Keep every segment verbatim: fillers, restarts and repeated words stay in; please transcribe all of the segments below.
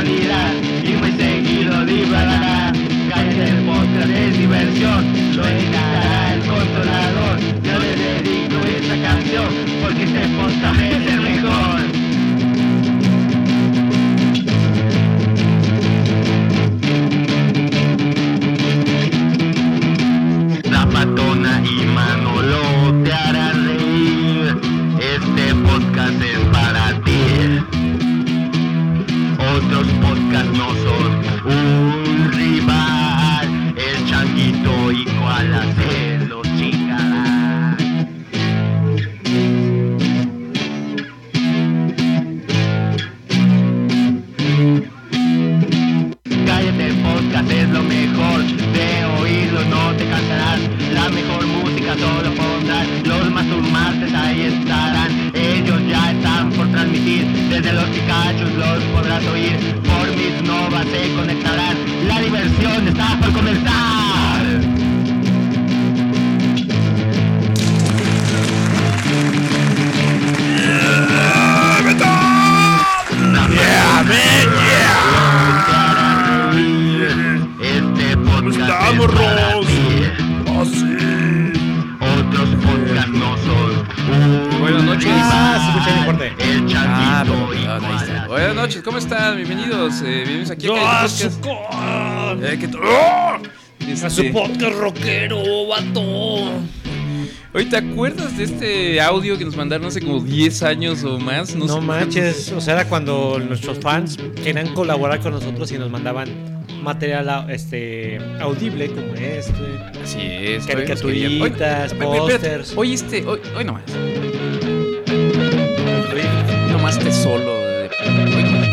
actualidad y muy seguido divagará. Cállate, el podcast es diversión, lo editará el controlador. Yo le dedico esta canción porque este podcast es el mejor. La Patona y Manolo te harán reír. Este podcast es para ti. Otros podcasts no son un rival. El Changuito y Koala se los chingarán. Cállate, el podcast es lo mejor. De oírlo no te cansarás. La mejor música solo pondrás. Los más martes ahí estarán. Ellos ya están por transmitir. Desde los Pikachus los podrás oír. Por mis novas se conectarán. La diversión está por comenzar. Yeah, man, yeah. Este podcast es para ti. Oh, sí. Otros podcasts no son. Buenas noches. Ah, se escucha bien fuerte. El Ah, Changuito pero, y perdón, ahí está. Koala. Buenas noches, ¿cómo están? Bienvenidos. Eh, bienvenidos aquí a Cállate Podcast. Azúcar. Eh, ¿qué t- ¡Oh! A su Este, podcast rockero, vato. Oye, ¿te acuerdas de este audio que nos mandaron hace como diez años o más? No sé- manches, o sea, era cuando nuestros fans querían colaborar con nosotros y nos mandaban material au- este audible como este, Así es. caricaturitas, Oye, espérate, pósters. Hoy este, hoy, hoy nomás. Hoy nomás te solo. De, hoy nomás.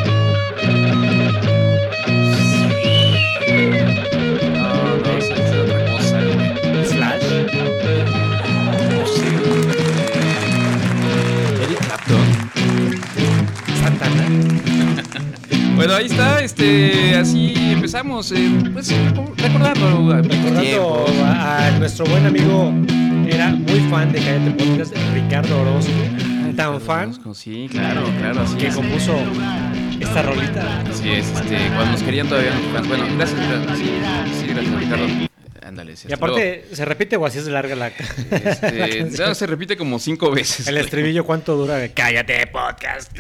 No, no, esa es otra cosa, güey. Slash. No sé, güey. Eric Clapton. Santana. Bueno, ahí está, este, así empezamos, eh, pues recordando, a- Recordando tiempos. a, a nuestro buen amigo, era muy fan de Cállate Podcast, Ricardo Orozco, tan fan Sí, claro, claro, así que es. compuso esta rolita. Así es, este, cuando nos querían todavía nos fans. Bueno, gracias, gracias, sí, sí, gracias, Ricardo. Ándale, sí, Y hasta aparte, ¿se repite o así es de larga la, luego. Este, la canción? no, se repite como cinco veces. El güey. estribillo, ¿cuánto dura? Cállate Podcast.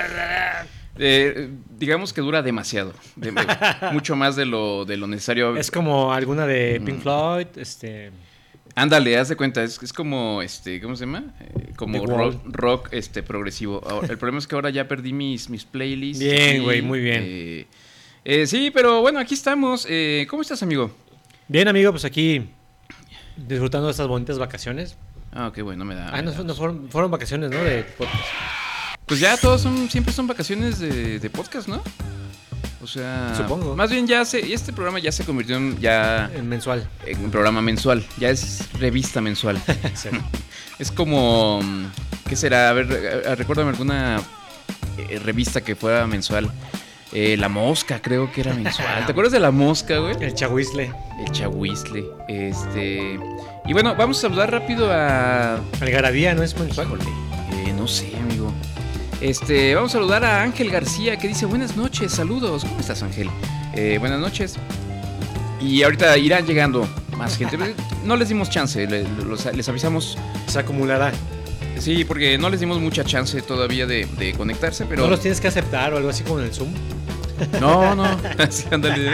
Eh, digamos que dura demasiado, de- mucho más de lo, de lo necesario. Es como alguna de Pink Mm. Floyd, este... Ándale, haz de cuenta, es, es como, este, ¿cómo se llama? Eh, como The rock, Wall. rock este, progresivo. Ahora, el problema es que ahora ya perdí mis, mis playlists. Bien, y, güey, muy bien. eh, eh, sí, pero bueno, aquí estamos. Eh, ¿Cómo estás, amigo? Bien, amigo, pues aquí disfrutando de estas bonitas vacaciones. Ah, qué bueno, me da. Ah, me no, da- no fueron, fueron vacaciones, ¿no? De podcast. Pues ya todos son, siempre son vacaciones de, de podcast, ¿no? O sea, Supongo. Más bien ya se, este programa ya se convirtió en, ya, En mensual. en un programa mensual, ya es revista mensual. Sí. Es como, ¿qué será? A ver, eh, recuérdame alguna eh, revista que fuera mensual. Eh, La Mosca, creo que era mensual. ¿Te acuerdas de La Mosca, güey? El chahuizle. El Chahuizle. Este. Y bueno, vamos a saludar rápido a. Algarabía no es mensual. Eh, no sé, amigo. Este, vamos a saludar a Ángel García que dice buenas noches, saludos. ¿Cómo estás, Ángel? Eh, buenas noches. Y ahorita irán llegando más gente. No les dimos chance, le- los- les avisamos. Se acumulará. Sí, porque no les dimos mucha chance todavía de, de conectarse, pero. ¿No los tienes que aceptar o algo así como en el Zoom? No, no. Sí, ándale.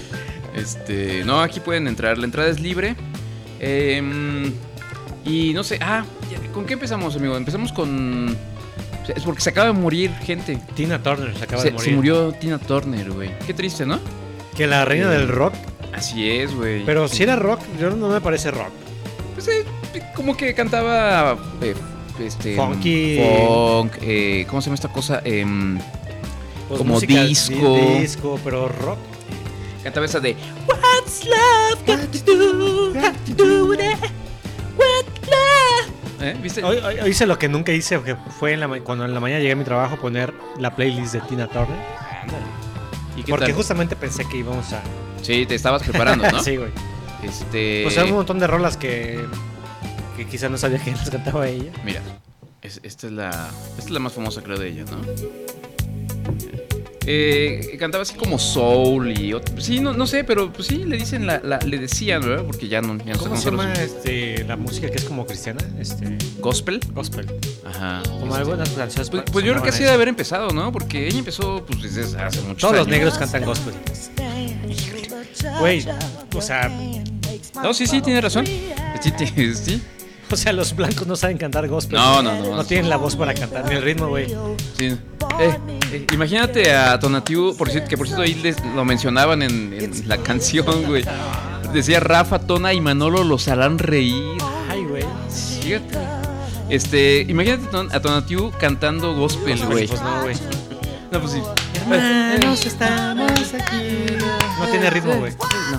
Este, no, aquí pueden entrar. La entrada es libre. Eh, y no sé. Ah, ¿con qué empezamos, amigo? Empezamos con. Es porque se acaba de morir gente. Tina Turner se acaba Se, de morir. se murió Tina Turner, güey. Qué triste, ¿no? Que la reina del rock. Así es, güey. Pero si era rock, yo no me parece rock. Pues, eh, como que cantaba. Eh, este. Funky. Funk. Eh, ¿Cómo se llama esta cosa? Em, Pues Como música disco. di- disco, pero rock. cantaba esa de. What's love got to do? Got to do with it? What love? ¿Eh? ¿Viste? Hoy, hoy- hoy hice lo que nunca hice, que fue en la, ma- cuando en la mañana llegué a mi trabajo poner la playlist de Tina Turner. ¿Y qué Porque tal? justamente pensé que íbamos a... Sí, te estabas preparando, ¿no? sí, güey. Este. O sea, un montón de rolas que, que quizá no sabía que las cantaba ella. Mira, es- esta es la. Esta es la más famosa, creo, de ella, ¿no? Eh, cantaba así como soul y otro, sí, no, no sé, pero pues sí, le dicen, la, la, le decían, ¿verdad? Porque ya no, ya no ¿Cómo sé se cómo llama este, la música que es como cristiana? Este, ¿Gospel? gospel. Ajá. Como Este, algunas canciones. Pues, pues yo creo que así debe haber empezado, ¿no? Porque ella empezó pues desde hace mucho Todos los años. negros cantan gospel. Güey, o sea, No, sí, sí, tiene razón. Sí, sí, sí. o sea, los blancos no saben cantar gospel. No, güey. no, no. No tienen la voz para cantar, ni el ritmo, güey. Sí. Eh, eh, imagínate a Tonatiuh, por cierto, que por cierto ahí les, lo mencionaban en, en la canción, güey. Decía Rafa, Tona y Manolo los harán reír. Ay, güey. Fíjate. Este, imagínate a Tonatiuh cantando gospel, güey. Pues no, güey. No, pues sí. Hermanos, estamos aquí. No tiene ritmo, güey.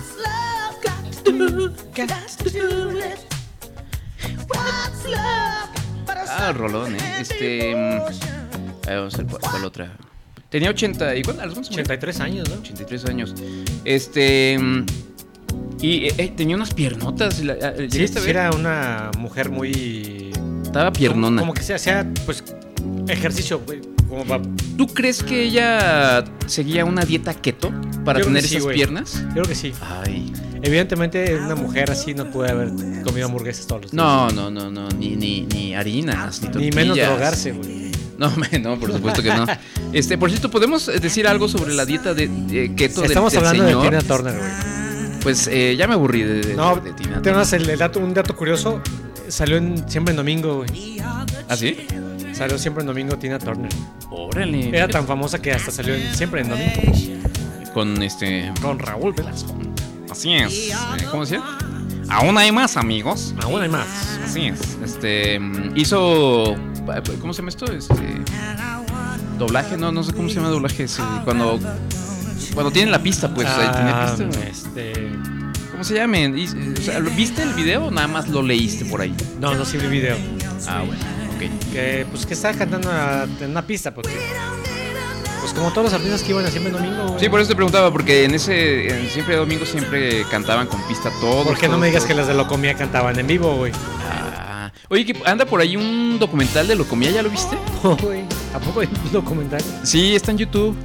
Ah, rolón, eh. Este. mm, a ver, vamos a ver cuál, cuál otra. Tenía ochenta. ¿Y cuánto? ¿A los cuántos murió? ochenta y tres años, ¿no? ochenta y tres años. Este. mm, Y eh, eh, tenía unas piernotas. la- ah, Sí, ¿llegaste a sí ver? era una mujer muy. Estaba piernona. Como, como que se hacía, pues, ejercicio, güey. Como para. ¿Tú crees que ella seguía una dieta keto para Yo creo tener que sí, esas güey. piernas? Yo creo que sí. Ay. Evidentemente, una mujer así no puede haber comido hamburguesas todos los días. No, no, no, no. Ni, ni, ni harinas, ni Ni tortillas. menos drogarse, güey. No, me- no, por supuesto que no. Este, por cierto, ¿podemos decir algo sobre la dieta de, de keto del, Estamos del hablando señor? de Tina Turner, güey. Pues eh, ya me aburrí de, de, No, de Tina. tenemos el, el dato, un dato curioso. Salió en, siempre en domingo, güey. ¿Ah, sí? Salió siempre en domingo Tina Turner. Órale. Era tan famosa que hasta salió en- siempre en domingo. Con este... Con Raúl Velasco. Así es. eh, ¿Cómo decía? Aún hay más, amigos. Aún hay más. Así es. Este... mm, Hizo... ¿Cómo se llama esto? Este... Doblaje, no, no sé cómo se llama doblaje. ese, Cuando... Cuando tienen la pista, pues. ahí tiene Ah, pista, güey. este... ¿Cómo se llama? Y- o sea, ¿viste el video o nada más lo leíste por ahí? No, no sí vi video. Ah, bueno. Ok. Que pues que estaba cantando a- en una pista, porque pues como todos los artistas que iban a siempre en domingo, güey. Sí, por eso te preguntaba, porque en ese... En siempre domingo siempre cantaban con pista todos. ¿Por qué no todos, me digas todos. que las de Locomía cantaban en vivo, güey? Ah. Oye, que anda por ahí un documental de Locomía, ¿ya lo viste? No, güey. ¿A poco hay un documental? Sí, está en YouTube.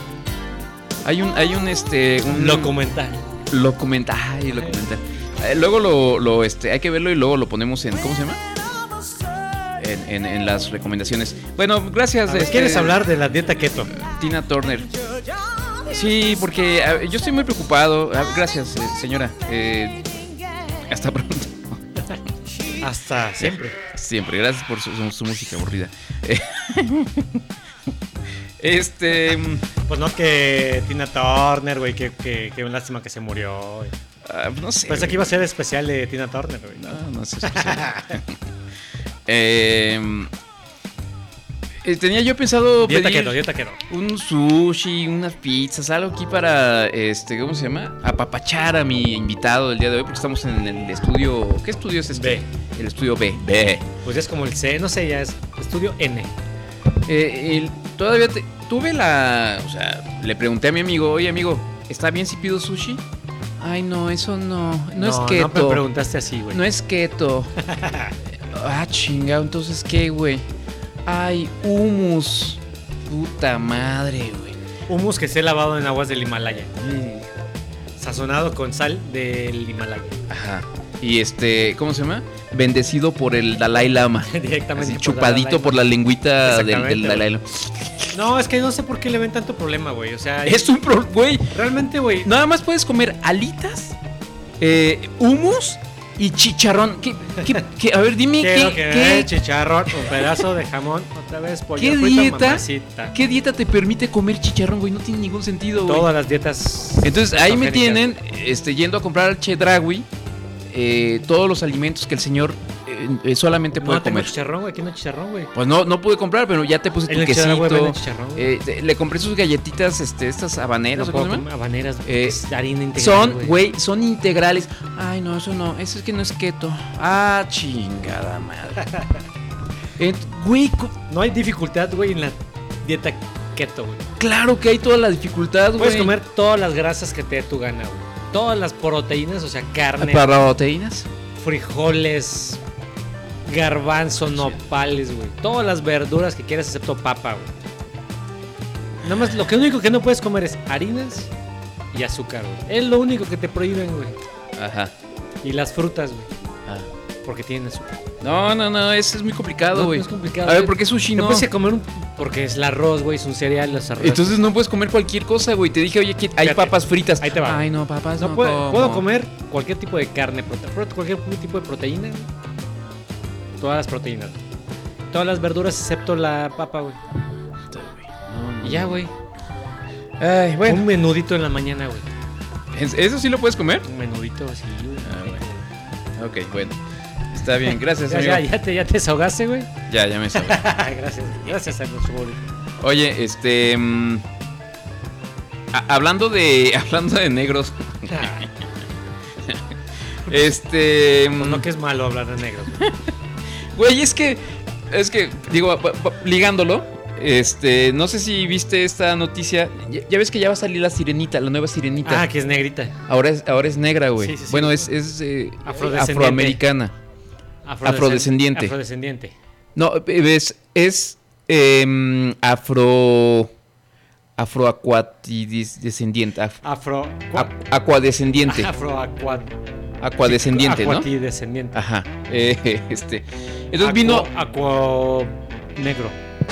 Hay un, hay un, este... Un Documental. Documental. Ay, documental. Eh, luego lo, lo, este, hay que verlo y luego lo ponemos en, ¿cómo se llama? En, en, en las recomendaciones. Bueno, gracias. A ver, este, ¿quieres hablar de la dieta keto? Tina Turner. Sí, porque a ver, yo estoy muy preocupado. Ah, gracias, eh, señora. Eh, hasta pronto. Hasta siempre. Siempre, gracias por su, su- su música aburrida. Eh, Este. Pues no que Tina Turner, güey, que, que, que una lástima que se murió, güey. ah, no sé. Pensé que iba a ser especial de Tina Turner, güey. No, no sé. eh, eh, tenía yo pensado Dieta pedir keto, dieta keto. un sushi, unas pizzas, algo aquí para, este, ¿cómo se llama? Apapachar a mi invitado del día de hoy, porque estamos en el estudio. ¿Qué estudio es este? B. El estudio B. B. Pues ya es como el C, no sé, ya es estudio N. Eh, el- todavía te- tuve la, o sea, le pregunté a mi amigo, oye amigo, ¿está bien si pido sushi? Ay, no, eso no, no, es No keto. me preguntaste así, güey. No es keto. Ah, chingado, entonces ¿qué, güey? Ay, hummus. Puta madre, güey. Hummus que esté lavado en aguas del Himalaya. Sazonado con sal del Himalaya. Ajá. Y este, ¿cómo se llama? Bendecido por el Dalai Lama. Directamente. Así, por chupadito Dalai por la lengüita del, Exactamente, del Dalai Lama. Lama. No, es que no sé por qué le ven tanto problema, güey. O sea, Es un pro, güey. realmente, güey. Nada más puedes comer alitas, eh, hummus y chicharrón. ¿Qué, qué, qué? A ver, dime Quiero qué, que me qué, dé chicharrón, un pedazo de jamón, otra vez pollo ¿Qué frito, dieta? mamacita. qué dieta te permite comer chicharrón, güey. No tiene ningún sentido, güey. Todas las dietas. Entonces ahí me cetogénicas. tienen este, yendo a comprar al Chedraui eh, todos los alimentos que el señor eh, eh, solamente puede No tengo comer. chicharrón, güey. Aquí no hay chicharrón, güey. Pues no, no pude comprar, pero ya te puse tu En el quesito. Chedraui venden chicharrón, güey. Eh, te- le compré sus galletitas, este, estas habaneras, No ¿o cómo puedo se llaman? comer habaneras, Eh, es harina integral. Son, güey, son integrales. Ay, no, eso no, eso es que no es keto. Ah, chingada madre. Eh, Güey, co- No hay dificultad, güey, en la dieta keto, güey. claro que hay toda la dificultad, güey. Puedes comer todas las grasas que te dé tu gana, güey. Todas las proteínas, o sea, carne, para proteínas. frijoles, garbanzo, nopales, güey. Todas las verduras que quieras excepto papa, güey. Nada más, lo que único que no puedes comer es harinas y azúcar, güey. Es lo único que te prohíben, güey. Ajá. Y las frutas, güey. Ah. Porque tienen azúcar. No, no, no, eso es muy complicado, No, güey. no es complicado, A ver, güey. ¿por qué sushi No no? puedes comer un... Porque es el arroz, güey, es un cereal, los arroz. Entonces no puedes comer cualquier cosa, güey. Te dije, oye, aquí hay Fíjate, papas fritas. ahí te va. Ay, no, papas no no, puedo, como. puedo comer cualquier tipo de carne, prote- prote- cualquier tipo de proteína, güey. Todas las proteínas. Todas las verduras excepto la papa, güey. No, no. Y ya, güey. Ay, bueno. Un menudito en la mañana, güey. ¿Eso sí lo puedes comer? Un menudito así, güey. Ah, bueno. Ok, bueno. Está bien, gracias, Ya, amigo. ya, ya te, ya te desahogaste, güey. Ya, ya me sabes. Gracias, gracias a nuestro público. Oye, este. mm, a- hablando de. Hablando de negros. este. Pues mm, no que es malo hablar de negros, güey. Güey, es que. Es que, digo, pa- pa- ligándolo. Este. No sé si viste esta noticia. Ya, ya ves que ya va a salir la sirenita, la nueva sirenita. Ah, que es negrita. Ahora es, ahora es negra, güey. Sí, sí, sí. Bueno, es, es eh, Afrodescendiente. afroamericana. Afrodescendiente. Afrodescendiente. No, es. Es. em, afro. Afroacuatidescendiente. Af- Afro. ap- Acuadescendiente. Afro aqua, Acuadescendiente, ¿no? Acuatidescendiente. Ajá. eh, este. Entonces vino. Aqua negro.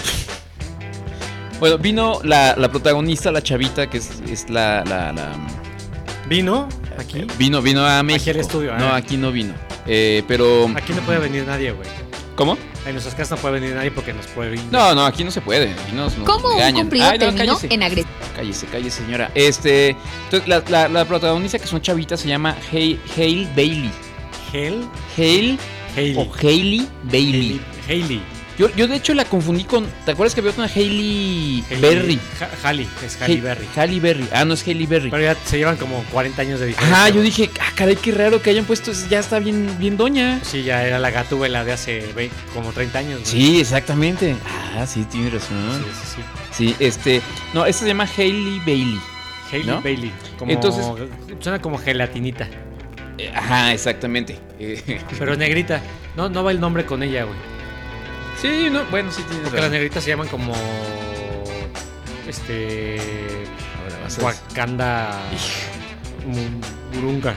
Bueno, vino la, la protagonista, la chavita, que es, es la, la, la- ¿Vino? ¿Aquí? Vino, vino a México. al estudio, No, ah. aquí no vino. Eh, pero. Aquí no puede venir nadie, güey. ¿Cómo? En nuestras casas no puede venir nadie porque nos puede ir. No, no, aquí no se puede. Aquí nos, nos ¿Cómo un regañan. cumplido Ay, no, terminó cállese. en agresión? Cállese, cállese, señora. Este. Entonces, la, la, la protagonista, que es una chavita, se llama Hale, Hale Bailey. Hale. Hale Hailey. o Hailey Bailey. Hailey. Yo, yo de hecho la confundí con. ¿Te acuerdas que había una Hailey Hailey- Berry? Ha- Halle, es Halle Ha- Berry. Hailey Berry. Ah, no es Hailey Berry. Pero ya se llevan como cuarenta años de diferencia. Ajá, yo güey. dije, ah, caray, qué raro que hayan puesto. Ya está bien, bien doña. Sí, ya era la gatúbela de hace ve- como treinta años. güey. Sí, exactamente. Ah, sí, tienes razón. Sí, sí, sí. Sí, este. No, esta se llama Hailey Bailey. Hailey ¿No? Bailey. Como, Entonces- suena como gelatinita. Eh, Ajá, exactamente. Eh, Pero negrita. No, no va el nombre con ella, güey. sí, no, bueno, sí tienes Porque las razón. negritas se llaman como. Este. Ahora vas a- Wakanda. Mu- Burunga.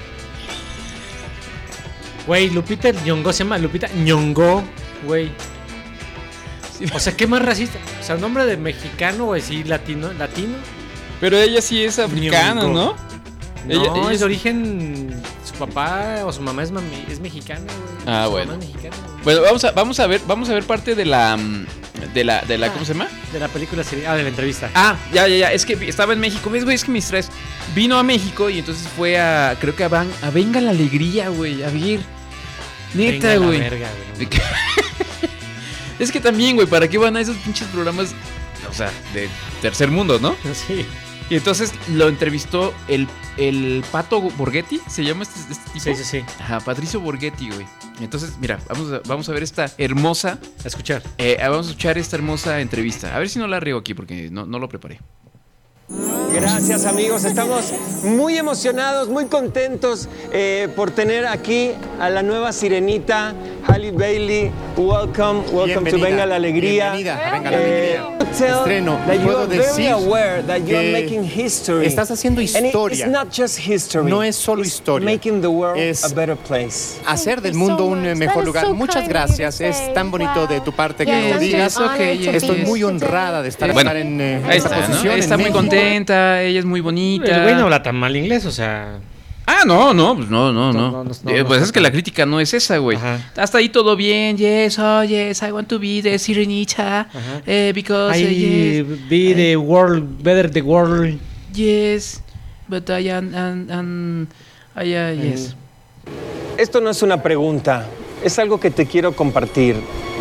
Güey, Lupita Nyong'o se llama Lupita Nyong'o, güey. Sí. O sea, ¿qué más racista? O sea, nombre de mexicano o así latino, latino. Pero ella sí es africana, Nyong'o. ¿no? No, Ella- ella es es- de origen. Su papá o su mamá es, mami- es mexicana, güey. Ah, Su bueno. mamá es mexicana, güey. Bueno, vamos a, vamos a ver, vamos a ver parte de la. mm, De la, de la, ¿cómo se llama? De la película serie. Ah, de la entrevista. Ah, ya, ya, ya. Es que estaba en México. ¿Ves, güey? Es que me distraes. Vino a México y entonces fue a. Creo que a, Van- a Venga la Alegría, güey. A ver. Venga Neta, la güey. verga, güey. De que- Es que también, güey, ¿para qué van a esos pinches programas? O sea, de tercer mundo, ¿no? Sí. Y entonces lo entrevistó el, el Pato Borghetti, ¿se llama este, este tipo? Sí, sí, sí. Ajá, Patricio Borghetti, güey. Entonces, mira, vamos a, vamos a ver esta hermosa, A escuchar. eh, vamos a escuchar esta hermosa entrevista. A ver si no la riego aquí porque no, no lo preparé. Gracias amigos, estamos muy emocionados, muy contentos eh, por tener aquí a la nueva sirenita, Halle Bailey. Welcome, welcome to Bienvenida, Venga la Alegría. bienvenida a Venga la Eh, Alegría. tell Estreno. that Y you puedo are very decir aware that you are que making history. estás haciendo And it- historia. it's not just history. No es solo It's historia. Making the world Es a better place. hacer del mundo un eh, mejor lugar. Muchas gracias. Es tan bonito de tu parte que lo digas. Estoy muy honrada de estar, Bueno, estar en eh, Ahí esta está, ¿no? posición. en Está muy México. contenta, ella es muy bonita. El güey no habla tan mal inglés, o sea. Ah, no, no, pues no, no, No, no. no, no, no, Eh, no, pues no, es que no. la crítica no es esa, güey. Ajá. Hasta ahí todo bien. Yes, oh, yes, I want to be the sirenita. Ajá. Eh, because, eh, I yes, be the world, better the world. yes, but I am, am, am- I, uh, yes. Esto no es una pregunta, es algo que te quiero compartir.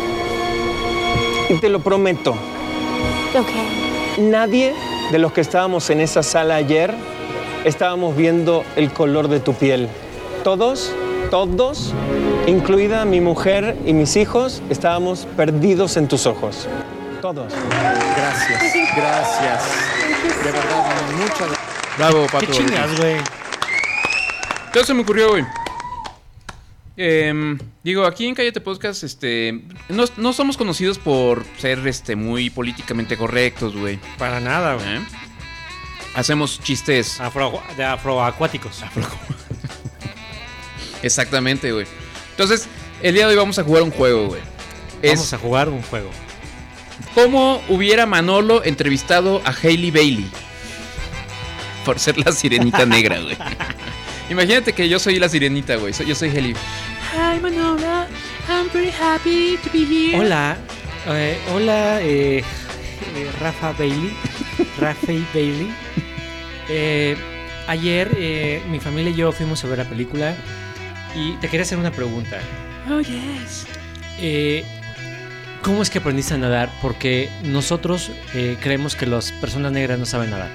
Y te lo prometo. Nadie de los que estábamos en esa sala ayer estábamos viendo el color de tu piel. Todos, todos, incluida mi mujer y mis hijos, estábamos perdidos en tus ojos. Todos. Gracias, gracias. De verdad, muchas gracias. Bravo, Pato. ¿Qué chingas, güey? ¿Qué se me ocurrió, güey? Eh, digo, aquí en Cállate Podcast, este, no, no somos conocidos por ser, este, muy políticamente correctos, güey. Para nada, güey. ¿Eh? Hacemos chistes. Afro, de afroacuáticos. Afro. Exactamente, güey. Entonces, el día de hoy vamos a jugar un juego, güey. Vamos Es a jugar un juego. ¿Cómo hubiera Manolo entrevistado a Hailey Bailey? Por ser la sirenita negra, güey. Imagínate que yo soy la sirenita, güey. Soy- Yo soy Hailey. Hi, Manola. I'm very happy to be here. Hola, eh, hola, eh, eh, Rafa Bailey, Rafael Bailey. Eh, ayer eh, mi familia y yo fuimos a ver la película y te quería hacer una pregunta. Oh, yes. Eh, ¿Cómo es que aprendiste a nadar? Porque nosotros eh, creemos que las personas negras no saben nadar.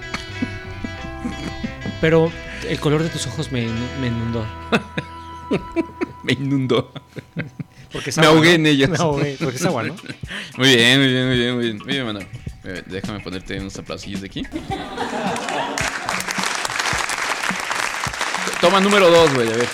Pero el color de tus ojos me, me inundó. Me inundó. Porque es Me agua, ahogué ¿no? en ellas. Me ahogué, porque es agua, ¿no? Muy bien, muy bien, muy bien, muy bien. Muy bien, Manolo. Eh, Déjame ponerte unos aplausillos de aquí. Toma número dos, güey, a ver.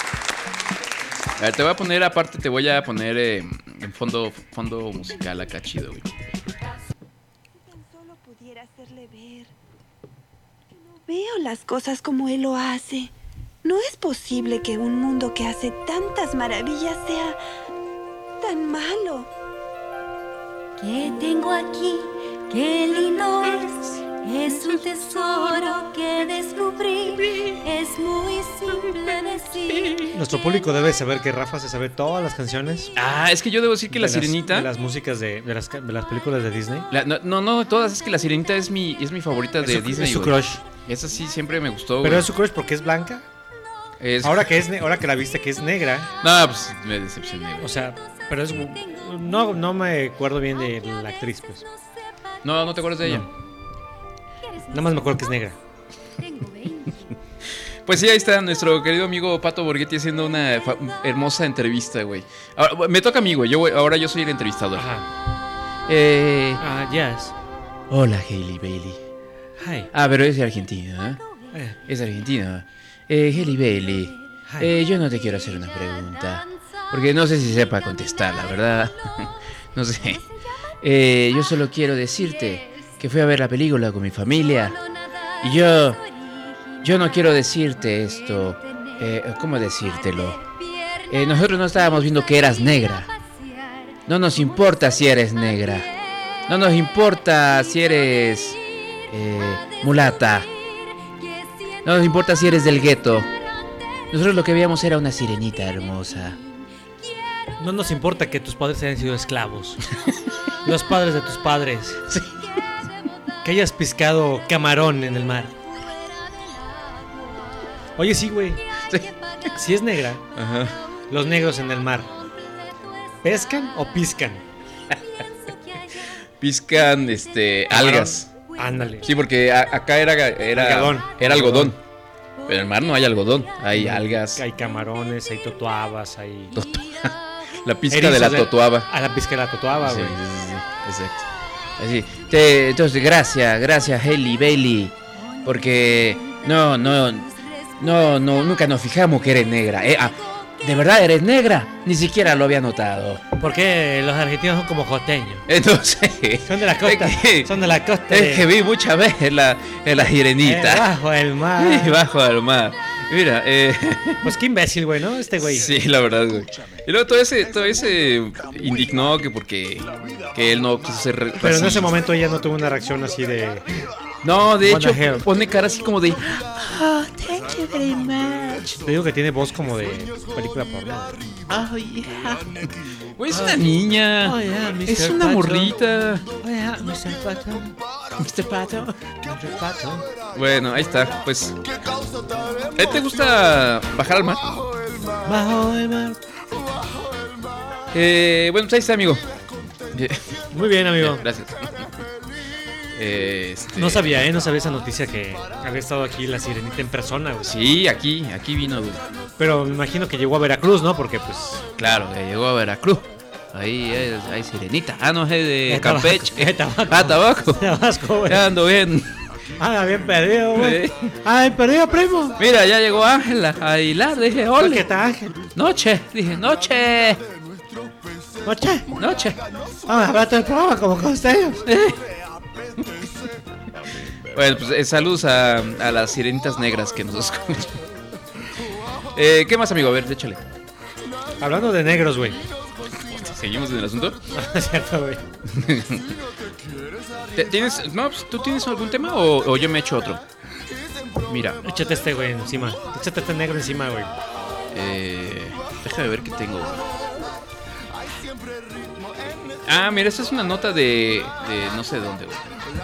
A ver, te voy a poner, aparte te voy a poner eh, en fondo, fondo musical acá chido, güey. Si tan solo pudiera hacerle ver que no veo las cosas como él lo hace. No es posible que un mundo que hace tantas maravillas sea tan malo. ¿Qué tengo aquí? Qué lindo es. Es un tesoro que descubrí. Es muy simple decir. Nuestro público debe saber que Rafa se sabe todas las canciones. Ah, es que yo debo decir que la de las- sirenita. de las músicas de, de, las, ca- de las películas de Disney. la- no, no, no, todas, es que la sirenita es mi, es mi favorita de es su, Disney. es su güey. crush. Esa sí siempre me gustó. Pero güey. es su crush porque es blanca. Es- Ahora que es ne- ahora que la viste que es negra, No, pues me decepcioné, güey. o sea, pero es no no me acuerdo bien de la actriz, pues. No, no te acuerdas de ella. Nada más me acuerdo que es negra. Pues sí, ahí está nuestro querido amigo Pato Borghetti haciendo una fa- hermosa entrevista, güey. Ahora, me toca a mí, güey. Yo, güey, ahora yo soy el entrevistador. Ajá. Eh, Ah, yes. hola, Hailey Bailey. Hi. Ah, pero es de Argentina, ¿eh? Eh, Es Argentina. Eh, Hailey Bailey. hi. Eh, yo no te quiero hacer una pregunta. Porque no sé si sepa contestar, la verdad. No sé. Eh, yo solo quiero decirte que fui a ver la película con mi familia. Y yo... Yo no quiero decirte esto. Eh, ¿Cómo decírtelo? Eh, nosotros no estábamos viendo que eras negra. No nos importa si eres negra. No nos importa si eres... eh, mulata. No nos importa si eres del gueto. Nosotros lo que veíamos era una sirenita hermosa. No nos importa que tus padres hayan sido esclavos. Los padres de tus padres. Sí. Que hayas pescado camarón en el mar. Oye, sí, güey. Sí. Si es negra, Ajá. los negros en el mar, ¿pescan o piscan? Piscan, este, algas. Ándale. Sí, porque a- acá era, era Algodón. Era algodón. Pero en el mar no hay algodón. Hay algas. Hay camarones, hay totuabas, hay... La pizca erizos de la totuaba. A la pizca de la totuaba, Sí, güey. sí, sí, sí, exacto. Así. Te- entonces, gracias, gracias, Hailey Bailey. Porque no, no, no, no, nunca nos fijamos que eres negra. Eh, ah, ¿de verdad eres negra? Ni siquiera lo había notado. Porque los argentinos son como costeños. Entonces. Son de la costa. Es que, Son de la costa. es de- que vi muchas veces la, en la eh, sirenita. bajo el mar. Y bajo del mar. Mira, eh. Pues qué imbécil, güey, ¿no? Este güey. Sí, la verdad, güey. Y luego todo ese, todo ese indignó que porque que él no quiso ser re- Pero en ese racista. momento ella no tuvo una reacción así de... No, de What the hecho, hell? pone cara así como de. Oh, thank you very much. Te digo que tiene voz como de película porno. Oh, yeah. Güey, es una niña. Oh, yeah, mister es una Pato. morrita. Oye, mister Pato. mister Pato. mister Pato. Bueno, ahí está. Pues. ¿A ti te gusta bajar al mar? Bajo el mar. Eh, bueno, pues ahí está, amigo. Eh, Muy bien, amigo. Gracias. Eh, este- No sabía, ¿eh? No sabía esa noticia que había estado aquí la sirenita en persona, güey. Sí, aquí, aquí vino, güey. Pero me imagino que llegó a Veracruz, ¿no? Porque, pues... Claro, que llegó a Veracruz. Ahí es, hay sirenita. Ah, no, es de Es Campeche. Tabasco, es Tabasco. Ah, Tabasco. Tabasco, güey. Ya ando bien. Ah, bien perdido, güey. Sí. Ah, bien perdido, primo. Mira, ya llegó Ángela a bailar. Dije, hola. ¿Qué tal, Ángel? Noche. Dije, noche. Noche. Noche. Vamos a hablar todo el programa como con ustedes. Bueno, pues eh, saludos a, a las sirenitas negras que nos escuchan. Eh, ¿Qué más, amigo? A ver, échale. Hablando de negros, güey. ¿Seguimos en el asunto? Cierto, güey. ¿Tienes, no, pues, ¿tú tienes algún tema o, o yo me echo otro? Mira. Échate este, güey, encima. Échate este negro encima, güey. Eh, déjame ver qué tengo. Ah, mira, esta es una nota de, de no sé dónde, güey.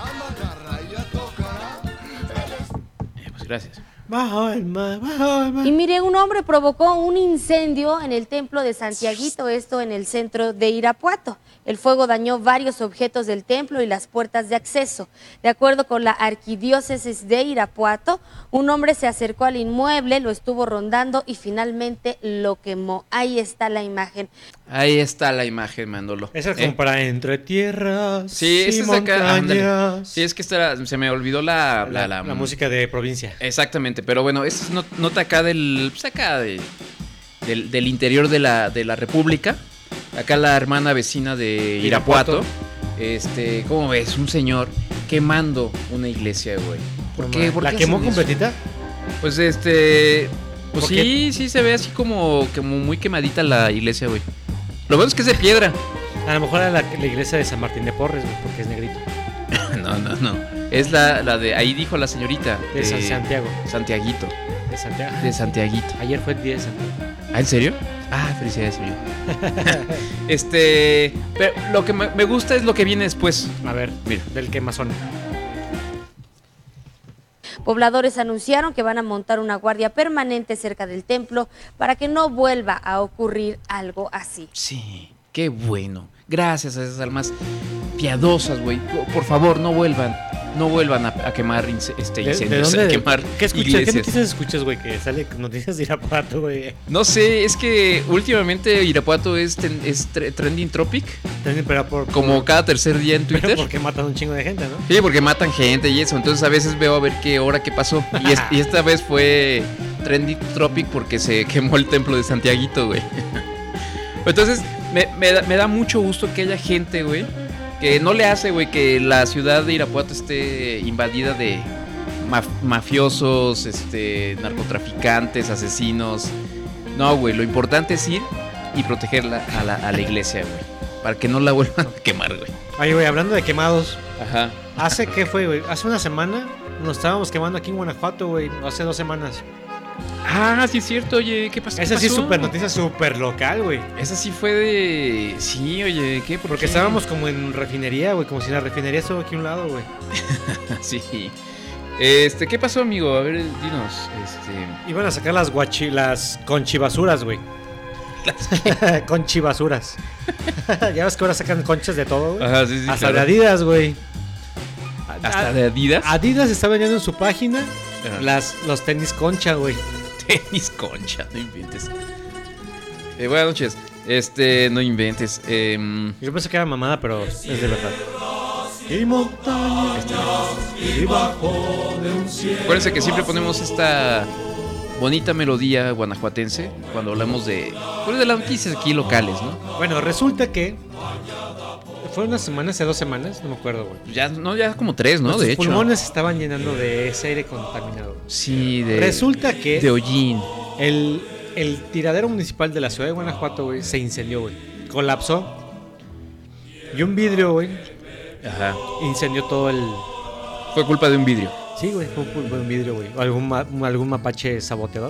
Eh, pues gracias. Bajo el mar, bajo el mar. Y mire, un hombre provocó un incendio en el templo de Santiaguito, esto en el centro de Irapuato. El fuego dañó varios objetos del templo y las puertas de acceso. De acuerdo con la arquidiócesis de Irapuato, un hombre se acercó al inmueble, lo estuvo rondando y finalmente lo quemó. Ahí está la imagen. Ahí está la imagen, Manolo. Esa es como ¿Eh? para entre tierras. Sí, esa es de acá. Ándale. Sí, es que esta, se me olvidó la la, la, la la música de provincia. Exactamente, pero bueno, esta es not, nota acá del. Pues acá de, del, del interior de la, de la República. Acá la hermana vecina de Irapuato. Irapuato. Este, ¿cómo ves? Un señor quemando una iglesia, güey. ¿Por qué? ¿Por ¿La qué quemó completita? Pues este. Pues sí, sí se ve así como, como muy quemadita la iglesia, güey. Lo bueno es que es de piedra. A lo mejor era la, la iglesia de San Martín de Porres, güey, porque es negrito. No, no, no. Es la, la de. Ahí dijo la señorita. De, de San Santiago. Santiaguito. De Santiago. De Santiaguito. Ayer fue el día de Santiago. ¿Ah, en serio? Ah, felicidades, señor. Este. Pero lo que me, me gusta es lo que viene después. A ver, mira, del quemazón. Pobladores anunciaron que van a montar una guardia permanente cerca del templo para que no vuelva a ocurrir algo así. Sí, qué bueno. Gracias a esas almas piadosas, güey. Por favor, no vuelvan. No vuelvan a, a quemar este, incendios. ¿De, de a quemar ¿Qué, escuchas, iglesias. ¿Qué noticias escuchas, güey? Que sale noticias de Irapuato, güey. No sé, es que últimamente Irapuato es, ten, es tre, trending topic. Trending, pero por, como por, cada tercer día en Twitter. Pero porque matan un chingo de gente, ¿no? Sí, porque matan gente y eso. Entonces a veces veo a ver qué hora qué pasó. Y, es, y esta vez fue trending topic porque se quemó el templo de Santiaguito, güey. Entonces me, me, da, me da mucho gusto que haya gente, güey, que no le hace, güey, que la ciudad de Irapuato esté invadida de maf- mafiosos, este, narcotraficantes, asesinos. No, güey, lo importante es ir y protegerla a la, a la iglesia, güey, para que no la vuelvan a quemar, güey. Ay, güey, hablando de quemados. Ajá. ¿Hace qué fue, güey? Hace una semana nos estábamos quemando aquí en Guanajuato, güey. Hace dos semanas. Ah, sí es cierto, oye, ¿qué pasó? Esa ¿Qué sí pasó? súper noticia, súper local, güey. Esa sí fue de... Sí, oye, ¿qué? ¿Por Porque qué? estábamos como en refinería, güey, como si la refinería estuvo aquí a un lado, güey. Sí. Este, ¿qué pasó, amigo? A ver, dinos. Este... Iban a sacar las guachi... las conchibasuras, güey. ¿Las conchibasuras. Ya ves que ahora sacan conchas de todo, güey. Ajá, sí, sí. Hasta claro. de Adidas, güey. ¿Hasta de Adidas? Adidas está vendiendo en su página las, los tenis concha, güey. Tenis concha, no inventes. Eh, buenas noches. Este, no inventes. Eh, Yo pensé que era mamada, pero es de verdad. Y montaña este, y bajo de un cielo. Acuérdense que siempre ponemos esta bonita melodía guanajuatense cuando hablamos de, pues, de las noticias aquí locales, ¿no? Bueno, resulta que fue una semana, hace dos semanas, no me acuerdo, güey. Ya, no, ya como tres, ¿no? Los de hecho. Los pulmones se estaban llenando de ese aire contaminado. Sí, de... Resulta que... De hollín. El, el tiradero municipal de la ciudad de Guanajuato, güey, se incendió, güey. Colapsó. Y un vidrio, güey. Ajá. Incendió todo el... Fue culpa de un vidrio. Sí, güey, fue culpa de un vidrio, güey. O algún, ma, algún mapache saboteador.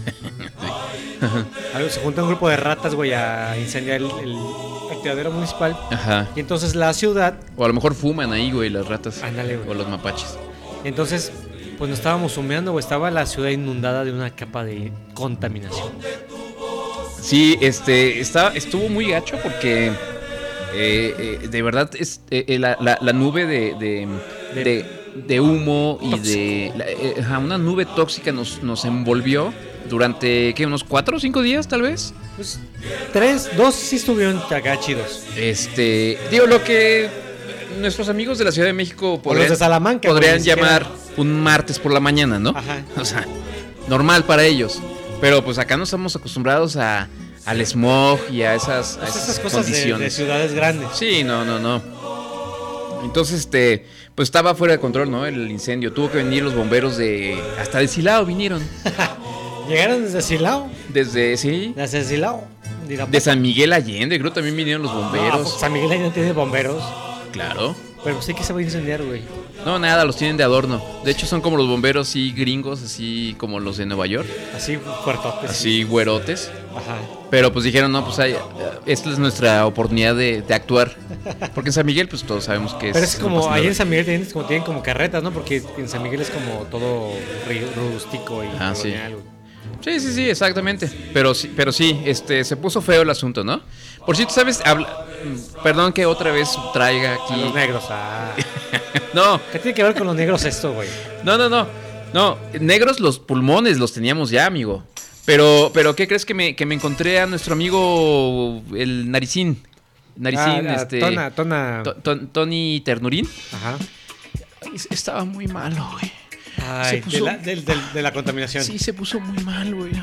Sí. Se junta un grupo de ratas, güey, a incendiar el... el el tiradero municipal. Ajá. Y entonces la ciudad... O a lo mejor fuman ahí, güey, las ratas. Ándale, güey. O los mapaches. Y entonces, pues nos estábamos humeando, güey. Estaba la ciudad inundada de una capa de contaminación. Sí, este, estaba, estuvo muy gacho porque... Eh, eh, de verdad, es eh, la, la, la nube de... de, de, de, de humo y tóxico. de... La, eh, una nube tóxica nos, nos envolvió durante, ¿qué? ¿Unos cuatro o cinco días, tal vez? Pues tres, dos sí estuvieron acá chidos. Este, digo, lo que nuestros amigos de la Ciudad de México podrían, los de Salamanca, podrían güey, llamar un martes por la mañana, ¿no? Ajá. O sea, normal para ellos. Pero pues acá no estamos acostumbrados a, al smog y a esas, a Pues esas esas cosas de, condiciones. de ciudades grandes. Sí, no, no, no. Entonces, este, pues estaba fuera de control, ¿no? El incendio. Tuvo que venir los bomberos de... Hasta de Silao vinieron. ¿Llegaron desde Silao? Desde, sí. Desde Silao. De, De San Miguel Allende, creo también vinieron los bomberos. No, San Miguel Allende tiene bomberos. Claro. Pero sí que se va a incendiar, güey. No, nada, los tienen de adorno. De hecho, son como los bomberos, sí, gringos, así como los de Nueva York. Así fuertotes. Así, güerotes. Ajá. Pero pues dijeron, no, pues hay, esta es nuestra oportunidad de, de actuar. Porque en San Miguel, pues todos sabemos que es... Pero es no como, pasa ahí nada. en San Miguel tienen como, tienen como carretas, ¿no? Porque en San Miguel es como todo ri- rústico y Ah, sí. colonial, güey. Sí, sí, sí, exactamente. Pero sí, pero sí, este, se puso feo el asunto, ¿no? Por si tú sabes, habla, perdón que otra vez traiga aquí. A los negros, ah. No, ¿Qué tiene que ver con los negros esto, güey? no, no, no. No, negros los pulmones los teníamos ya, amigo. Pero, pero ¿qué crees que me, que me encontré a nuestro amigo el Naricín? Naricín, Ah, ah, este. Tona, Tona. To- to- Tony Ternurín. Ajá. Estaba muy malo, güey. Ay, Se puso- de, la, del- del- de la contaminación. Sí, se puso muy mal, güey.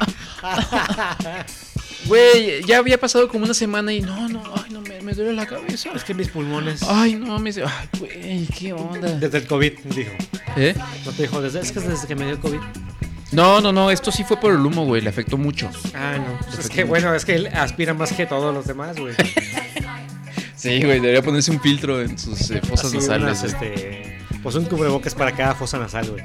Güey, ya había pasado como una semana y no, no, ay, no, me, me duele la cabeza. Es que mis pulmones. Ay, no, me... Ay, güey, qué onda. Desde el COVID, dijo. ¿Eh? No te dijo, desde, es que es desde que me dio el COVID. No, no, no, esto sí fue por el humo, güey, le afectó mucho. Ah, no. Pues es que, bueno, es que él aspira más que todos los demás, güey. Sí, güey, debería ponerse un filtro en sus eh, fosas Así nasales. unas, güey. este, pues un cubrebocas para cada fosa nasal, güey.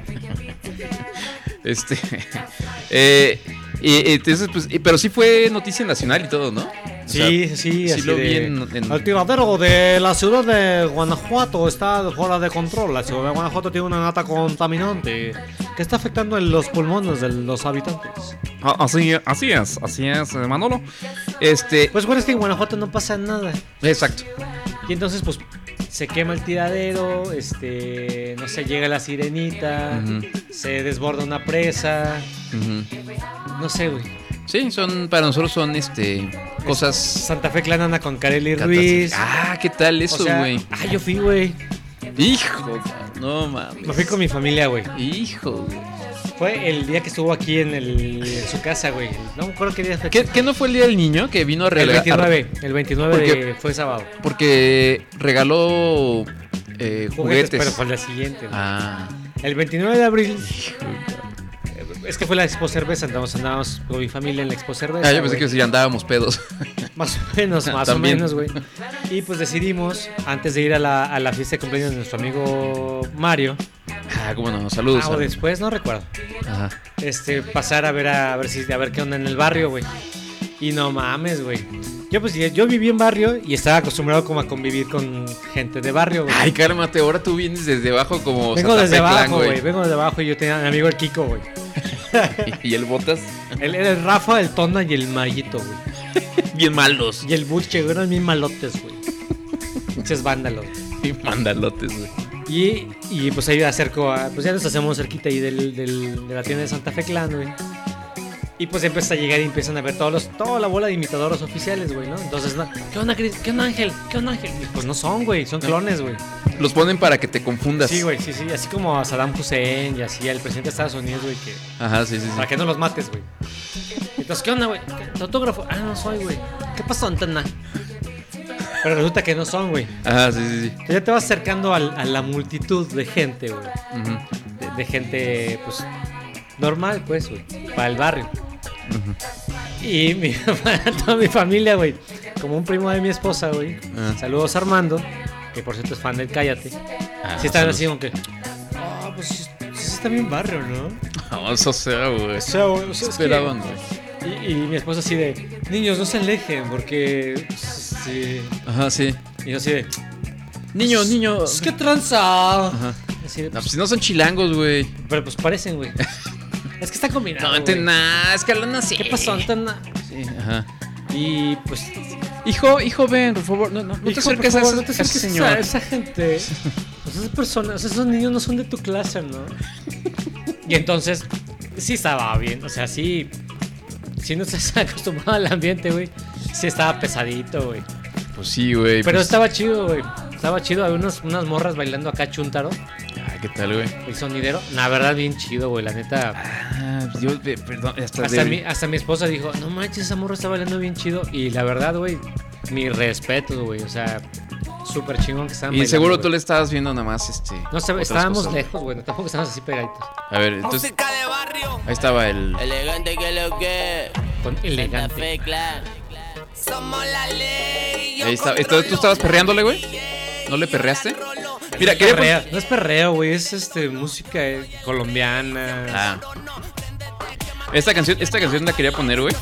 Este. eh, y, entonces, pues, y- pero sí fue noticia nacional y todo, ¿no? O Sí, sea, sí, sí así lo de- vi en- en- El tiradero de la ciudad de Guanajuato está fuera de control. La ciudad de Guanajuato tiene una nata contaminante que está afectando en los pulmones de los habitantes. Ah, así, así es, así es, eh, Manolo. Este. Pues bueno, es que en Guanajuato no pasa nada. Exacto. Y entonces, pues, se quema el tiradero, este, no sé, llega la sirenita, Ujú. se desborda una presa, Ujú. no sé, güey. Sí, son, para nosotros son este cosas. Santa Fe Clan anda con Kareli Ruiz. Ah, ¿qué tal O eso, sea, güey? ah, yo fui, güey. Hijo, no mames. Me fui con mi familia, güey. Hijo, güey. Fue el día que estuvo aquí en, el, en su casa, güey. No me acuerdo qué día fue. ¿Qué, qué no fue el día del niño que vino a El regalar? veintinueve. El veintinueve Porque- de, fue sábado. Porque regaló eh, juguetes. Pero fue el día siguiente. güey. Ah, El veintinueve de abril. Es que fue la Expo Cerveza, entonces andábamos con mi familia en la Expo Cerveza. ah yo pensé güey. que si andábamos pedos. Más o menos, más También. o menos, güey. Y pues decidimos, antes de ir a la, a la fiesta de cumpleaños de nuestro amigo Mario, Ah, cómo no, saludos. ah, o después, no recuerdo, Ajá. este, pasar a ver a, a ver si a ver qué onda en el barrio, güey. Y no mames, güey. Yo pues yo viví en barrio y estaba acostumbrado como a convivir con gente de barrio, güey. Ay, cálmate, ahora tú vienes desde abajo como Vengo Santa desde Fe Clan, abajo, güey. Vengo desde abajo y yo tenía a mi amigo el Kiko, güey. Y el Botas, El, el Rafa, el Tona y el Mayito, güey. bien malos. Y el Buche, güey, eran bien malotes, güey. Muchos vándalos. Y mandalotes, güey. Y, y pues ahí acerco a. Pues ya nos hacemos cerquita ahí del, del- de la tienda de Santa Fe Clan, güey. Y pues empieza a llegar y empiezan a ver todos los, toda la bola de imitadores oficiales, güey, ¿no? Entonces, no, ¿qué onda, Chris? ¿Qué onda, Ángel? ¿Qué onda, Ángel? Y pues no son, güey, son clones, güey. Los ponen para que te confundas. Sí, güey, sí, sí. Así como a Saddam Hussein y así al presidente de Estados Unidos, güey, que. Ajá, sí, sí, sí. Para que no los mates, güey. Entonces, ¿qué onda, güey? ¿Tu autógrafo? Ah, no soy, güey. ¿Qué pasó, Antena? Pero resulta que no son, güey. Ajá, sí, sí, sí. Ya te vas acercando al- a la multitud de gente, güey. Ujú. De, de gente, pues, normal, pues, güey. Para el barrio. Y mi, para toda mi familia, güey. Como un primo de mi esposa, güey. Ah. Saludos a Armando, que por cierto es fan del Cállate. Ah, Sí, estaban saludos. así como que. Ah, pues sí, sí está bien barrio, ¿no? No, eso sea, güey. O sea, güey, o sea, es que- Esperaban, güey. Y, y mi esposa así de, niños, no se alejen, porque... pues, sí. Ajá, sí. Y yo así de, Niño, niño. "Pues, ¿qué tranza? Ajá. Así de, No, pues si no son chilangos, güey. pero pues parecen, güey. Es que está combinado, No, güey. enten nada, es que hablan así. ¿Qué pasó, Antena? Sí, ajá. Y pues... Hijo, hijo, ven, por favor. No, no, no te hijo, acerques por a favor, ese, no te a ese acerques señor. a esa gente. Pues esas personas, esos niños no son de tu clase, ¿no? Y entonces, sí estaba bien, o sea, sí... Si no estás acostumbrado al ambiente, güey, sí estaba pesadito, güey. Pues sí, güey. Pero pues- estaba chido, güey. Estaba chido, había unas, unas morras bailando acá chuntaro. Ay, ¿Qué tal, güey? El sonidero, la verdad, bien chido, güey, la neta. Ah, yo, eh, perdón, hasta, Hasta de- mi, hasta mi esposa dijo, no manches, esa morra está bailando bien chido. Y la verdad, güey, mi respeto, güey. O sea, súper chingón que estaban Y bailando, seguro güey. tú le estabas viendo nada más, este... No sé, otras estábamos cosas. lejos, güey. No, tampoco estábamos así pegaditos. A ver, entonces... Ahí estaba el... Elegante que lo que. Con elegante. Santa Fe Clan. Somos la ley. Ahí está. Esto- ¿Tú estabas perreándole, güey? ¿No le perreaste? Mira, No quería... perreo, no es perreo, güey. Es este música eh, colombiana. Ah. Esta canción, esta canción la quería poner, güey.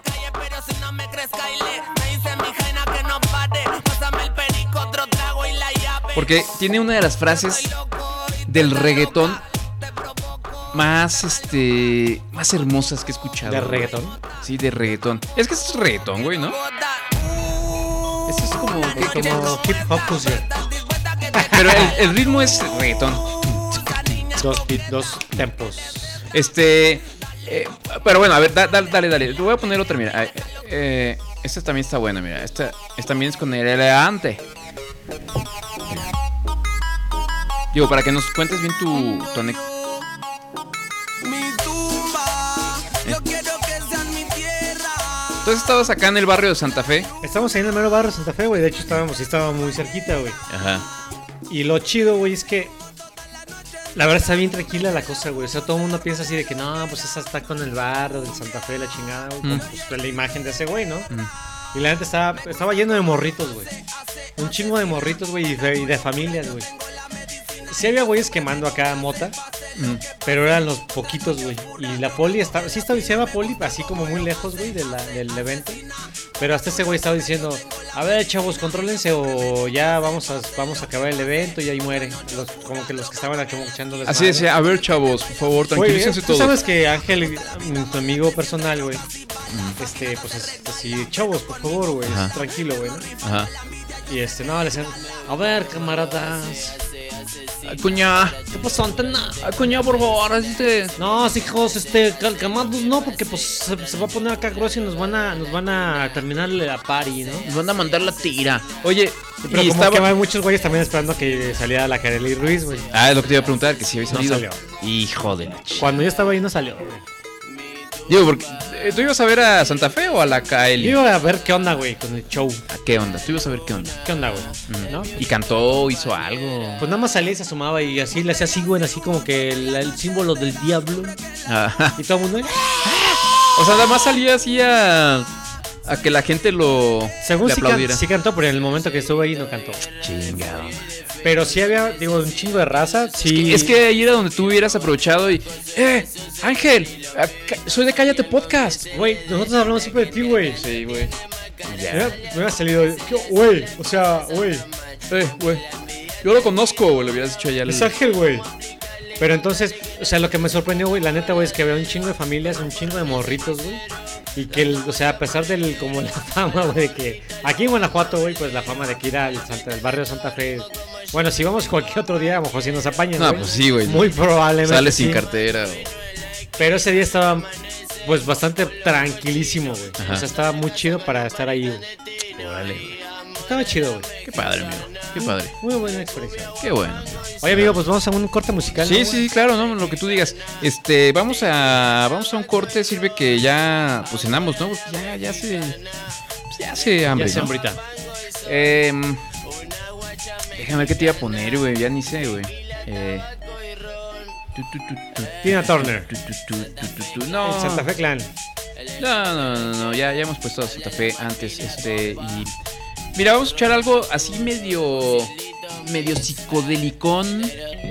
Porque tiene una de las frases del reggaetón más, este, más hermosas que he escuchado. ¿De güey. reggaetón? Sí, de reggaetón. Es que esto es reggaetón, güey, ¿no? Esto es como... Es como hip hop fusion. Pero el, el ritmo es reggaetón. Dos, beat, dos tempos. Este... eh, pero bueno, a ver, da- da- dale, dale. Te voy a poner otra, mira. Eh, eh, esta también está buena, mira. Esta, esta también es con el elegante. Digo, para que nos cuentes bien tu, tu anécdota. Entonces estabas acá en el barrio de Santa Fe. Estamos ahí en el mero barrio de Santa Fe, güey. De hecho, estábamos, sí, estábamos muy cerquita, güey. Ajá. Y lo chido, güey, es que la verdad está bien tranquila la cosa, güey. O sea, todo el mundo piensa así de que no, pues esa está con el barrio del Santa Fe, la chingada, güey. Mm. con, pues, la imagen de ese güey, ¿no? Mm. Y la gente estaba, estaba lleno de morritos, güey. Un chingo de morritos, güey, y de, y de familias, güey. Sí había güeyes quemando acá mota, Mm. pero eran los poquitos, güey. Y la poli estaba, sí estaba diciendo poli, así como muy lejos, güey, de la- del evento. Pero hasta ese güey estaba diciendo, a ver, chavos, contrólense o ya vamos a, vamos a acabar el evento y ahí mueren. Los, como que los que estaban aquí echando Así decía, a ver, chavos, por favor, tranquilícense Tú todos. sabes que Ángel, mi- tu amigo personal, güey, este, pues es así, chavos, por favor, güey, Ajá. tranquilo, güey, ¿no? Ajá. Y este, no, le decían, a ver, camaradas. Cuñá. ¿Qué pasó, antena? Cuñá, por favor, este. No, hijos, este, cal- calmados, no, porque pues se, se va a poner acá grueso y nos van a, nos van a terminar la party, ¿no? Nos van a mandar la tira. Oye, Pero y como estaba... que hay muchos güeyes también esperando que saliera la Kareli Ruiz, güey. Ah, es lo que te iba a preguntar, que si había No salido. salió. Hijo de la ch... Cuando yo estaba ahí no salió, güey. Digo, porque... eh, ¿tú ibas a ver a Santa Fe o a la K L? Yo iba a ver qué onda, güey, con el show. ¿A qué onda? ¿Tú ibas a ver qué onda? ¿Qué onda, güey? Mm. ¿No? Y cantó, hizo algo. Pues nada más salía y se asomaba y así le hacía así, güey, así como que el, el símbolo del diablo. Ajá. Y todo el mundo. O sea, nada más salía así a... a que la gente lo... Según le sí, can- aplaudiera. sí cantó, pero en el momento que estuvo ahí no cantó. Chingado. Pero sí había, digo, un chingo de raza. Sí. Es que ahí era donde tú hubieras aprovechado y... ¡Eh! Ángel, acá- soy de Cállate Podcast. Güey, nosotros hablamos siempre de ti, güey. Sí, güey. Me hubiera- me hubiera salido, ¿qué? Güey, o sea, güey. Eh, güey. Yo lo conozco, güey. Lo hubieras dicho allá. Es Ángel, güey. Pero entonces, o sea, lo que me sorprendió, güey, la neta, güey, es que había un chingo de familias, un chingo de morritos, güey. Y que, el, o sea, a pesar del, como la fama, güey, de que aquí en Guanajuato, güey, pues la fama de que ir al Santa, el barrio de Santa Fe. Bueno, si vamos cualquier otro día, a lo mejor si nos apañan, No, güey. pues sí, güey. Muy probablemente. Sale sin sí. cartera. o- Pero ese día estaba, pues, bastante tranquilísimo, güey. Ajá. O sea, estaba muy chido para estar ahí, güey. Órale, güey. Estaba chido, güey. Qué padre, amigo. Qué padre. Muy buena experiencia. Qué bueno. amigo. Oye, amigo, pues vamos a un corte musical. Sí, ¿no, sí, güey? sí, claro, no, lo que tú digas. Este, vamos a vamos a un corte, sirve que ya pues cenamos, ¿no? Porque ya ya se pues, ya se hambre, Ya se ¿no? hambrita. Em, déjame ver qué te iba a poner, güey, ya ni sé, güey. Eh, tu, tu, tu, tu, Tina Turner. tu, tu, tu, tu, tu, tu, no. El Santa Fe Clan. No, no, no, no, ya, ya hemos puesto a Santa Fe antes, este, y... Mira, vamos a escuchar algo así medio... medio psicodelicón.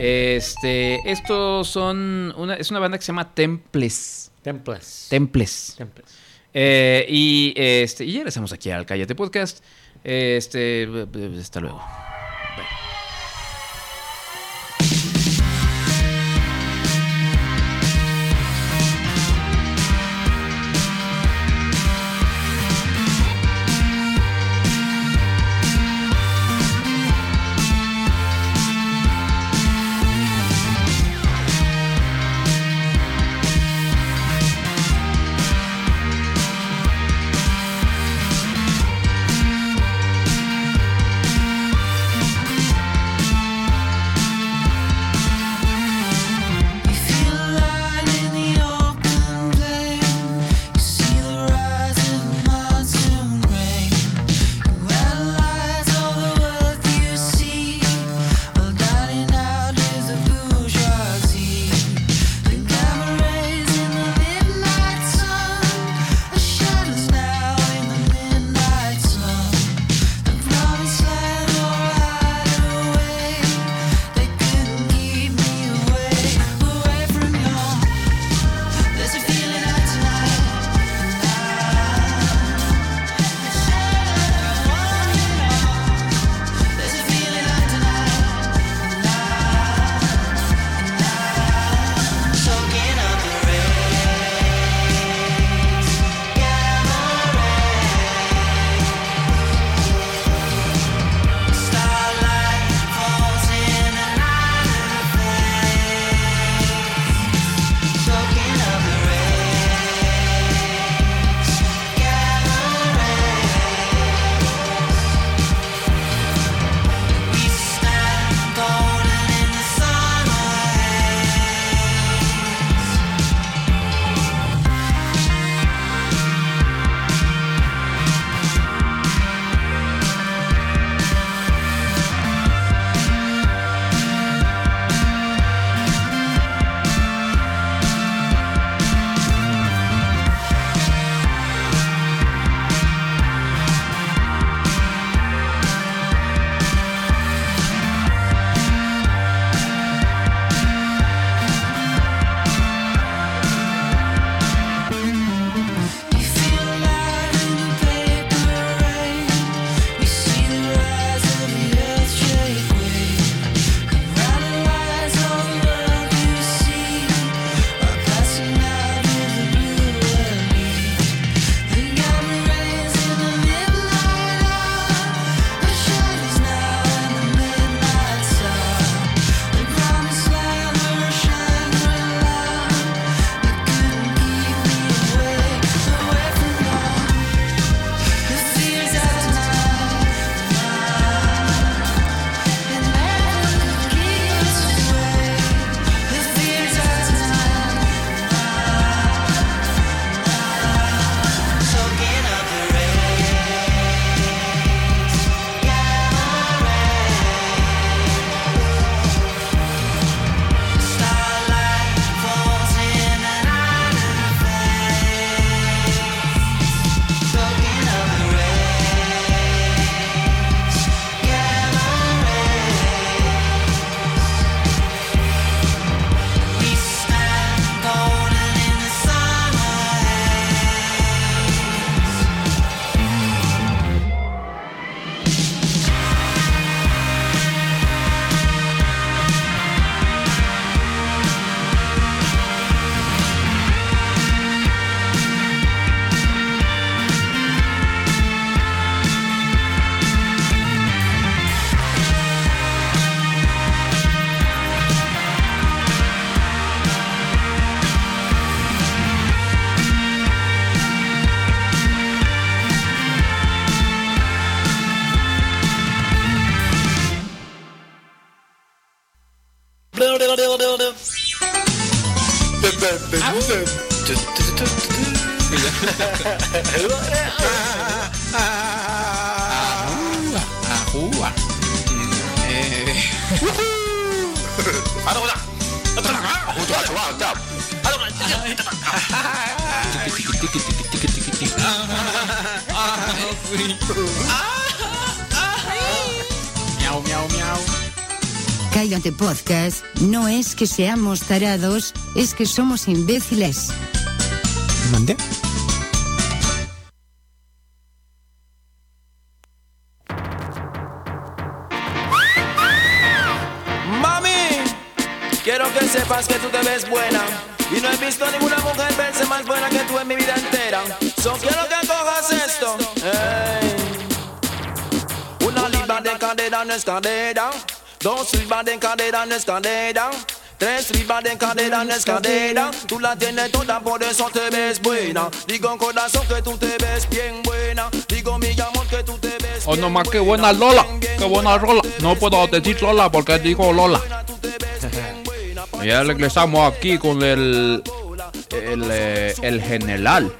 Este, estos son... Una, es una banda que se llama Temples. Temples. Temples. Temples. Eh, y, este, y ya regresamos aquí al Cállate Podcast. Este, hasta luego. Thank Miau, miau, miau. Cállate Podcast, no es que seamos tarados, es que somos imbéciles. ¿Mande? Mami, quiero que sepas que tú te ves buena. Y no he visto a ninguna mujer verse más buena que tú en mi vida entera. So quiero que cojas esto. Hey. Una libra de cadera no es cadera. Dos libras de cadera no es cadera. Tres libras de cadera no es cadera. Tú la tienes toda, por eso te ves buena. Digo corazón que tú te ves bien buena. Digo mi amor que tú te ves. Oh, no más, qué buena Lola. Qué buena Lola. No puedo decir Lola porque digo Lola. Ya regresamos aquí con el el, eh, el general.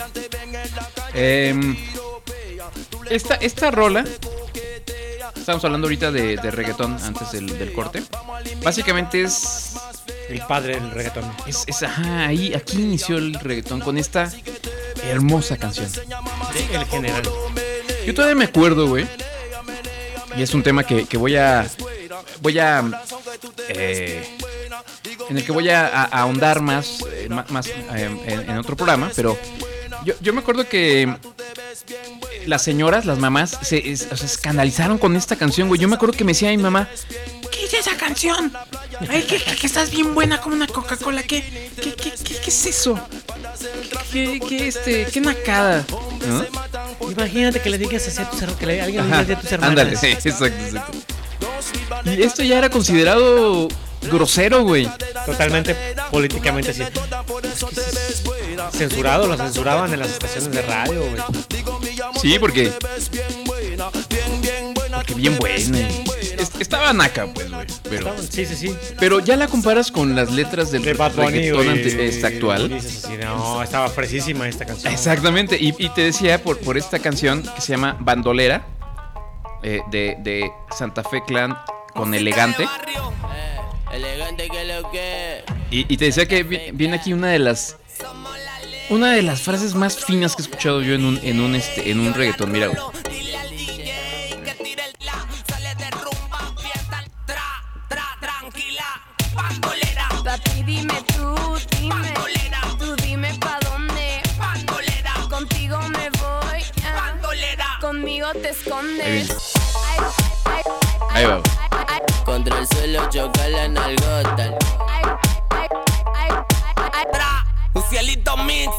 Eh, esta, esta rola, estamos hablando ahorita de, de reggaetón antes del, del corte. Básicamente es el padre del reggaetón. Es, es ajá, ahí, aquí inició el reggaetón con esta hermosa canción. De El General. Yo todavía me acuerdo, güey. Y es un tema que, que voy a voy a eh, en el que voy a, a, a ahondar más, eh, más, más eh, en, en otro programa, pero yo, yo me acuerdo que las señoras, las mamás, se, es, o sea, escandalizaron con esta canción, güey. Yo me acuerdo que me decía mi mamá, ¿qué es esa canción? Ay, que, que, que estás bien buena como una Coca-Cola. ¿Qué, qué, qué, qué, qué es eso? ¿Qué, qué, este, qué nacada? ¿No? Imagínate que le digas así a tus hermanos, que le, alguien le diga a tus hermanas. Ándale, sí, exacto, exacto. Y esto ya era considerado grosero, güey. Totalmente políticamente así. Censurado, lo censuraban en las estaciones de radio, güey. Sí, porque porque bien buena. Estaba naca, pues, güey. Pero, sí, sí, sí. Pero ya la comparas con las letras del de Bad Bunny, reggaetón güey, ante, este actual. Dices así, no, estaba fresísima esta canción. Exactamente. Y, y te decía por, por esta canción que se llama Bandolera, eh, de, de Santa Fe Clan con Elegante. Y, y te decía que viene aquí una de las una de las frases más finas que he escuchado yo en un en un este en un reggaetón. Mira, güey. Papi, dime tú, dime, tú dime pa' dónde. Contigo me voy, ah. Conmigo te escondes. Ahí va. Contra el suelo choca la nalgota. Un cielito mix.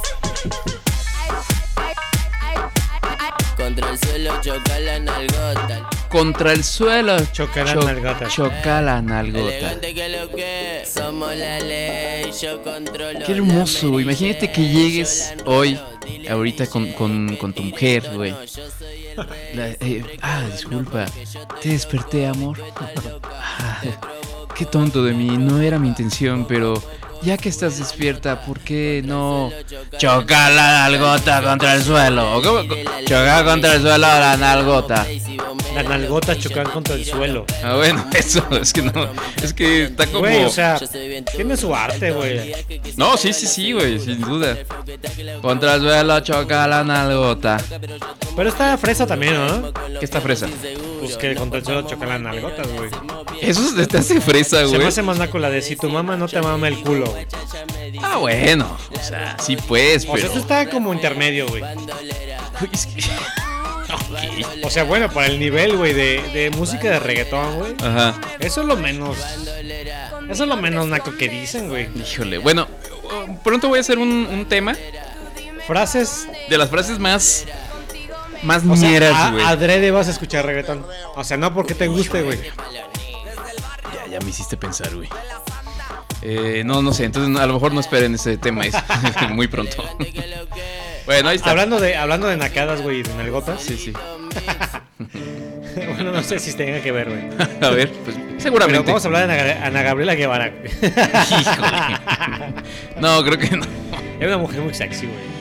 Contra el suelo choca la nalgota. Contra el suelo choca la cho- nalgota. Choca la nalgota. Somos la ley, yo controlo. Qué hermoso, güey. Imagínate que llegues hoy, ahorita con, con, con tu mujer, güey. La, eh, ah, disculpa. Te desperté, amor. Ah, qué tonto de mí. No era mi intención, pero ya que estás despierta, ¿por qué no choca la nalgota contra el suelo? ¿Cómo? Choca contra el suelo la nalgota. Las nalgotas chocan contra el suelo. Ah, bueno, eso, es que no, es que está como... Güey, o sea, tiene su arte, güey. No, sí, sí, sí, güey, sin duda. Contra el suelo choca la nalgota. Pero está fresa también, ¿no? ¿Qué está fresa? Pues que contra el suelo chocan las nalgotas, güey. Eso te hace fresa, güey. Se me hace más naco la de si tu mamá no te mama el culo, güey. Ah, bueno, o sea, sí pues, pero... O pero... sea, esto está como intermedio, güey. Es que... Okay. O sea, bueno, para el nivel, güey, de, de música de reggaetón, güey. Ajá. Eso es lo menos. Eso es lo menos naco que dicen, güey. Híjole, bueno, pronto voy a hacer un, un tema. Frases. De las frases más. Más o ñeras, sea, güey. Adrede vas a escuchar reggaetón. O sea, no porque te guste, güey. Ya, ya me hiciste pensar, güey. Eh, no, no sé, entonces a lo mejor no esperen ese tema es muy pronto. Bueno, ahí está. Hablando de, hablando de nacadas, güey, y de nalgotas. Sí, sí. Bueno, no sé si tenga que ver, güey. A ver, pues seguramente. Pero vamos a hablar de Ana, Ana Gabriela Guevara. Híjole. No, creo que no. Es una mujer muy sexy, güey.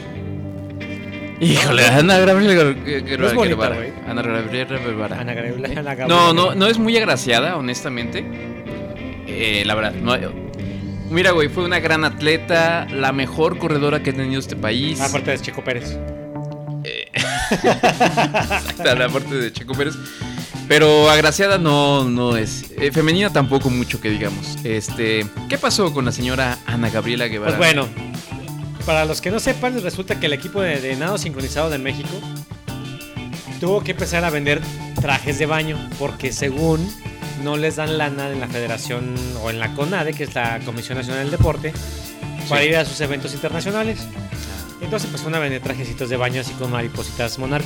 Híjole, Ana Gabriela Guevara. No es bonita, güey. Ana Gabriela Guevara. Ana Gabriela, Ana Gabriela. No, no, no es muy agraciada, honestamente. Eh, la verdad, no. Mira, güey, fue una gran atleta, la mejor corredora que ha tenido este país. Aparte de Checo Pérez. Eh, Exacto, la parte de Checo Pérez. Pero agraciada no, no es. Eh, femenina tampoco mucho que digamos. Este, ¿qué pasó con la señora Ana Gabriela Guevara? Pues bueno, para los que no sepan, resulta que el equipo de, de nado sincronizado de México tuvo que empezar a vender trajes de baño porque según no les dan lana en la federación o en la CONADE, que es la Comisión Nacional del Deporte, para sí. ir a sus eventos internacionales. Entonces pues van a vender trajecitos de baño así con maripositas monarca.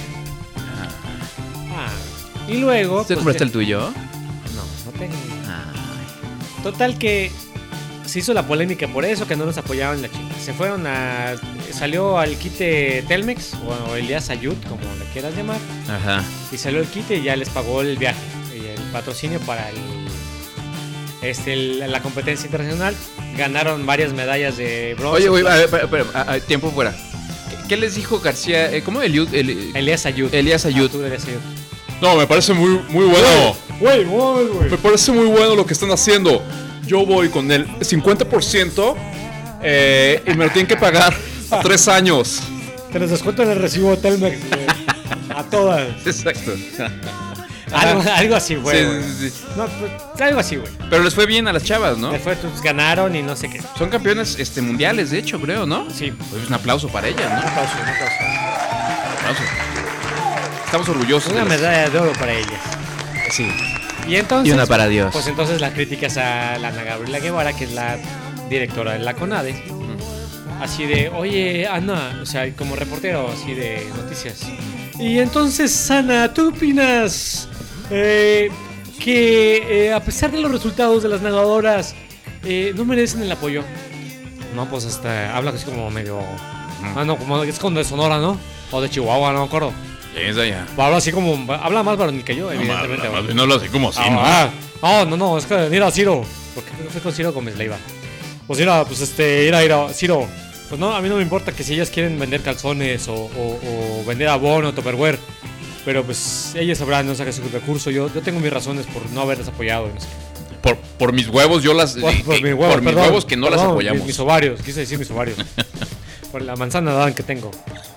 Ah. Y luego... ¿Usted pues, compraste el tuyo? No, no tengo. Ah. Total que se hizo la polémica por eso, que no nos apoyaban la chica. Se fueron a... Salió al quite Telmex, o Elías Ayud, como le quieras llamar. Ajá. Y salió el quite y ya les pagó el viaje. El patrocinio para el, este, el, la competencia internacional. Ganaron varias medallas de bronce. Oye, güey, a ver, espera, espera, a, a, tiempo fuera. ¿Qué, ¿Qué les dijo García? Eh, ¿Cómo? Eliud, el, Elías Ayud. Elías Ayud. Ah, Elías Ayud. No, me parece muy, muy bueno. Güey, güey, güey. Me parece muy bueno lo que están haciendo. Yo voy con el cincuenta por ciento eh, y me lo tienen que pagar a tres años. Te les descuento en el recibo de Telmex, güey. A todas. Exacto. Algo, algo así, güey. Sí, sí, sí. No, pues, algo así, güey. Pero les fue bien a las chavas, ¿no? Les fue, pues, ganaron y no sé qué. Son campeones este, mundiales, de hecho, creo, ¿no? Sí. Pues un aplauso para ellas, ¿no? Un aplauso, un aplauso. Un aplauso. Estamos orgullosos. Una de medalla de oro para ellas. Sí. Y entonces. Y una para Dios. Pues entonces las críticas a la Ana Gabriela Guevara, que es la directora de la CONADE. Mm. Así de, oye, Ana, o sea, como reportero, así de noticias. Y entonces, Ana, ¿tú opinas eh, que eh, a pesar de los resultados de las nadadoras, eh, no merecen el apoyo? No, pues hasta habla así como medio... Uh-huh. Ah, no, como es como de Sonora, ¿no? O de Chihuahua, no me acuerdo. Es allá. Habla así como... Habla más varonil que yo, evidentemente. No, no, no lo sé como así, ¿no? Ah, no, no, no, es que mira, Ciro. ¿Por qué fue con Ciro Gómez Leiva? Pues mira, pues este, mira, mira, Ciro. Pues no, a mí no me importa que si ellas quieren vender calzones o, o, o vender abono, Tupperware. Pero pues ellas sabrán, no sacan su recurso. Yo, yo tengo mis razones por no haberlas apoyado. No sé. Por, por mis huevos, yo las. Por, por, eh, mi huevo, por mis perdón, huevos que no perdón, las apoyamos. Mis, mis ovarios, quise decir mis ovarios. Por la manzana de Adán que tengo.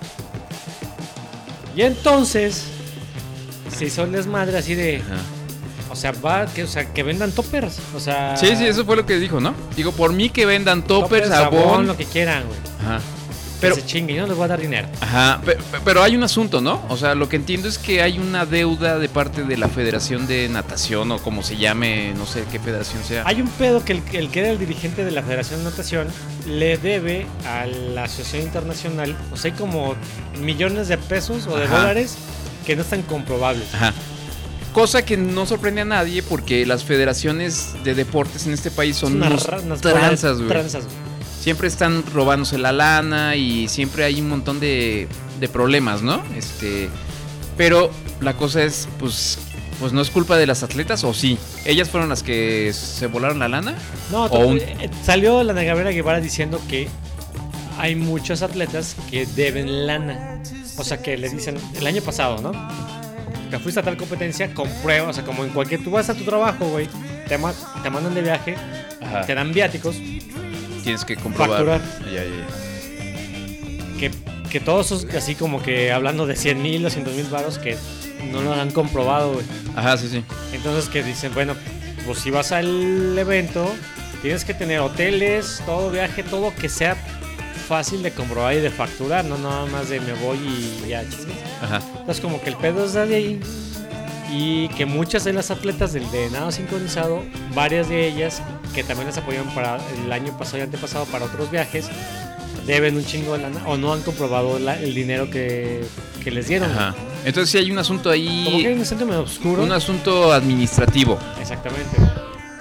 Y entonces se hizo el desmadre así de. Ajá. O sea, va, que, o sea, que vendan toppers. O sea. Sí, sí, eso fue lo que dijo, ¿no? Digo, por mí que vendan toppers, toppers abón, abón, lo que quieran, güey. Ajá. Pero que se chingue, yo no les voy a dar dinero. Ajá, pero, pero hay un asunto, ¿no? O sea, lo que entiendo es que hay una deuda de parte de la Federación de Natación o como se llame, no sé qué federación sea. Hay un pedo que el, el que era el dirigente de la Federación de Natación le debe a la Asociación Internacional, o sea, hay como millones de pesos o de Ajá. dólares que no están comprobables. Ajá. Cosa que no sorprende a nadie porque las federaciones de deportes en este país son una, unos unas tranzas, güey. Tranzas, güey. Siempre están robándose la lana y siempre hay un montón de, de problemas, ¿no? Este, pero la cosa es, pues, pues no es culpa de las atletas, ¿o sí? ¿Ellas fueron las que se volaron la lana? No, ¿O un... salió la Ana Gabriela Guevara diciendo que hay muchos atletas que deben lana. O sea, que les dicen, el año pasado, ¿no? Que fuiste a tal competencia, comprueba, o sea, como en cualquier... Tú vas a tu trabajo, güey, te, ma- te mandan de viaje, Ajá. te dan viáticos... Tienes que comprobar. Facturar. Ya, ya. Que, que todos esos, así como que hablando de cien mil, doscientos mil varos, que no lo han comprobado, güey. Ajá, sí, sí. Entonces que dicen, bueno, pues si vas al evento, tienes que tener hoteles, todo viaje, todo que sea fácil de comprobar y de facturar, no nada más de me voy y ya. Ajá. Entonces como que el pedo es de ahí. Y que muchas de las atletas del de nado sincronizado, varias de ellas que también las apoyaron para el año pasado y antepasado para otros viajes, deben un chingo de lana o no han comprobado la, el dinero que, que les dieron. Ajá. Entonces sí hay un asunto ahí. Como que hay un asunto medio oscuro. Un asunto administrativo. Exactamente.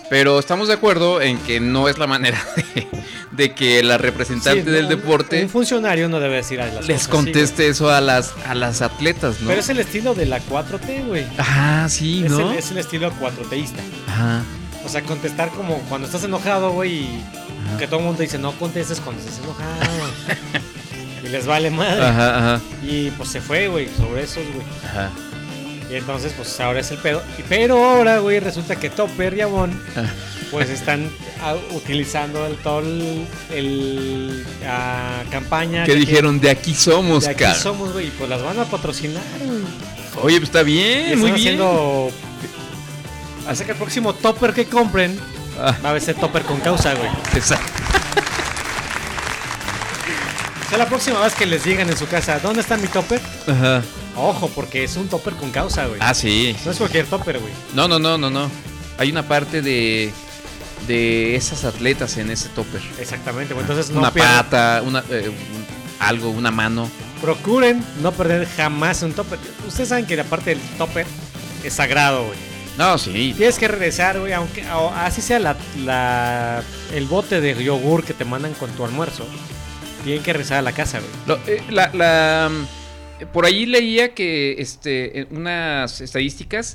Pero estamos de acuerdo en que no es la manera de, de que la representante Sí, del un- deporte Un funcionario no debe decir a las les cosas conteste eso a las, a las atletas, ¿no? Pero es el estilo de la cuatro T, güey. Ah, sí, Es, ¿no? el, es el estilo cuatro Tista. Ajá. O sea, contestar como cuando estás enojado, güey, y que todo el mundo dice, no contestes cuando estés enojado. Y les vale madre. Ajá, ajá. Y pues se fue, güey, sobre esos, güey. Ajá. Y entonces, pues ahora es el pedo. Y- Pero ahora, güey, resulta que Topper y Avon, Ah. pues están ah, utilizando el, todo el, el, ah, campaña. ¿Qué que dijeron? De aquí somos, de aquí cara. somos, güey, y pues las van a patrocinar, güey. Oye, pues está Y bien, están muy bien. haciendo. Así que el próximo Topper que compren Ah. va a ser Topper con causa, güey. Exacto. O sea, la próxima vez que les digan en su casa, ¿dónde está mi Topper? Ajá. Ojo, porque es un Topper con causa, güey. Ah, sí. No es cualquier Topper, güey. No, no, no, no, no. Hay una parte de de esas atletas en ese topper. Exactamente, güey. Entonces no una pierdan. pata, una eh, un- algo, una mano. Procuren no perder jamás un Topper. Ustedes saben que la parte del Topper es sagrado, güey. No, sí. Tienes que regresar, güey, aunque o así sea la, la el bote de yogur que te mandan con tu almuerzo. Tienen que regresar a la casa, güey. Lo- eh, la, la, mm, por ahí leía que este, en unas estadísticas,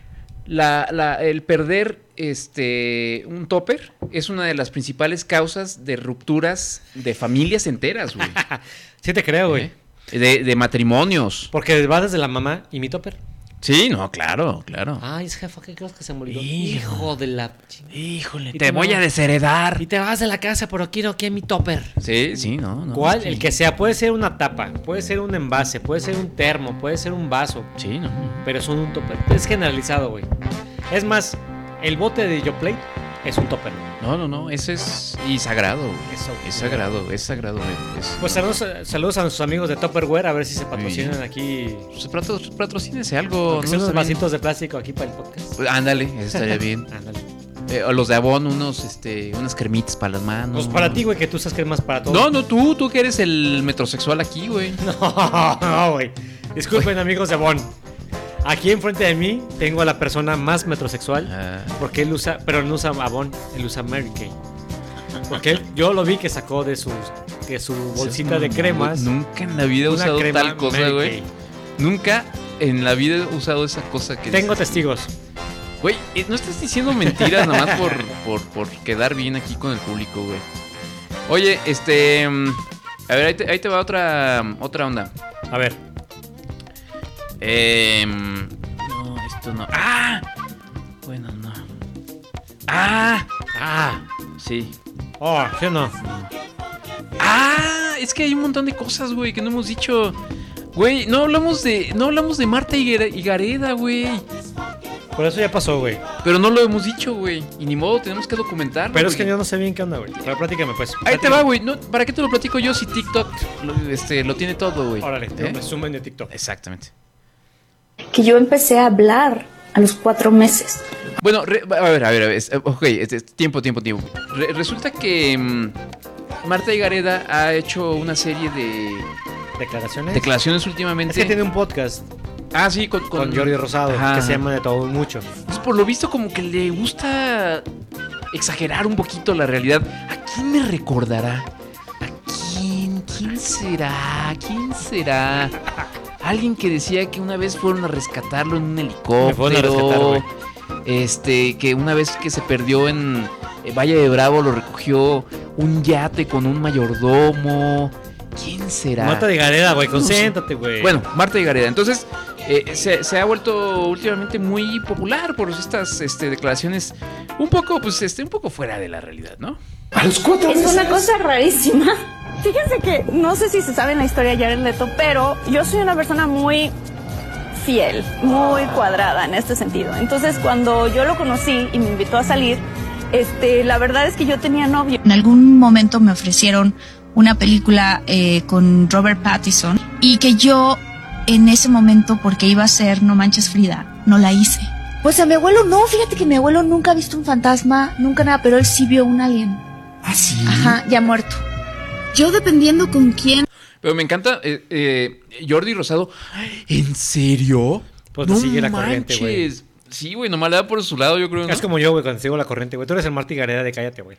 la, la- el perder este, un topper es una de las principales causas de rupturas de familias enteras, güey. Sí te creo, güey. ¿Eh? De, de matrimonios. Porque va desde la mamá y mi Topper. Sí, no, claro, claro. Ay, es jefa, ¿qué crees que se murió? Hijo. Hijo de la... Híjole, Y te voy a desheredar. Y te vas de la casa, pero quiero aquí mi Topper. Sí, sí, no, no. ¿Cuál? sí. El que sea. Puede ser una tapa, puede ser un envase, puede ser un termo, puede ser un vaso. Sí, no. Pero son un Topper. Es generalizado, güey. Es más, el bote de YoPlate es un Topper. No, no, no, ese es y sagrado, güey. Eso, Es sagrado, es sagrado, güey. Es- Pues saludos, saludos a nuestros amigos de Topperware, a ver si se patrocinan aquí. Pues, patro- patrocínese algo. Porque ¿no? son unos Está bien. vasitos de plástico aquí para el podcast. Pues, ándale, eso estaría bien. Ándale. Eh, o los de Avon, unos, este, unas cremitas para las manos. Pues para ti, güey, que tú sabes que es más para todos. No, no, tú, tú que eres el metrosexual aquí, güey. No, no, güey. Disculpen, amigos de Avon. Aquí enfrente de mí tengo a la persona más metrosexual. Ah. Porque él usa, pero no usa Avon, él usa Mary Kay. Porque él, yo lo vi que sacó de su, de su bolsita de cremas. Nunca en la vida he una usado crema tal cosa, Mary güey. Kay. Nunca en la vida he usado esa cosa que Tengo dices. testigos. Güey, eh, no estás diciendo mentiras nada más por, por, por quedar bien aquí con el público, güey. Oye, este... mm, a ver, ahí te, ahí te va otra, otra onda. A ver. Eh, no, esto no. ¡Ah! Bueno, no. ¡Ah! Ah. Sí. Oh, ¿sí o no? ¡Ah! Es que hay un montón de cosas, güey, que no hemos dicho. Güey, no hablamos de. No hablamos de Marta Higuera- Higareda, güey. Por eso ya pasó, güey. Pero no lo hemos dicho, güey. Y ni modo, tenemos que documentar. Pero es que yo no sé bien qué onda, güey. Pero platícame, pues. Ahí te va, güey. No, ¿para qué te lo platico yo si TikTok lo, este, lo tiene todo, güey? Órale, te ¿Eh? un resumen de TikTok. Exactamente. Que yo empecé a hablar a los cuatro meses. Bueno, re- a ver, a ver, a ver. es- Ok, este, es- tiempo, tiempo, tiempo. Re- resulta que mm, Marta Higareda ha hecho una serie de ¿Declaraciones? declaraciones últimamente. Es que tiene un podcast Ah, sí, con, con, Jordi Rosado, Ajá, que se ajá. llama De Todo Mucho. Pues por lo visto como que le gusta exagerar un poquito la realidad. ¿A quién me recordará? ¿A quién? ¿Quién será? ¿Quién será? Alguien que decía que una vez fueron a rescatarlo en un Me fueron a rescatar, helicóptero. güey. Este, que una vez que se perdió en eh, Valle de Bravo lo recogió un yate con un mayordomo. ¿Quién será? Marta de Gareda, güey, No sé. concéntrate, güey. Bueno, Marta Higareda. Entonces, eh, se, se ha vuelto últimamente muy popular por estas este, declaraciones un poco, pues, este, un poco fuera de la realidad, ¿no? A los cuatro Es una cosa rarísima. Fíjense que no sé si se sabe en la historia de Jared Leto, pero yo soy una persona muy fiel, muy cuadrada en este sentido. Entonces, cuando yo lo conocí y me invitó a salir, este, la verdad es que yo tenía novio. En algún momento me ofrecieron una película eh, con Robert Pattinson y que yo en ese momento, porque iba a ser No Manches Frida, no la hice. Pues a mi abuelo no, fíjate que mi abuelo nunca ha visto un fantasma, nunca nada, pero él sí vio un alien. ¿Ah, sí? Ajá, ya muerto. Yo dependiendo con quién. Pero me encanta eh, eh, Jordi Rosado. ¿En serio? Pues le sigue la corriente, güey. manches. Sí, güey, nomás le da por su lado, yo creo, ¿no? Es como yo, güey, cuando sigo la corriente, güey. Tú eres el Marty Gareda de cállate, güey.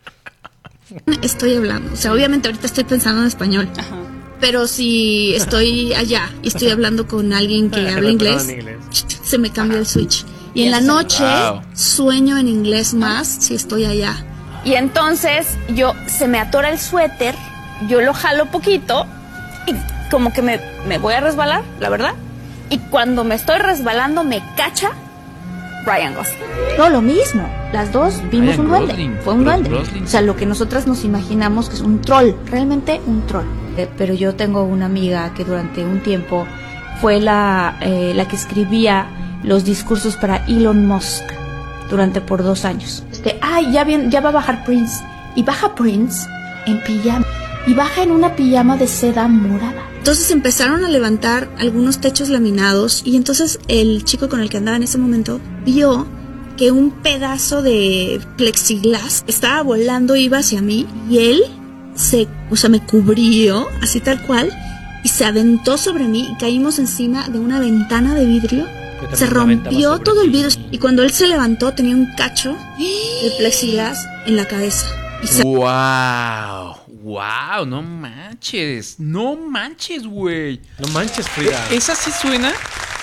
Estoy hablando. O sea, obviamente ahorita estoy pensando en español. Ajá. Pero si estoy allá y estoy hablando con alguien que habla inglés, se me cambia el switch. Y en la noche wow. sueño en inglés más si estoy allá. Y entonces yo se me atora el suéter, yo lo jalo poquito y como que me, me voy a resbalar, la verdad. Y cuando me estoy resbalando me cacha Ryan Gosling. No, lo mismo. Las dos vimos Ryan un duende. Gosling. Fue un duende. Gosling. O sea, lo que nosotras nos imaginamos que es un troll. Realmente un troll. Eh, pero yo tengo una amiga que durante un tiempo fue la, eh, la que escribía los discursos para Elon Musk durante por dos años. Este, ay, ya, bien, ya va a bajar Prince. Y baja Prince en pijama. Y baja en una pijama de seda morada. Entonces empezaron a levantar algunos techos laminados y entonces el chico con el que andaba en ese momento vio que un pedazo de plexiglas estaba volando, iba hacia mí y él se, o sea, me cubrió así tal cual y se aventó sobre mí y caímos encima de una ventana de vidrio. Se rompió todo el vidrio y cuando él se levantó tenía un cacho de plexiglas en la cabeza. Y se... ¡Wow! ¡Wow! No manches. No manches, güey. No manches, Frida. E- Esa sí suena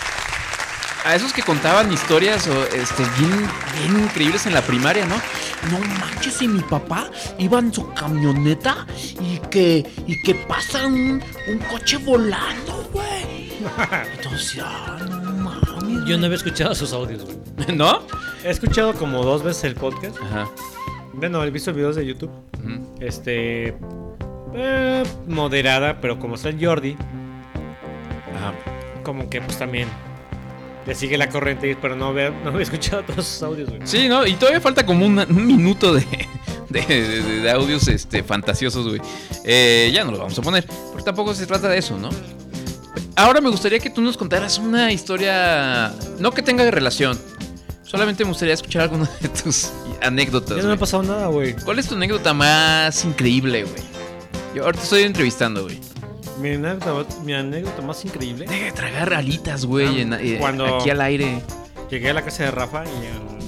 a esos que contaban historias o, este, bien, bien increíbles en la primaria, ¿no? No manches, y mi papá iba en su camioneta y que, y que pasa un, un coche volando, güey. Entonces, ah, no mames. Yo no había escuchado esos audios, güey. ¿No? He escuchado como dos veces el podcast. Ajá. Bueno, he visto videos de YouTube. Uh-huh. Este. Eh, moderada, pero como está el Jordi. Ajá. Como que pues también le sigue la corriente, pero no había, no había escuchado todos esos audios, güey. Sí, ¿no? Y todavía falta como una, un minuto de, de, de, de audios este, fantasiosos, güey. Eh, ya no lo vamos a poner, porque tampoco se trata de eso, ¿no? Ahora me gustaría que tú nos contaras una historia, no que tenga relación. Solamente me gustaría escuchar alguna de tus anécdotas. Ya no me ha pasado nada, güey. ¿Cuál es tu anécdota más increíble, güey? Yo ahorita estoy entrevistando, güey. Mi anécdota, mi anécdota más increíble. De tragar alitas, güey, ah, eh, cuando aquí al aire. Llegué a la casa de Rafa y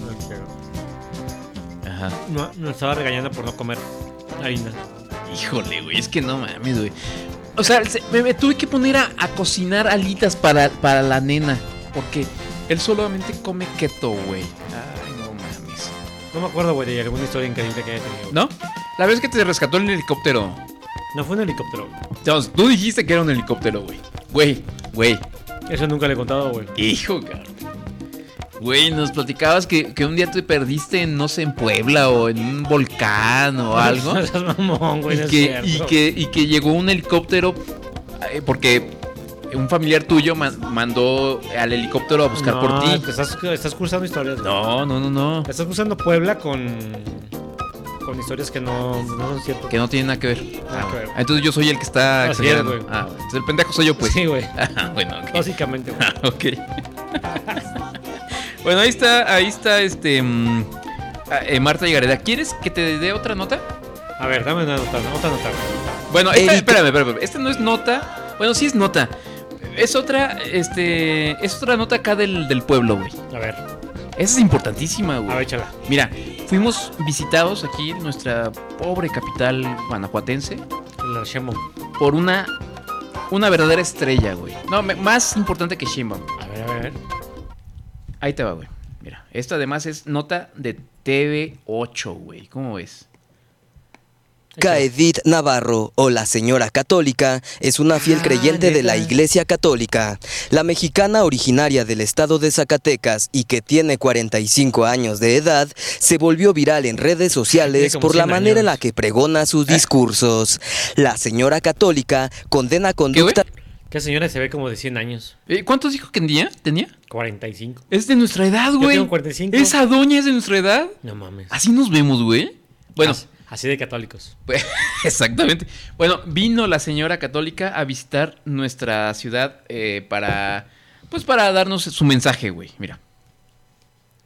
uh, Ajá. No, nos estaba regañando por no comer harina. Híjole, güey, es que no mames, güey. O sea, me, me tuve que poner a, a cocinar alitas para, para la nena. Porque él solamente come keto, güey. Ay, no mames. No me acuerdo, güey, de alguna historia increíble que haya tenido. ¿No? La vez que te rescató el helicóptero. No fue un helicóptero. Entonces, tú dijiste que era un helicóptero, güey. Güey, güey. Eso nunca le he contado, güey. Hijo, cabrón. Güey, nos platicabas que, que un día te perdiste en, no sé, en Puebla o en un volcán o algo. No seas mamón, güey, y, no es que, cierto. y, que, y que llegó un helicóptero eh, porque un familiar tuyo man, mandó al helicóptero a buscar no, por ti. Te estás, estás cruzando historias. Güey. No, no, no, no. Estás cruzando Puebla con, con historias que no, no son ciertas. Que no tienen nada que ver. Nada ah, que ver. Entonces yo soy el que está Así es, güey. Ah, entonces el pendejo soy yo, pues. Sí, güey. Ah, bueno, ok. Básicamente, güey. Ah, ok. Bueno, ahí está, ahí está este mm, eh, Marta y Gareda. ¿Quieres que te dé otra nota? A ver, dame una nota, otra nota. Bueno, esta, espérame, espérame, esta no es nota. Bueno, sí es nota. Es otra, este, es otra nota acá del, del pueblo, güey. A ver. Esa es importantísima, güey. A ver, échala. Mira, fuimos visitados aquí en nuestra pobre capital guanajuatense. La Sheinbaum. Por una, una verdadera estrella, güey. No, me, más importante que Sheinbaum. A ver, a ver. Ahí te va, güey. Mira, esta además es nota de T V ocho, güey. ¿Cómo ves? Edith Navarro, o la señora católica, es una fiel Ah, creyente neta. de la Iglesia Católica. La mexicana originaria del estado de Zacatecas y que tiene cuarenta y cinco años de edad, se volvió viral en redes sociales como por la cien manera en años. la que pregona sus discursos. La señora católica condena conducta... ¿Qué señora se ve como de cien años? Eh, ¿Cuántos hijos que tenía? ¿Tenía? cuarenta y cinco. Es de nuestra edad, Yo güey. tengo cuarenta y cinco. ¿Esa doña es de nuestra edad? No mames. Así nos vemos, güey. Bueno. Así, así de católicos. Pues, exactamente. Bueno, vino la señora católica a visitar nuestra ciudad eh, para, pues para darnos su mensaje, güey. Mira.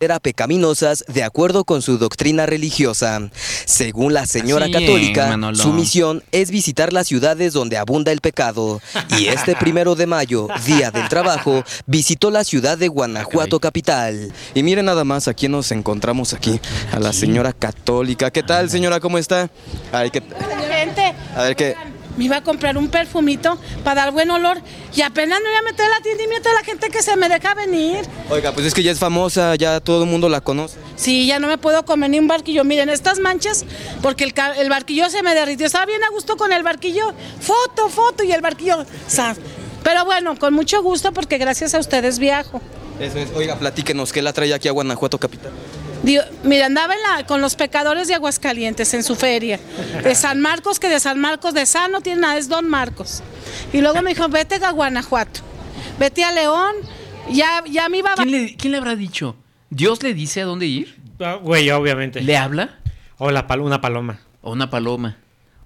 pecaminosas de acuerdo con su doctrina religiosa. Según la señora Así católica, es, Manolo. su misión es visitar las ciudades donde abunda el pecado. Y este primero de mayo, Día del Trabajo, visitó la ciudad de Guanajuato capital. Y miren nada más a quién nos encontramos aquí, a la señora católica. ¿Qué tal, señora? ¿Cómo está? Ay, ¿qué... Gente, A ver qué... me iba a comprar un perfumito para dar buen olor y apenas me voy a meter a la tienda y mira toda la gente que se me deja venir. Oiga, pues es que ya es famosa, ya todo el mundo la conoce. Sí, ya no me puedo comer ni un barquillo. Miren, estas manchas, porque el, ca- el barquillo se me derritió. Estaba bien a gusto con el barquillo. Foto, foto y el barquillo. ¡zas! Pero bueno, con mucho gusto porque gracias a ustedes viajo. Eso es. Oiga, platíquenos, ¿qué la trae aquí a Guanajuato capital? Digo, mira, andaba en la- con los pecadores de Aguascalientes en su feria. De San Marcos, que de San Marcos de San no tiene nada, es Don Marcos. Y luego me dijo, vete a Guanajuato, vete a León. Ya, ya me iba a... ¿Quién le, quién le habrá dicho? ¿Dios le dice a dónde ir? Ah, güey, obviamente. ¿Le habla? O la pal- una paloma. O una paloma.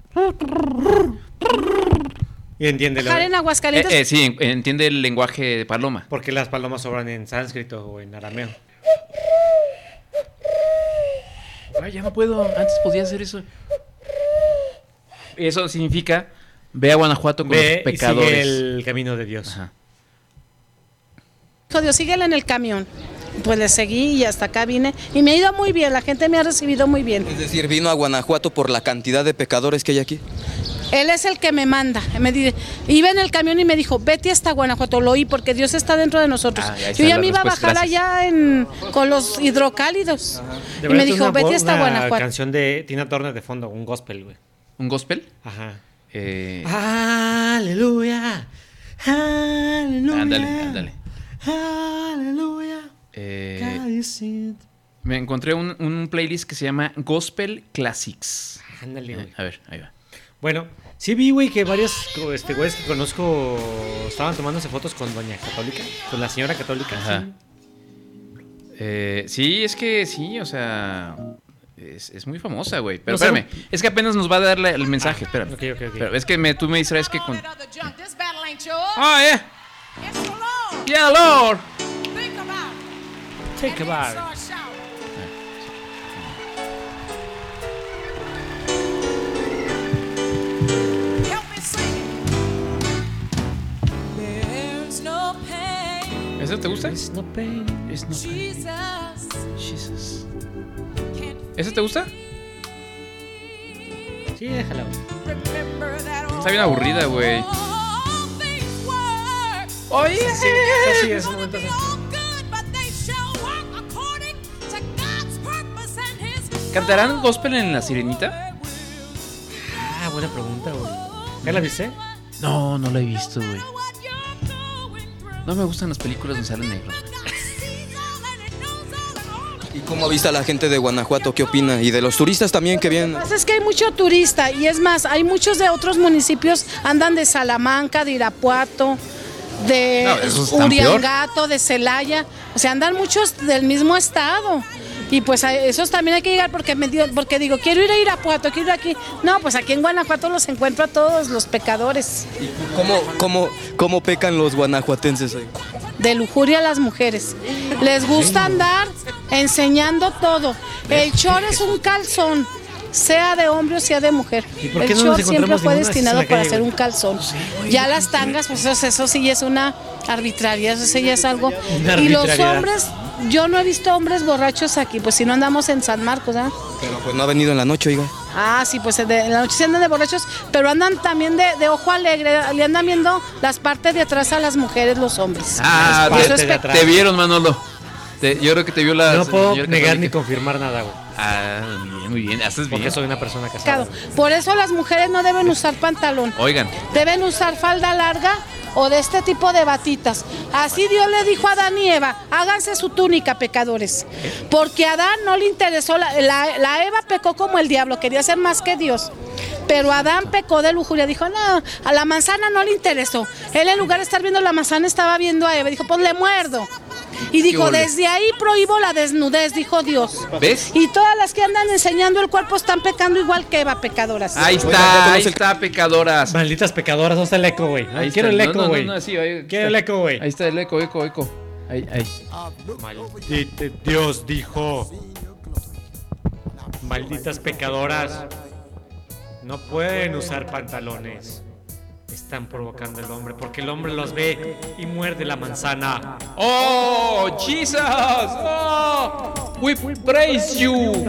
Y entiende. Bajar en Aguascalientes. Eh, eh, sí, en- entiende el lenguaje de paloma. Porque las palomas sobran en sánscrito o en arameo. Ay, ya no puedo. Antes podía hacer eso. Eso significa ve a Guanajuato con Ve los y pecadores. sigue el camino de Dios. Ajá. Dijo, Dios, síguele en el camión. Pues le seguí y hasta acá vine. Y me ha ido muy bien, la gente me ha recibido muy bien. Es decir, vino a Guanajuato por la cantidad de pecadores que hay aquí. Él es el que me manda. Me dice, iba en el camión y me dijo, vete hasta Guanajuato. Lo oí porque Dios está dentro de nosotros. Ah, ahí está Yo ya la me iba a respuesta, bajar gracias. allá en, con los hidrocálidos. Y me Deberías dijo, una, vete hasta una Guanajuato. canción de Tina Turner de fondo, un gospel, güey. ¿Un gospel? Ajá. Eh, Aleluya. Aleluya. ándale, ándale. Aleluya. Eh, God is it. me encontré un, un playlist que se llama Gospel Classics. Ándale, güey. Eh, a ver, ahí va. Bueno, sí vi, güey, que varios este, güeyes que conozco estaban tomándose fotos con doña católica, con la señora católica. Ajá. Sí. Eh, sí, es que sí, o sea, es, es muy famosa, güey. Pero No sé, espérame, es que apenas nos va a dar la- el mensaje, espérame. Ok, ok, ok. Pero es que me, tú me distraes que con... ¡Ah, eh! ¡Yeah, Lord! Take a bar. ¿Eso te gusta? It's no pain. It's no pain. Jesus. ¿Eso te gusta? Sí, déjala, güey. Está bien aburrida, güey. Oye. Sí, sí, es un momento así. ¿Cantarán gospel en La Sirenita? Ah, buena pregunta, güey. ¿Ya la viste? No, no la he visto, güey. No me gustan las películas donde salen negros. ¿Y cómo ha visto a la gente de Guanajuato? ¿Qué opina? Y de los turistas también que vienen. Lo que pasa es que hay mucho turista y es más, hay muchos de otros municipios, andan de Salamanca, de Irapuato, de No, esos están Uriangato, de Celaya, o sea, andan muchos del mismo estado. Y pues a esos también hay que llegar porque me dio- porque digo, quiero ir a Irapuato, quiero ir aquí. No, pues aquí en Guanajuato los encuentro a todos los pecadores. ¿Cómo, cómo, cómo pecan los guanajuatenses hoy? De lujuria a las mujeres. Les gusta andar enseñando todo. El short es un calzón, sea de hombre o sea de mujer. ¿Y por El qué no nos short siempre encontramos fue ninguna destinado en la para calle, hacer güey? un calzón. Ya las tangas, pues eso, eso sí es una arbitraria, eso sí ya es algo. Una Y los arbitrariedad. hombres, yo no he visto hombres borrachos aquí, pues si no andamos en San Marcos, ¿ah? Pero pues no ha venido en la noche, oiga. Ah, sí, pues de, en la noche sí andan de borrachos, pero andan también de, de ojo alegre, le andan viendo las partes de atrás a las mujeres, los hombres. Ah, Eso te, es pe- te vieron, Manolo. Te- yo creo que te vio la No puedo señora negar ni católica. confirmar nada, güey. Ah, muy bien, muy bien. Haces bien. Porque soy una persona casada. Pecado. Por eso las mujeres no deben usar pantalón, Oigan, deben usar falda larga o de este tipo de batitas. Así Dios le dijo a Adán y Eva, háganse su túnica, pecadores. Porque a Adán no le interesó, la, la- la Eva pecó como el diablo, quería ser más que Dios. Pero Adán pecó de lujuria, dijo, no, a la manzana no le interesó. Él en lugar de estar viendo la manzana estaba viendo a Eva, dijo, pues le muerdo. Y dijo, ole? desde ahí prohíbo la desnudez, dijo Dios. ¿ves? Y todas las que andan enseñando el cuerpo están pecando igual que Eva, pecadoras. Ahí Oigan, está, ¿ya ahí conoce- está, pecadoras. Malditas pecadoras, ¿dónde está el eco, güey? Ahí Quiero está. el No, eco, no, güey. no, no, sí, ahí- Quiero el eco, güey. Ahí está el eco, eco, eco. Ay, ay. Maldito Dios dijo. Malditas pecadoras. No pueden usar pantalones. Están provocando al hombre porque el hombre los ve y muerde la manzana. ¡Oh, Jesus! ¡Oh! We praise you.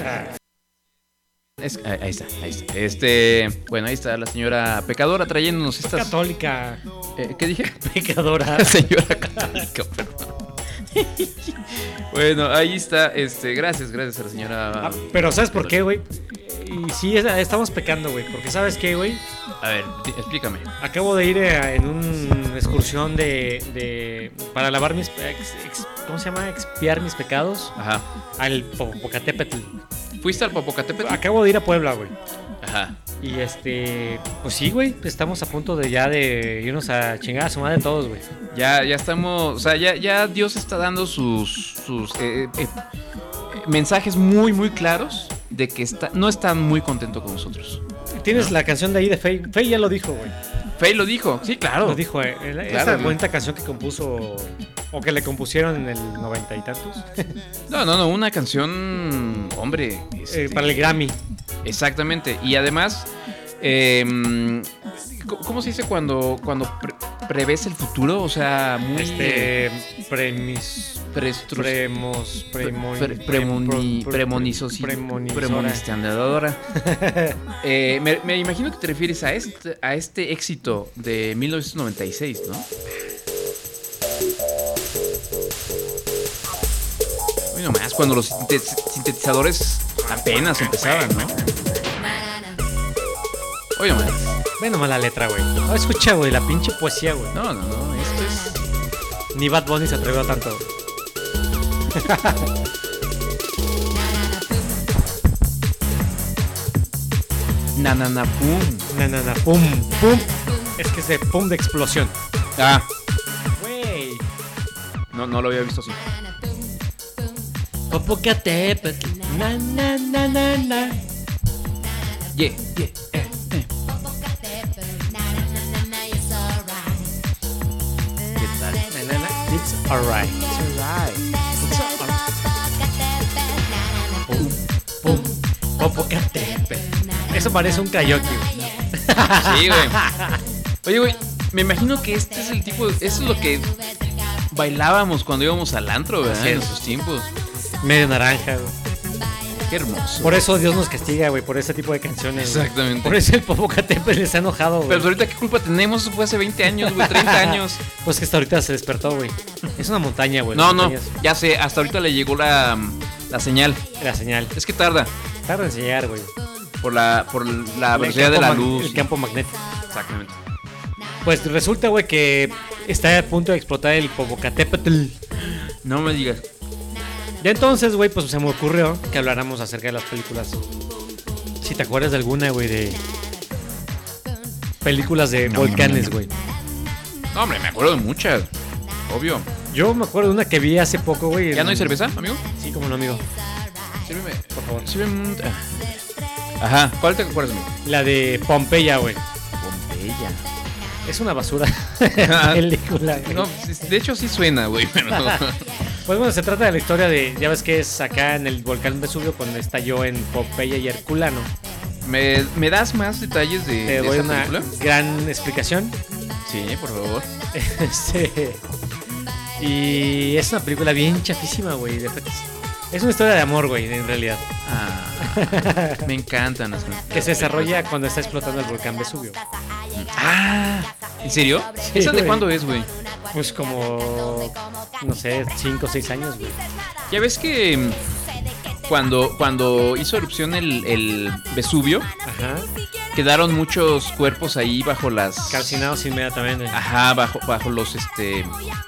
Es, ahí está, ahí está. Este, bueno, ahí está la señora pecadora trayéndonos estas. Católica. Eh, ¿Qué dije? Pecadora. Señora católica, perdón. Bueno, ahí está. Este, gracias, gracias a la señora. Ah, pero ¿sabes por qué, güey? Y sí, estamos pecando, güey. Porque ¿sabes qué, güey? A ver, explícame. Acabo de ir a, en una excursión de, de para lavar mis ex, ex, ¿cómo se llama? Expiar mis pecados. Ajá. Al Popocatépetl. ¿Fuiste al Popocatépetl? Acabo de ir a Puebla, güey. Ajá. Y este, pues sí, güey, estamos a punto de ya de irnos a chingar a su madre todos, güey. Ya, ya estamos, o sea, ya, ya Dios está dando sus, sus eh, eh, mensajes muy, muy claros de que está, no está muy contento con nosotros. Tienes ¿no? La canción de ahí de Faye. Faye ya lo dijo, güey. Faye lo dijo, sí, claro. Lo dijo, eh. Esa claro, bonita canción que compuso, o que le compusieron en el noventa y tantos. No, no, no, una canción, hombre. Este, eh, para el Grammy. Exactamente, y además, eh, ¿cómo se dice cuando, cuando pre prevés el futuro? O sea, muy... Este... Premis... Prestros, premos... Premoni... Pre, premoni, premonizosi, premonistandadora. eh, me, me imagino que te refieres a este, a este éxito de mil novecientos noventa y seis, ¿no? Hoy nomás, cuando los sintetizadores apenas empezaban, ¿no? Oye, nomás. Ve nomás la letra, güey. No, escucha, güey, la pinche poesía, güey. No, no, no, esto es... Ni Bad Bunny se atrevió a tanto, güey. Nanana pum. Nanana pum, pum. Es que es de pum de explosión. Ah. Güey. No, no lo había visto así. Popocatépetl. Na, na, na, na, na. Yeah, yeah, eh, eh. ¿Qué tal? Na, na, na. It's alright. It's alright. It's alright. Pum, pum. Popocatépetl. Eso parece un karaoke. Sí, güey. Oye, güey, me imagino que este es el tipo, eso es lo que bailábamos cuando íbamos al antro, ¿verdad? Sí, en esos tiempos. Medio naranja, güey. Qué hermoso. Por eso Dios nos castiga, güey, por ese tipo de canciones. Exactamente. Güey. Por eso el Popocatépetl les ha enojado, güey. Pero ahorita, ¿qué culpa tenemos? Eso fue hace veinte años, güey, treinta años. Pues que hasta ahorita se despertó, güey. Es una montaña, güey. No, no, ya sé, hasta ahorita le llegó la, la señal. La señal. Es que tarda. Tarda en llegar, güey. Por la, por la velocidad de la luz. El campo magnético. Exactamente. Pues resulta, güey, que está a punto de explotar el Popocatépetl. No me digas. Y entonces, güey, pues se me ocurrió que habláramos acerca de las películas. Si te acuerdas de alguna, güey, de películas de no, volcanes, güey. No, no, no, hombre, me acuerdo de muchas. Obvio. Yo me acuerdo de una que vi hace poco, güey. ¿Ya no hay cerveza, amigo? Sí, como no, amigo. Sírveme, por favor. Sírveme un... Ajá, ¿cuál te acuerdas, amigo? La de Pompeya, güey. Pompeya. Es una basura película, güey. No, de hecho sí suena, güey. Pero... Pues bueno, se trata de la historia de, ya ves que es acá en el volcán Vesubio cuando estalló en Pompeya y Herculano. ¿Me, ¿me das más detalles de, Te de doy esa una película? gran explicación. Sí, por favor. Este, y es una película bien chafísima, güey. Es una historia de amor, güey, en realidad. Ah, me encantan las películas. Que se desarrolla cuando está explotando el volcán Vesubio. Ah, ¿en serio? Sí, ¿Esa de güey. cuándo es, güey? Pues como, no sé, cinco o seis años, güey. Ya ves que cuando, cuando hizo erupción el, el Vesubio, Ajá. quedaron muchos cuerpos ahí bajo las... Calcinados inmediatamente. Ajá, bajo, bajo los, este...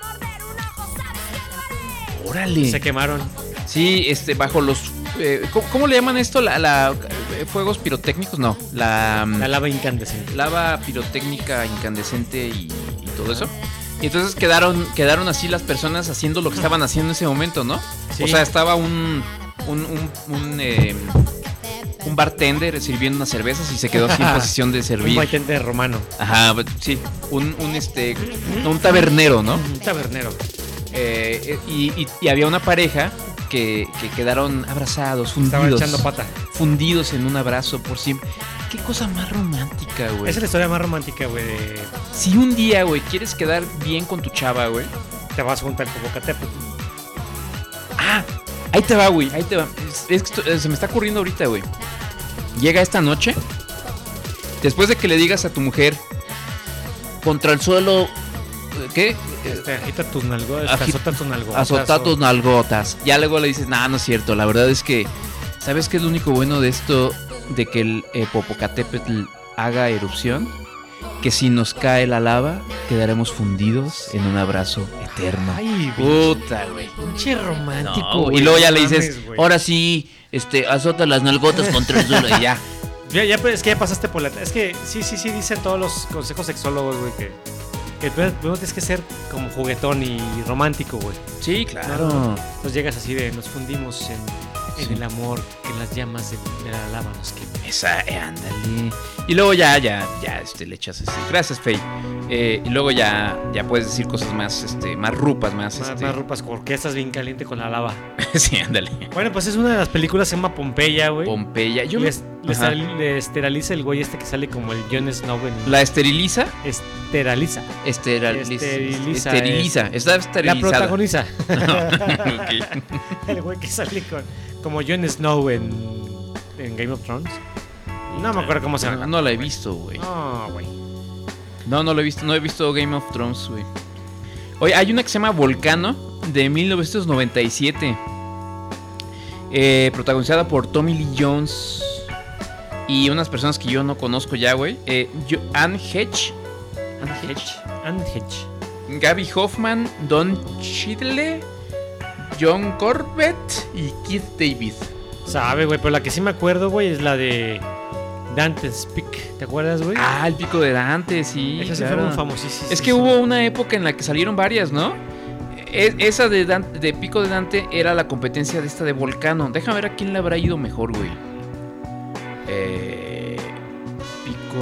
¡Órale! Se quemaron. Sí, este, bajo los... Eh, ¿cómo, ¿Cómo le llaman esto? La, la eh, ¿Fuegos pirotécnicos? No, la... La lava incandescente. Lava pirotécnica incandescente y, y todo eso. Y entonces quedaron, quedaron así las personas haciendo lo que estaban haciendo en ese momento, ¿no? Sí. O sea, estaba un... Un, un, un, eh, un bartender sirviendo unas cervezas y se quedó así en posición de servir. Un bartender romano. Ajá, sí. Un, un este... Un tabernero, ¿no? Un tabernero. Eh, y, y, y había una pareja que, que quedaron abrazados, fundidos. Estaban echando pata. Fundidos en un abrazo por siempre. Qué cosa más romántica, güey. Esa es la historia más romántica, güey. De... Si un día, güey, quieres quedar bien con tu chava, güey, te vas junto al Popocatépetl. Ah, ahí te va, güey. Ahí te va. Es, es que esto, se me está ocurriendo ahorita, güey. Llega esta noche. Después de que le digas a tu mujer contra el suelo, ¿qué? Este, agita tus nalgotas, azota tus nalgotas. Azota tus nalgotas. Ya luego le dices, nah, no es cierto. La verdad es que, ¿sabes qué es lo único bueno de esto? De que el eh, Popocatépetl haga erupción. Que si nos cae la lava, quedaremos fundidos en un abrazo eterno. Ay, puta, güey. Pinche romántico. No, güey, y luego ya le dices, ahora sí, este, azota las nalgotas contra el suelo y ya. Ya, ya, es que ya pasaste por la... Es que sí, sí, sí, dicen todos los consejos sexólogos, güey, que, que primero tienes que ser como juguetón y romántico, güey. Sí, claro. ¿No? Entonces llegas así de, nos fundimos en, en sí. el amor, que en las llamas de, de la lava nos queman. Esa, eh, ándale. Y luego ya, ya, ya, este, le echas así. Gracias, Faye. Eh, y luego ya, ya puedes decir cosas más, este, más rupas, más, más, este... más rupas, porque estás bien caliente con la lava. Sí, ándale. Bueno, pues es una de las películas, se llama Pompeya, güey. Pompeya. Yo les, me... les le esteriliza el güey este que sale como el Jon Snow en... ¿La esteriliza? Esteriliza. Esteriliza. Esteriliza. Esteriliza. Es... Está esterilizada. La protagoniza. No. Okay. El güey que sale con, como Jon Snow en, en Game of Thrones. No me acuerdo cómo se llama. No, no la he visto, güey. No, güey. No, no lo he visto. No he visto Game of Thrones, güey. Oye, hay una que se llama Volcano de mil novecientos noventa y siete. Eh, protagonizada por Tommy Lee Jones y unas personas que yo no conozco ya, güey. Eh, yo, Anne Hedge. Anne Hedge. Anne Hedge. Gaby Hoffman, Don Cheadle, John Corbett y Keith David. Sabe, güey, pero la que sí me acuerdo, güey, es la de Dante's Peak. ¿Te acuerdas, güey? Ah, el pico de Dante, sí. Esa sí claro. fue muy famosísima. Es que hubo una época en la que salieron varias, ¿no? Es, esa de, Dante, de Pico de Dante era la competencia de esta de Volcano. Déjame ver a quién le habrá ido mejor, güey. Eh, Pico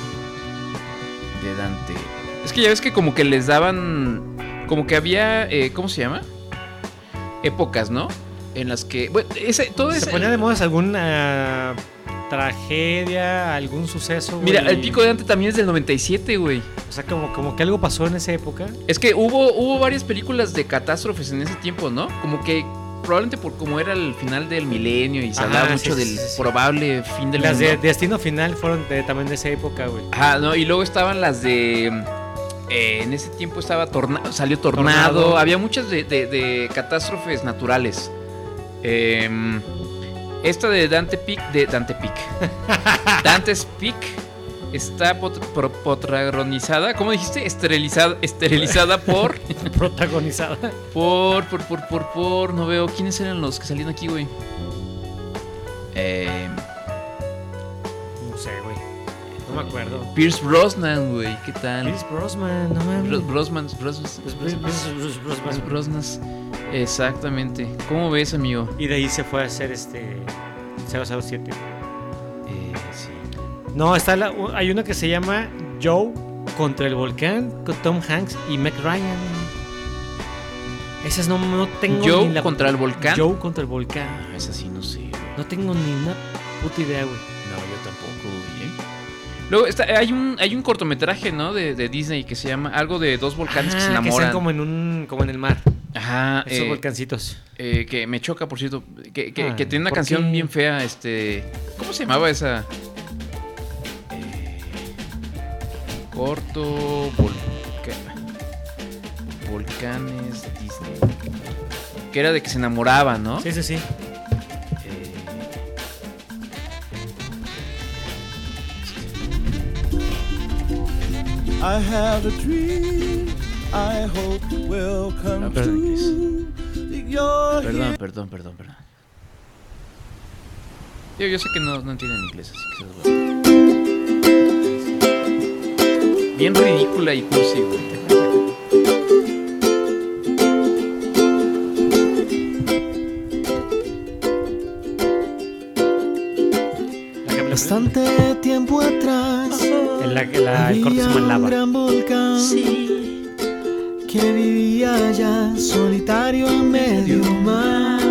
de Dante. Es que ya ves que como que les daban... Como que había... Eh, ¿Cómo se llama? Épocas, ¿no? En las que... Bueno, ese, todo ¿Se ese, ponía de moda alguna tragedia, algún suceso, güey? Mira, el Pico de Dante también es del noventa y siete, güey. O sea, como, como que algo pasó en esa época. Es que hubo, hubo varias películas de catástrofes en ese tiempo, ¿no? Como que probablemente por como era el final del milenio y se hablaba Ajá, mucho sí, del sí, sí. probable fin del Las mundo. de Destino Final fueron de, también de esa época, güey. Ajá, no, y luego estaban las de... Eh, en ese tiempo estaba tornado, salió tornado, Tornado. había muchas de, de, de catástrofes naturales. Eh, esta de Dante Peak, de Dante Peak, Dante's Peak está pot, pro, protagonizada, ¿cómo dijiste? Esterilizada, esterilizada por, protagonizada por, por, por, por, por, no veo quiénes eran los que salían aquí, güey. Eh, no sé, güey. No me acuerdo. Pierce Brosnan, güey, ¿qué tal? Pierce Brosnan, no mames. Bros, Brosnan, Brosnan, Brosnan, Brosnan. Exactamente. ¿Cómo ves, amigo? Y de ahí se fue a hacer este cero cero siete. Eh, sí. No, está la, hay una que se llama Joe contra el volcán con Tom Hanks y Meg Ryan. Esas no, no tengo Joe ni la contra el volcán. Joe contra el volcán. Ah, esa sí no sé. No tengo ni una puta idea, güey. No, yo tampoco, güey. ¿eh? Luego está, hay un hay un cortometraje, ¿no? De, de Disney que se llama algo de dos volcanes ah, que se enamoran. Que están como en un como en el mar. Ajá. Esos eh, volcancitos. Eh, que me choca, por cierto. Que, que, ah, que tiene una canción qué? bien fea. Este. ¿Cómo se llamaba esa? Eh, corto. Volca, volcanes Disney. Que era de que se enamoraban, ¿no? Sí, sí, sí. I have a dream, I hope will come ah, perdón, true. Perdón, perdón, perdón, perdón. Yo, yo sé que no, no entienden inglés, así que se los voy a... Bien ridícula y cursi, güey. Bastante tiempo atrás el, la, la, el corto se llama Lava. Un gran volcán sí, que vivía allá solitario a medio mar.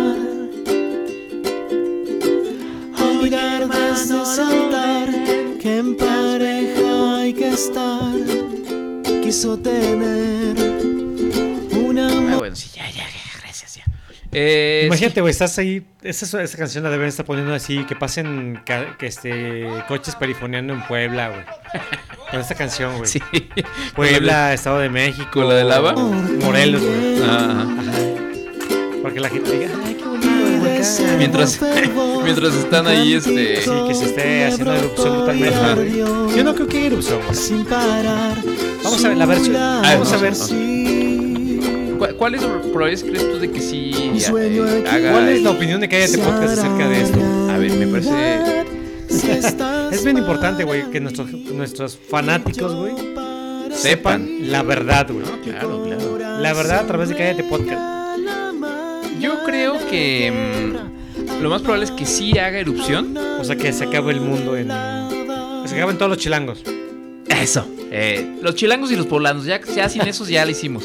Olvidar desde saltar que en pareja hay que estar. Quiso tener una... Ah, bueno, sí, ya, ya, gracias, ya. Eh, Imagínate, güey, sí. Estás ahí. Esa, esa canción la deben estar poniendo así. Que pasen ca, que este, coches perifoneando en Puebla, güey. Con esta canción, güey. Sí. Puebla, Estado de México. ¿Con la de lava? Morelos, güey. Ah, ajá. Porque la gente diga, ay, qué bonito. Güey, mientras, mientras están ahí, este. Sí, que se esté haciendo erupción totalmente. Ajá. Yo no creo que haya erupción, güey. Vamos a ver la versión. Ah, vamos a ver. ¿Cuál, ¿Cuál es la probabilidad, crees tú, de que sí eh, haga? ¿Cuál es la opinión de que haya este podcast acerca de esto? A ver, me parece. Es bien importante, güey, que nuestros, nuestros fanáticos, güey, sepan la verdad, güey. No, claro, claro. La verdad a través de Cállate Podcast. Yo creo que mmm, lo más probable es que sí haga erupción. O sea, que se acabe el mundo en... Que se acaben todos los chilangos. Eso. Eh, los chilangos y los poblanos, ya, ya sin esos ya lo hicimos.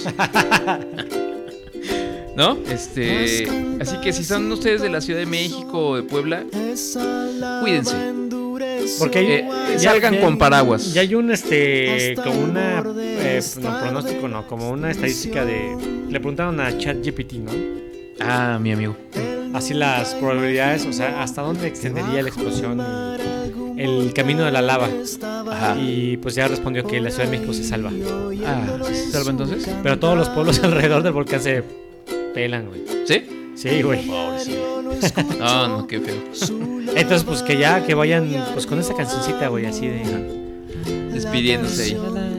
¿No? Este, así que si son ustedes de la Ciudad de México o de Puebla, cuídense. Porque hay, eh, ya salgan ya con paraguas. Ya hay un este como una eh, no, pronóstico, no, como una estadística de. Le preguntaron a ChatGPT, ¿no? Ah, mi amigo. Así las probabilidades, o sea, hasta dónde extendería la explosión, el camino de la lava. Ajá. Y pues ya respondió que la Ciudad de México se salva. Ah, ¿se salva entonces? Pero todos los pueblos alrededor del volcán se pelan, güey. ¿Sí? Sí, güey. No, no, qué feo. Entonces, pues que ya que vayan pues con esa cancioncita, güey, así de despidiéndose ahí.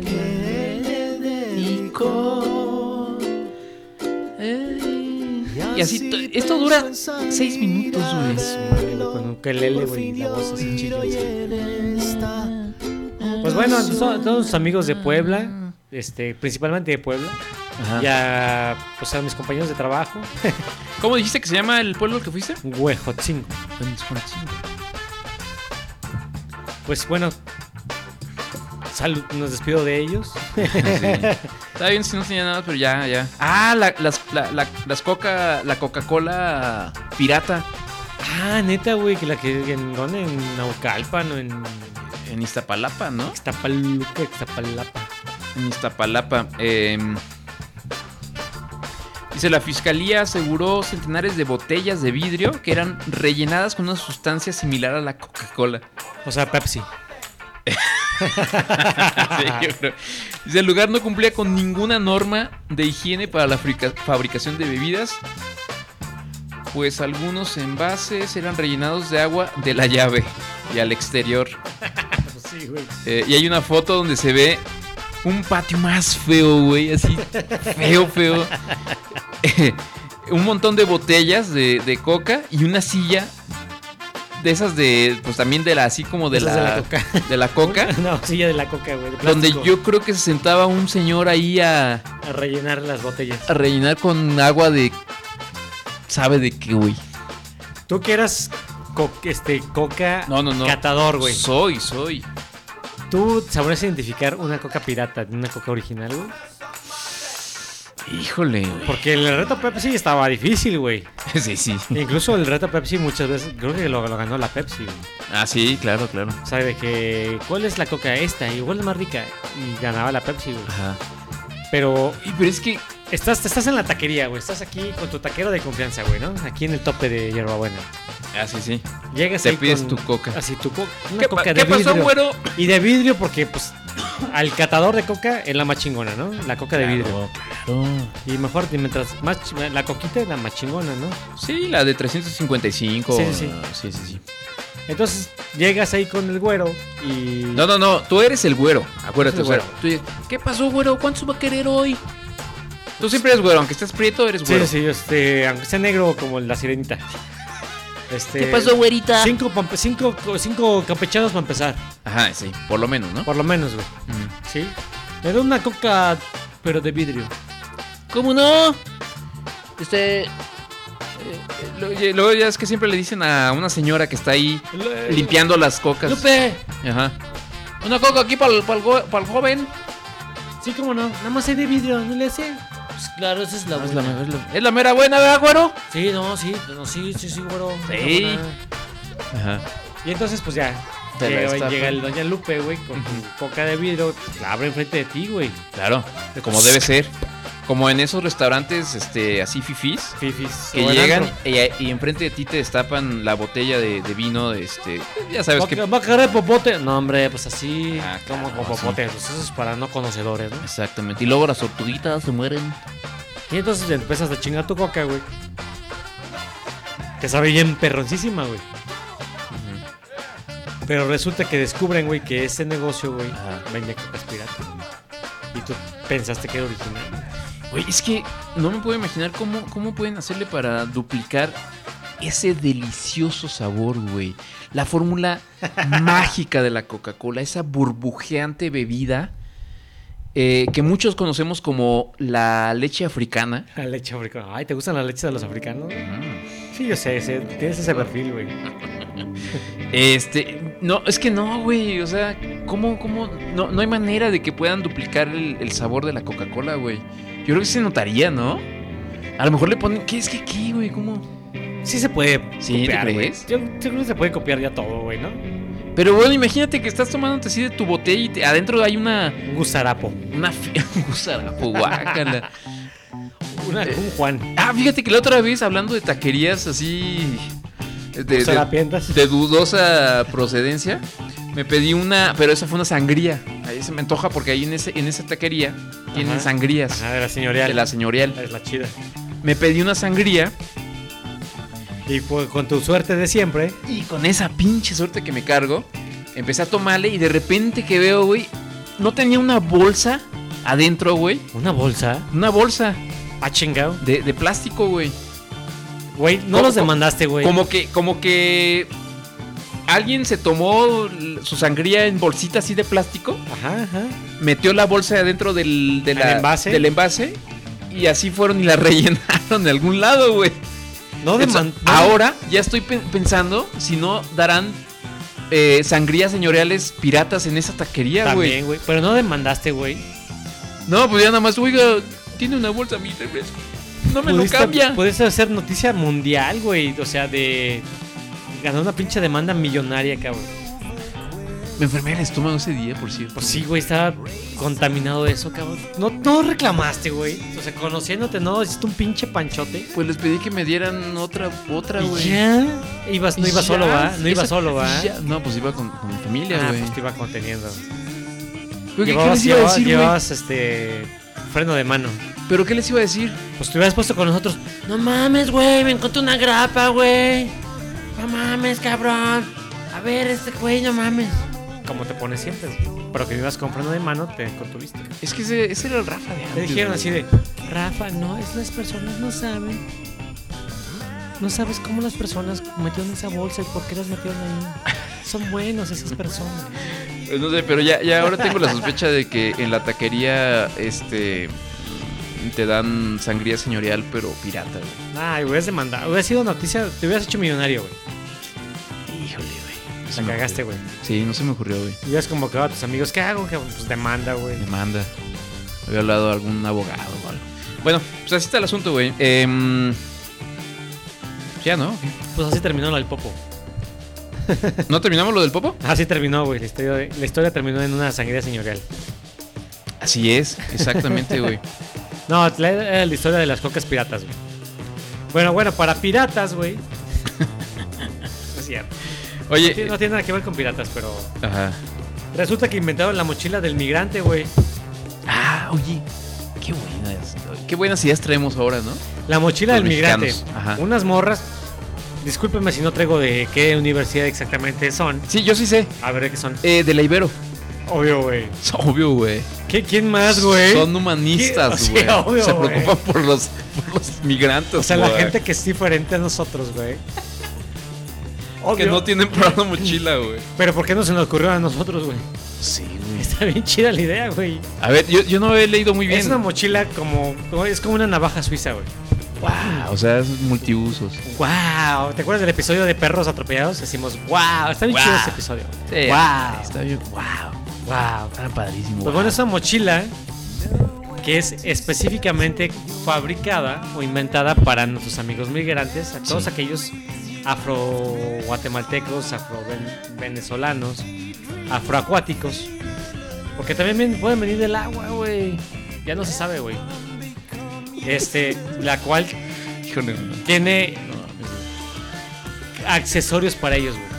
Y así, t- esto dura seis minutos, güey. Con un kelele, güey, la voz así chida. Pues bueno, todos los amigos de Puebla, este, principalmente de Puebla. Ajá. Ya, pues a mis compañeros de trabajo. ¿Cómo dijiste que se llama el pueblo al que fuiste? Huejotzingo. Pues bueno, salud, nos despido de ellos. Sí. Está bien si no tenía nada, pero ya, ya. Ah, la, las, la, la, las Coca, la Coca-Cola pirata. Ah, neta, güey, que la que en ¿dónde? En Naucalpan o en en Iztapalapa, ¿no? Iztapaluca, Iztapalapa. En Iztapalapa. Eh, dice, la fiscalía aseguró centenares de botellas de vidrio que eran rellenadas con una sustancia similar a la Coca-Cola. O sea, Pepsi. Sí, yo creo. Dice, el lugar no cumplía con ninguna norma de higiene para la fabrica- fabricación de bebidas, pues algunos envases eran rellenados de agua de la llave y al exterior. Sí, güey. Eh, y hay una foto donde se ve un patio más feo, güey, así feo, feo. Eh, un montón de botellas de, de coca y una silla de esas de, pues también de la, así como de, la, de la coca. De la coca. No, silla de la coca, güey. Donde yo creo que se sentaba un señor ahí a... A rellenar las botellas. A rellenar con agua de... ¿Sabe de qué, güey? Tú que eras co- este, coca no, no, no. catador, güey. Soy, soy. ¿Tú sabrías identificar una coca pirata de una coca original, güey? Híjole, güey. Porque el reto Pepsi estaba difícil, güey. Sí, sí. Incluso el reto Pepsi muchas veces, creo que lo, lo ganó la Pepsi, güey. Ah, sí, claro, claro. O sea, de que, ¿cuál es la coca esta? Y ¿cuál es más rica? Y ganaba la Pepsi, güey. Ajá. Pero, y, pero es que estás, estás en la taquería, güey. Estás aquí con tu taquero de confianza, güey, ¿no? Aquí en el tope de Hierbabuena. Ah, sí, sí. Llegas Te ahí pides con, tu coca. Así, tu coca. Una ¿Qué, coca pa- de ¿qué pasó, vidrio. güero? Y de vidrio porque, pues, al catador de coca es la más chingona, ¿no? La coca de Claro, vidrio. claro. Y mejor, mientras más... ch- La coquita es la más chingona, ¿no? Sí, la de trescientos cincuenta y cinco. Sí, sí. sí, sí, sí. Entonces, llegas ahí con el güero y... No, no, no. Tú eres el güero. Acuérdate, Yo soy el güero. Tú dices, ¿qué pasó, güero? ¿Cuántos va a querer hoy? Tú siempre eres güero. Aunque estés prieto, eres güero. Sí, sí, este... Aunque sea negro como la sirenita. Este, ¿Qué pasó, güerita? Cinco, pa- cinco, cinco campechanos para empezar. Ajá, sí. Por lo menos, ¿no? Por lo menos, güey. Mm. Sí. Me da una coca, pero de vidrio. ¿Cómo no? Este... eh, lo- y Luego ya es que siempre le dicen a una señora que está ahí limpiando las cocas. Lupe, Ajá. una coca aquí para el, joven. Sí, cómo no. Nada más hay de vidrio, ¿no le hace? Pues claro, esa es la Es buena. la, mejor, es la- es la mera buena, ¿verdad, güero? Sí, no, sí, no, sí, sí, sí, güero. Sí. Buena. Ajá. Y entonces, pues ya. Te la Llega, destapan. llega el Doña Lupe, güey, con tu coca de vidrio. La abre enfrente de ti, güey. Claro, como debe ser. Como en esos restaurantes este, así fifís. Fifís. Que O en llegan antro. y, y enfrente de ti te destapan la botella de, de vino. este Ya sabes ¿Va, que. ¿Va a caer de popote? No, hombre, pues así. Ah, como claro, con popote. sí. Pues eso es para no conocedores, ¿no? Exactamente. Y luego las tortuguitas se mueren. Y entonces empiezas a chingar tu coca, güey. Que sabe bien perroncísima, güey. Pero resulta que descubren, güey, que ese negocio, güey, vende cocas piratas. Y tú pensaste que era original. Güey, es que no me puedo imaginar cómo, cómo pueden hacerle para duplicar ese delicioso sabor, güey. La fórmula mágica de la Coca-Cola, esa burbujeante bebida eh, que muchos conocemos como la leche africana. La leche africana. Ay, ¿te gustan las leches de los africanos? Sí, yo sé, sé, tienes ese perfil, güey. Este, no, es que no, güey, o sea, ¿cómo, cómo? No, no hay manera de que puedan duplicar el, el sabor de la Coca-Cola, güey. Yo creo que se notaría, ¿no? A lo mejor le ponen, ¿qué es que aquí, güey? ¿Cómo? Sí se puede Sí, copiar, ¿te güey. crees? Yo, yo creo que se puede copiar ya todo, güey, ¿no? Pero bueno, imagínate que estás tomándote así de tu botella y te- adentro hay una... Un gusarapo. Una... fi- Un gusarapo, guácala. Una, Eh, un Juan. Ah, fíjate que la otra vez, hablando de taquerías así... De, de, Gusarapientas. de dudosa procedencia, me pedí una... Pero esa fue una sangría. Ahí se me antoja porque ahí en, ese, en esa taquería tienen Ajá. sangrías. Ajá, de la señorial. De la señorial. Es la chida. Me pedí una sangría. Y pues, con tu suerte de siempre. Y con esa pinche suerte que me cargo, empecé a tomarle y de repente que veo, güey, no tenía una bolsa adentro, güey. ¿Una bolsa? Una bolsa. Ah, chingado. De, de plástico, güey. Güey, no los demandaste, güey. Como que, como que alguien se tomó l- su sangría en bolsita así de plástico. Ajá, ajá. Metió la bolsa adentro del, de ¿Al la- envase? del envase. Y así fueron y la rellenaron de algún lado, güey. No Entonces, deman- no- ahora ya estoy pe- pensando si no darán eh, sangrías señoriales piratas en esa taquería, güey. También, güey. Pero no demandaste, güey. No, pues ya nada más, oiga, tiene una bolsa mi refresco. No me lo Pudiste- cambia. Puedes hacer noticia mundial, güey. O sea, de ganar una pinche demanda millonaria, cabrón. Me enfermé el estómago ese día, por cierto. Pues sí, güey, estaba contaminado eso, cabrón. No, no reclamaste, güey. O sea, conociéndote, no, hiciste un pinche panchote. Pues les pedí que me dieran otra, otra, ¿Y güey. ya? Ibas, no Y ibas ya, solo, ¿va? No ibas esa- solo, ¿va? y ya. No, pues iba con, con mi familia, Ah, güey. pues te iba conteniendo. ¿Pero qué- qué Llevabas, les iba a llevabas- decir, güey? llevabas, este freno de mano. ¿Pero qué les iba a decir? Pues te hubieras puesto con nosotros. No mames, güey, me encontré una grapa, güey. No mames, cabrón. A ver, este güey, no mames. Como te pones siempre, güey. Pero que ibas con freno de mano, te contuviste. Es que ese, ese era el Rafa de antes. Te dijeron güey. así de, Rafa, no, es las personas no saben. No sabes cómo las personas metieron esa bolsa y por qué las metieron ahí. Son buenos esas personas. Pues no sé, pero ya, ya ahora tengo la sospecha de que en la taquería, este, te dan sangría señorial, pero pirata, güey. Ay, hubieras demandado. Hubiera sido noticia, te hubieras hecho millonario, güey. Híjole, güey. La cagaste, güey. Sí, no se me ocurrió, güey. Y hubieras convocado a tus amigos. ¿Qué hago? ¿Qué hago? Pues demanda, güey. Demanda. Había hablado a algún abogado o algo. Bueno, pues así está el asunto, güey. Eh, ya, ¿no? Pues así terminó lo del Popo. ¿No terminamos lo del Popo? Así terminó, güey. La historia, la historia terminó en una sangría señorial. Así es, exactamente, güey. No, la, era la historia de las cocas piratas, güey. Bueno, bueno, para piratas, güey. No es cierto. Oye, No tiene, no tiene nada que ver con piratas, pero. Ajá. Resulta que inventaron la mochila del migrante, güey. Ah, oye, qué buenas, qué buenas ideas traemos ahora, ¿no? La mochila Los del migrante. mexicanos, ajá. Unas morras. Discúlpeme si no traigo de qué universidad exactamente son. Sí, yo sí sé. A ver, ¿de qué son? Eh, de la Ibero. Obvio, güey. Obvio, güey. ¿Qué, ¿Quién más, güey? Son humanistas, Sí, güey. obvio, Se güey. preocupan por los, por los migrantes, O sea, la güey. gente que es diferente a nosotros, güey. Que no tienen para una mochila, güey. Pero ¿por qué no se nos ocurrió a nosotros, güey? Sí, güey. Está bien chida la idea, güey. A ver, yo, yo no he leído muy bien. Es una mochila como, como- es como una navaja suiza, güey. Wow, o sea, es multiusos. Wow, ¿te acuerdas del episodio de perros atropellados? Decimos, wow, está bien Wow. chido ese episodio. Sí, wow, está bien. Wow. wow. Está padrísimo. Pues bueno, esa mochila que es específicamente fabricada o inventada para nuestros amigos migrantes, a todos Sí. aquellos afro-guatemaltecos, afro-venezolanos, afroacuáticos, porque también ven- pueden venir del agua, güey. Ya no se sabe, güey. Este, la cual Híjole, no. tiene accesorios para ellos, güey.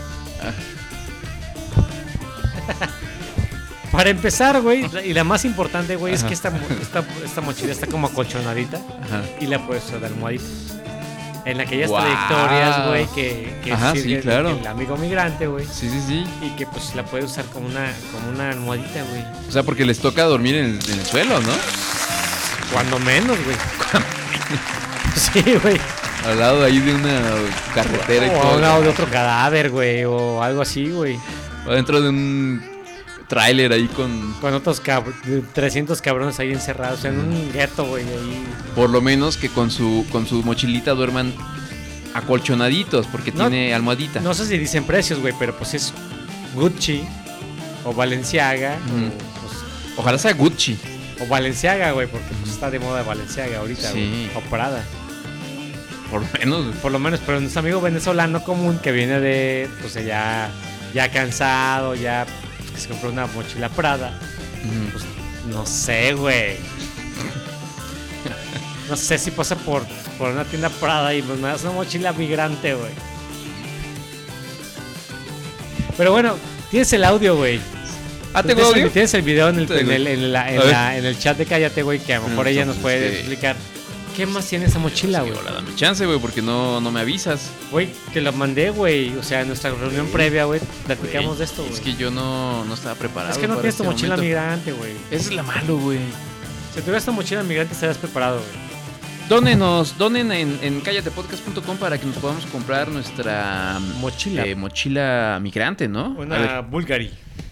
Para empezar, güey, y la más importante, güey, es Ajá. que esta, mo- esta, esta mochila está como acolchonadita Ajá. y la puedes usar de almohadita. En aquellas Guau. trayectorias, güey, que, que Ajá, sirve sí, el- claro. el amigo migrante, güey. Sí, sí, sí. Y que pues la puedes usar como una, como una almohadita, güey. O sea, porque les toca dormir en el, en el suelo, ¿no? Cuando menos, güey. Sí, güey. Al lado ahí de una carretera y O todo. a un lado de otro cadáver, güey, o algo así, güey. O dentro de un tráiler ahí con... Con otros cab- trescientos cabrones ahí encerrados en un gueto, güey, ahí. Por lo menos que con su, con su mochilita duerman acolchonaditos, porque No- tiene almohadita. No sé si dicen precios, güey, pero pues es Gucci o Balenciaga. Ujú. o, pues, Ojalá sea Gucci. o Balenciaga, güey, porque pues está de moda Balenciaga ahorita, Sí. güey. O Prada. Por lo menos. güey. Por lo menos, pero nuestro amigo venezolano común que viene de, pues ya, ya cansado, ya pues, que se compró una mochila Prada. Ujú. Pues no sé, güey. No sé si pasa por, por una tienda Prada y pues me das una mochila migrante, güey. Pero bueno, tienes el audio, güey. Ah, Tú ¿tengo tienes audio? el- Tienes el video en el, Tengo. en el, en la- en A ver. la- en el chat de Cállate, güey, que a lo mejor Mm, ella nos entonces, puede eh, explicar. ¿Qué más tiene esa mochila, güey? Hola, dame chance, güey, porque no, no me avisas. Güey, te lo mandé, güey. O sea, en nuestra reunión previa, güey, platicamos Güey, de esto, güey. Es que yo no, no estaba preparado. Es que no para tienes tu este mochila momento. migrante, güey. Eso es la malo, güey. Si tuvieras tu mochila migrante, estarías preparado, güey. Dónenos, donen en, en cállatepodcast punto com para que nos podamos comprar nuestra mochila, eh, mochila migrante, ¿no? A Una ver. Bulgari.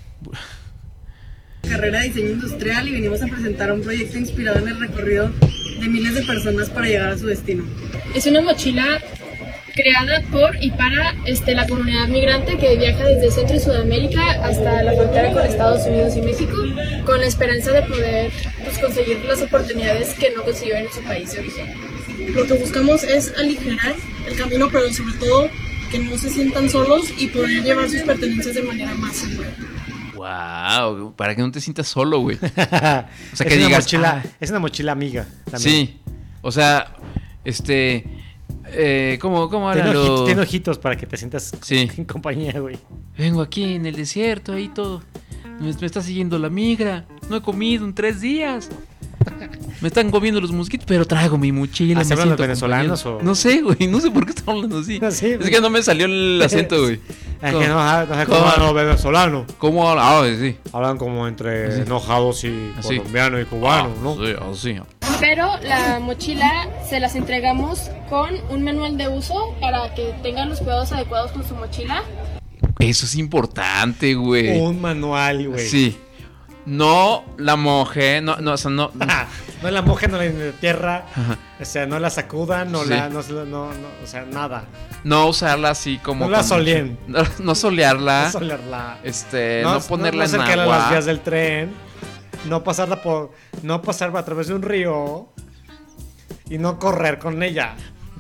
Carrera de diseño industrial y venimos a presentar un proyecto inspirado en el recorrido de miles de personas para llegar a su destino. Es una mochila creada por y para este, la comunidad migrante que viaja desde Centro y Sudamérica hasta la frontera con Estados Unidos y México, con la esperanza de poder pues, conseguir las oportunidades que no consiguió en su país de origen. Lo que buscamos es aligerar el camino, pero sobre todo que no se sientan solos y poder llevar sus pertenencias de manera más segura. Wow, para que no te sientas solo, güey. O sea, Es que una digas, mochila, "Ah, es una mochila amiga también. sí. O sea, este eh, ¿cómo cómo Tiene, hablan ojitos, los- tiene ojitos para que te sientas Sí. en compañía, güey. Vengo aquí en el desierto, ahí todo. Me, me está siguiendo la migra. No he comido en tres días. Me están comiendo los mosquitos, pero traigo mi mochila. ¿Ah, se me hablan los siento venezolanos acompañado. o...? No sé, güey. No sé por qué están hablando así. No sé, es güey. que no me salió el acento, güey. Es ¿Cómo? que no, no sé ¿Cómo? cómo hablan los venezolanos. ¿Cómo hablan? Ah, sí. Hablan como entre Así. enojados y Así. colombianos y cubanos, Ah, ¿no? Sí, así. Pero la mochila se las entregamos con un manual de uso para que tengan los cuidados adecuados con su mochila. Eso es importante, güey. Un manual, güey. Sí. No la moje, no, no, o sea, no. No la mojen, no la en tierra, Ajá. o sea, no la sacudan, no Sí. la, no, no, no, o sea, nada. No usarla así como. No la con- solien. No, no solearla. No solearla. Este, no, ponerla no en acercarla agua. a las vías del tren, no pasarla por, no pasar a través de un río y no correr con ella.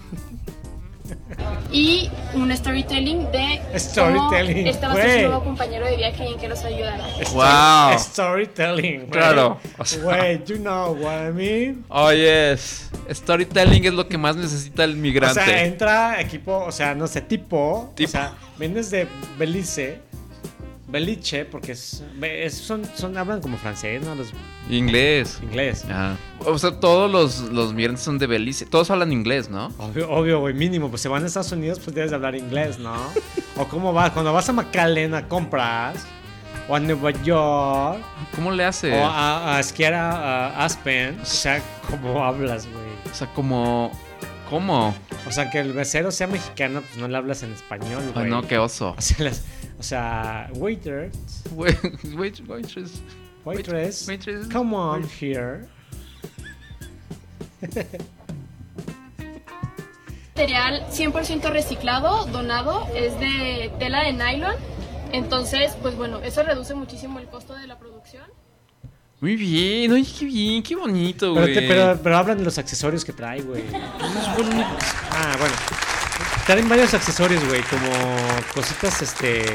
Y un storytelling de Storytelling, cómo este va a ser güey. su nuevo compañero de viaje y en qué nos ayudará. Wow. Storytelling, güey. Claro. O sea- Güey, you know what I mean. Oh, yes. Storytelling es lo que más necesita el migrante. O sea, entra equipo, o sea, no sé, tipo, Tipo. o sea, vienes de Belice, Belice, porque es, es- son, son, hablan como francés, ¿no? Los Inglés. inglés. Ajá. O sea, todos los, los migrantes son de Belice. Todos hablan inglés, ¿no? Obvio, obvio, güey, mínimo, pues se van a Estados Unidos, pues debes de hablar inglés, ¿no? O cómo vas, cuando vas a McAllen a compras, o a Nueva York, ¿Cómo le hace? o a, a esquiar a, a Aspen, o sea, ¿cómo hablas, güey? O sea, como... ¿Cómo? O sea, que el becero sea mexicano, pues no le hablas en español, Ay, güey. no, qué oso. O sea, las- o sea, waiter, Wait, wait, waitress. waitress, Waitress. come on Wait. here. Material cien por ciento reciclado, donado, es de tela de nylon. Entonces, pues bueno, eso reduce muchísimo el costo de la producción. Muy bien, oye, qué bien, qué bonito, güey. Pero, te- pero, pero hablan de los accesorios que trae, güey. Ah, bueno. Traen varios accesorios, güey, como cositas, este...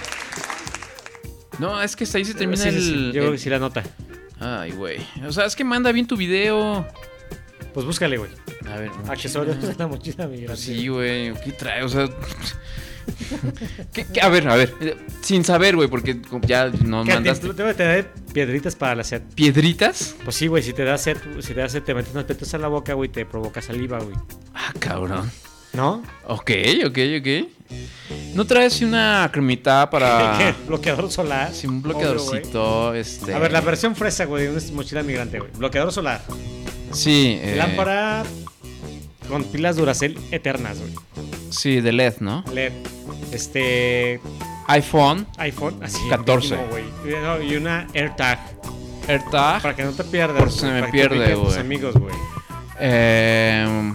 No, es que hasta ahí se termina Sí, sí, el... sí, yo creo el- que sí la nota. Ay, güey. O sea, es que manda bien tu video. Pues búscale, güey. A ver, mochila. Accesorios de la mochila migrante. Sí, güey. ¿Qué trae? O sea... ¿Qué, qué? A ver, a ver. eh, Sin saber, güey, porque ya no ¿Qué? mandaste. Te- Debe tener piedritas para la sed. ¿Piedritas? Pues sí, güey, si te da sed, si te da sed, te metes unas piedritas a la boca, güey, te provoca saliva, güey. Ah, cabrón. ¿No? Ok, ok, ok. ¿No traes una cremita para... ¿Qué? ¿Bloqueador solar? Sí, un bloqueadorcito, este... A ver, la versión fresa, güey, de una mochila migrante, güey. Bloqueador solar. Sí, eh... Lámpara con pilas Duracell eternas, güey. Sí, de L E D, ¿no? L E D. Este... iPhone. iPhone, así. catorce. mínimo, güey. Y no, y una AirTag. AirTag. Para que no te pierdas. Por si se güey, me para que pierde, ubiquen tus güey. amigos, güey. Eh...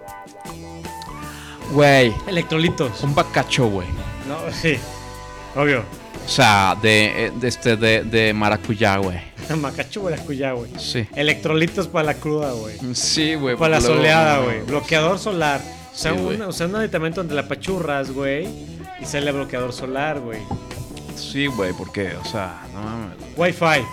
Güey. Electrolitos. Un bacacho, güey. No, sí. Obvio. O sea, de, eh, de este, de, de maracuyá, güey. Macacho maracuyá, güey. Sí. Electrolitos para la cruda, güey. Sí, güey. Para la porque luego- soleada, güey. Bloqueador solar. O sea, Sí, güey. un, o sea, un aditamento donde la pachurras, güey. Y sale bloqueador solar, güey. Sí, güey, porque, o sea, no mames. Wi-Fi.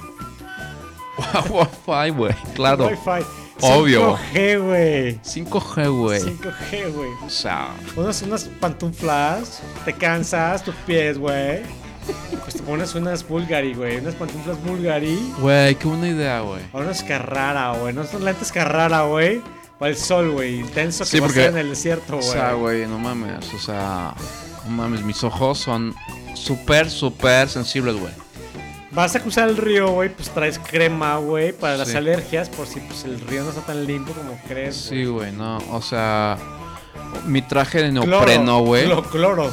Wi-Fi, güey, claro. Wi-Fi. Obvio. cinco G, güey. cinco G, güey. cinco G, güey. O sea, Unas, unas pantuflas. Te cansas tus pies, güey. Pues te pones unas Bulgari, güey. Unas pantuflas Bulgari. güey, qué buena idea, güey. O unas Carrara, güey. No son lentes Carrara, güey. Para el sol, güey. Intenso que Sí, va a porque- ser en el desierto, O güey. sea, güey, no mames, o sea, no mames, mis ojos son súper, súper sensibles, güey. Vas a cruzar el río, güey, pues traes crema, güey, para las Sí. alergias, por si pues, el río no está tan limpio como crees. Sí, güey, no, o sea, mi traje de Cloro, neopreno, güey. clo- Cloro.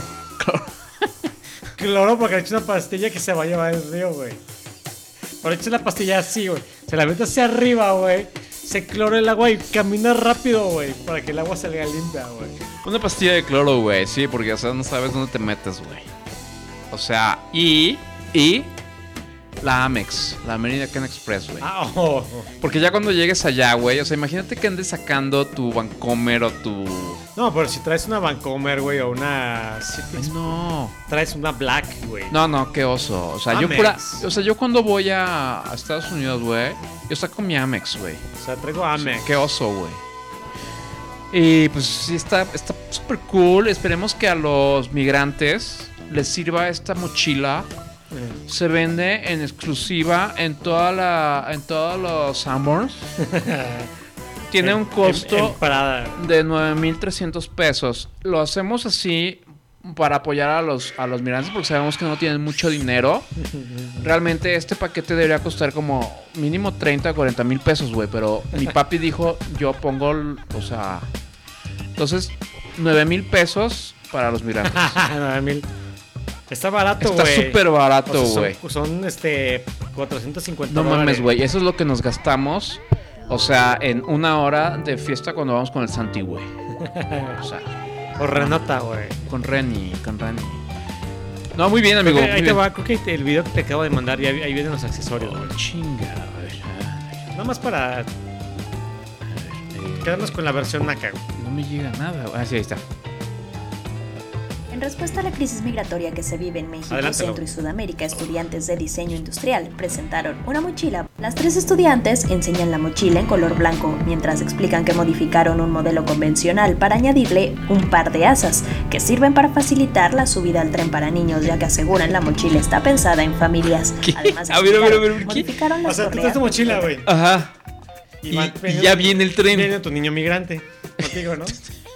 Cloro, porque le eches una pastilla que se va a llevar el río, güey. Pero eches la pastilla así, güey. Se la metes hacia arriba, güey. Se clora el agua y camina rápido, güey, para que el agua salga limpia, güey. Una pastilla de cloro, güey, sí, porque, o sea, no sabes dónde te metes, güey. O sea, y, y la Amex, la American Express, güey. Ah, oh, oh. Porque ya cuando llegues allá, güey, o sea, imagínate que andes sacando tu Vancomer o tu... No, pero si traes una Vancomer, güey, o una... Ay, no. Traes una Black, güey. No, no, qué oso. O sea, yo Amex. pura, o sea, yo cuando voy a, a Estados Unidos, güey, yo saco mi Amex, güey. O sea, traigo Amex. Qué oso, güey. Y pues sí, está está súper cool. Esperemos que a los migrantes les sirva esta mochila. Eh. Se vende en exclusiva en toda la en todos los Sanborns. Tiene En- un costo en- en Prada. de nueve mil trescientos pesos. Lo hacemos así para apoyar a los, a los migrantes porque sabemos que no tienen mucho dinero. Realmente este paquete debería costar como mínimo treinta o cuarenta mil pesos, güey. Pero mi papi dijo, yo pongo, o sea... Entonces, nueve mil pesos para los migrantes. nueve mil. Está barato, Está güey. súper barato, O sea, son- güey. Son, este, cuatrocientos cincuenta No mames, dólares. güey. Eso es lo que nos gastamos. O sea, en una hora de fiesta cuando vamos con el Santi, güey. O sea... O Renata, güey. Con Reni, con Reni. No, muy bien, amigo. Creo que muy ahí te bien. va, creo que el video que te acabo de mandar, ya, ahí vienen los accesorios, güey. Chinga, a ver. Nada más para quedarnos con la versión naca, güey. No me llega nada. Ah, sí, ahí está. En respuesta a la crisis migratoria que se vive en México, Adelántalo. Centro y Sudamérica, estudiantes de diseño industrial presentaron una mochila. Las tres estudiantes enseñan la mochila en color blanco, mientras explican que modificaron un modelo convencional para añadirle un par de asas, que sirven para facilitar la subida al tren para niños, ya que aseguran la mochila está pensada en familias. Además, A ver, a ver, a ver, explicaron, ¿qué? modificaron las O sea, tú correas traes tu mochila, güey. Ajá. Y, va- y ya viene el tren. Viene tu niño migrante contigo, ¿no?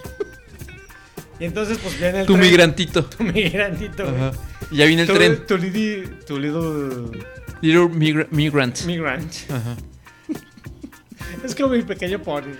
Y entonces, pues viene el Tu tren. migrantito. Tu migrantito, güey. Ajá. Y ya viene el Tu- tren. Tu little... Tu little... Little migra- migrant. Migrant. Ajá. Es como mi pequeño pony.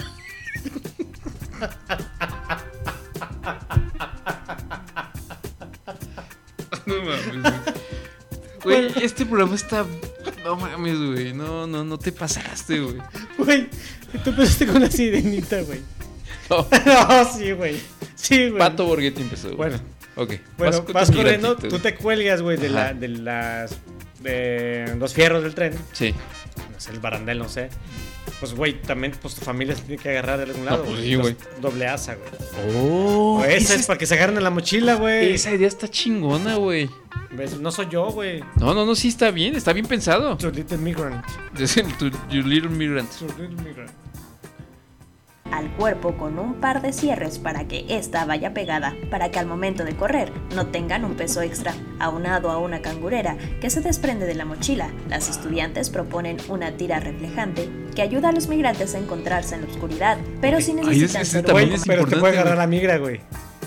No mames, güey. Güey, este programa está. No mames, güey. No, no, no te pasaste, güey. Güey, tú empezaste con la sirenita, güey. No. No, sí, güey. Sí, güey. Pato Borghetti empezó, güey. Bueno. Ok. Bueno, con vas tu corriendo, migrantito, tú güey. te cuelgas, güey, de, Ajá. la, de las de los fierros del tren. Sí. No sé, el barandal, no sé. Pues, güey, también pues tu familia se tiene que agarrar de algún lado. No, pues sí, güey. Doble asa, güey. Oh. O esa es para que se agarren en la mochila, güey. Esa idea está chingona, güey. ¿Ves? No soy yo, güey. No, no, no, sí está bien, está bien pensado. Tu little migrant. Tu your little migrant. Tu little migrant. Al cuerpo con un par de cierres para que ésta vaya pegada, para que al momento de correr no tengan un peso extra. Aunado a una cangurera que se desprende de la mochila, las estudiantes proponen una tira reflejante que ayuda a los migrantes a encontrarse en la oscuridad, pero si necesitan es, ser Güey, es pero te puede agarrar güey. la migra, güey.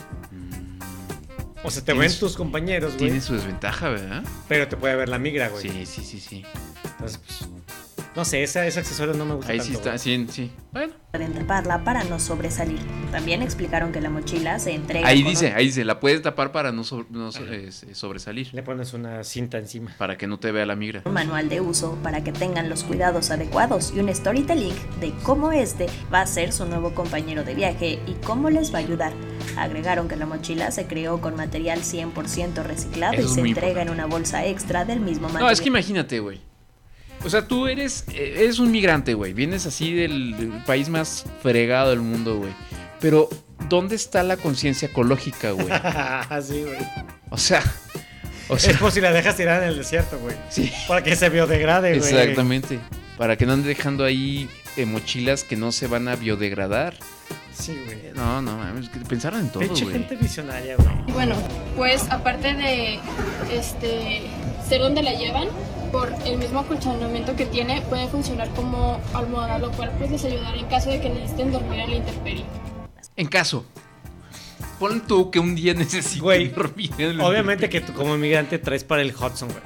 O sea, te ven tus compañeros, güey. Tiene su desventaja, ¿verdad? Pero te puede ver la migra, güey. Sí, sí, sí, sí. Entonces, pues, no sé, ese, ese accesorio no me gusta Ahí tanto. sí está, güey. sí, sí. Bueno. pueden taparla para no sobresalir. También explicaron que la mochila se entrega Ahí con dice, un- ahí dice, la puedes tapar para no, so- no so- eh, sobresalir. Le pones una cinta encima. Para que no te vea la migra. un manual de uso para que tengan los cuidados adecuados y un storytelling de cómo este va a ser su nuevo compañero de viaje y cómo les va a ayudar. Agregaron que la mochila se creó con material cien por ciento reciclado Eso y es se muy entrega en una bolsa extra del mismo material. No, es que imagínate, güey. O sea, tú eres, eh, eres un migrante, güey. Vienes así del, del país más fregado del mundo, güey. Pero, ¿dónde está la conciencia ecológica, güey? Así, güey. O sea, o sea, Es como si la dejas tirada en el desierto, güey. Sí. Para que se biodegrade, güey. exactamente. Para que no anden dejando ahí eh, mochilas que no se van a biodegradar. Sí, güey. No, no, mames, que pensaron en todo, Pinche güey. gente visionaria, güey. Y bueno, pues aparte de este ser donde la llevan, por el mismo acolchonamiento que tiene, puede funcionar como almohada, lo cual pues les ayudará en caso de que necesiten dormir a la intemperie. En caso, pon tú que un día necesites Güey, dormir en el- Obviamente que tú como inmigrante traes para el Hudson, güey.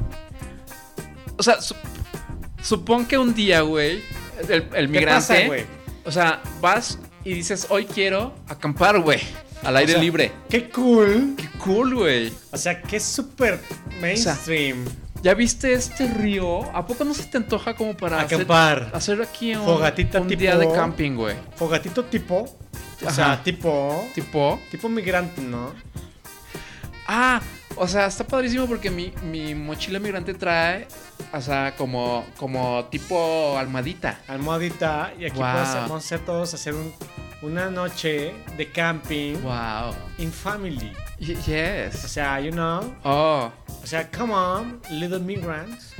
O sea, su- supón que un día, güey, el, el migrante, pasa, güey? o sea, vas y dices, hoy quiero acampar, güey, al aire O sea, libre. Qué cool. Qué cool, güey. O sea, que es súper mainstream. ¿Ya viste este río? ¿A poco no se te antoja como para Acampar. hacer, hacer aquí un, Fogatita un tipo- día de camping, güey? Fogatito tipo. O Ajá. sea, tipo. Tipo. Tipo migrante, ¿no? Ah, o sea, está padrísimo porque mi, mi mochila migrante trae, o sea, como, como tipo almohadita. Almohadita. Y aquí Wow. podemos- vamos a hacer todos hacer un- una noche de camping. Wow. In family. Y- yes. O sea, you know. Oh. O sea, come on, little migrants.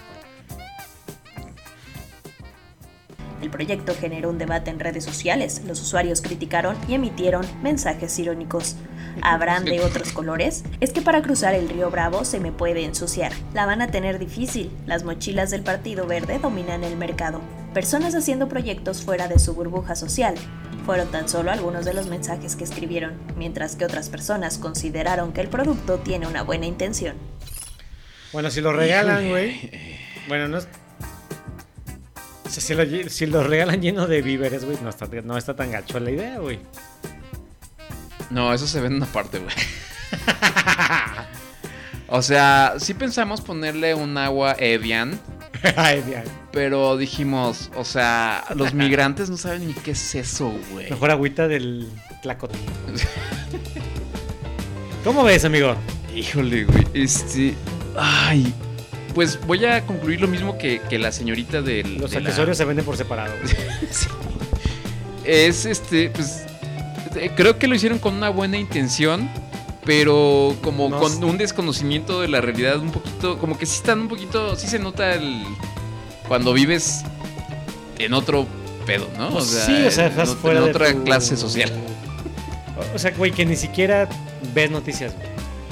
El proyecto generó un debate en redes sociales. Los usuarios criticaron y emitieron mensajes irónicos. ¿Habrán de otros colores? Es que para cruzar el río Bravo se me puede ensuciar. La van a tener difícil. Las mochilas del Partido Verde dominan el mercado. Personas haciendo proyectos fuera de su burbuja social. Fueron tan solo algunos de los mensajes que escribieron, mientras que otras personas consideraron que el producto tiene una buena intención. Bueno, si lo regalan, Híjole. güey. Bueno, no es. O sea, si lo, lle- si lo regalan lleno de víveres, güey, no está, no está tan gacho la idea, güey. No, eso se ve en una parte, güey. O sea, sí pensamos ponerle un agua Evian. Evian. Pero dijimos, o sea, los migrantes no saben ni qué es eso, güey. Mejor agüita del Tlacote. ¿Cómo ves, amigo? Híjole, güey. Este. Ay. Pues voy a concluir lo mismo que, que la señorita del. Los de la- accesorios se venden por separado. Sí. Es este, pues. eh, Creo que lo hicieron con una buena intención. Pero como No con sé. un desconocimiento de la realidad, un poquito. Como que sí están un poquito. Sí se nota el. Cuando vives en otro pedo, ¿no? Pues sí, o sea, en, estás ot- fuera en de otra tu- clase social. O sea, güey, que ni siquiera ves noticias, güey.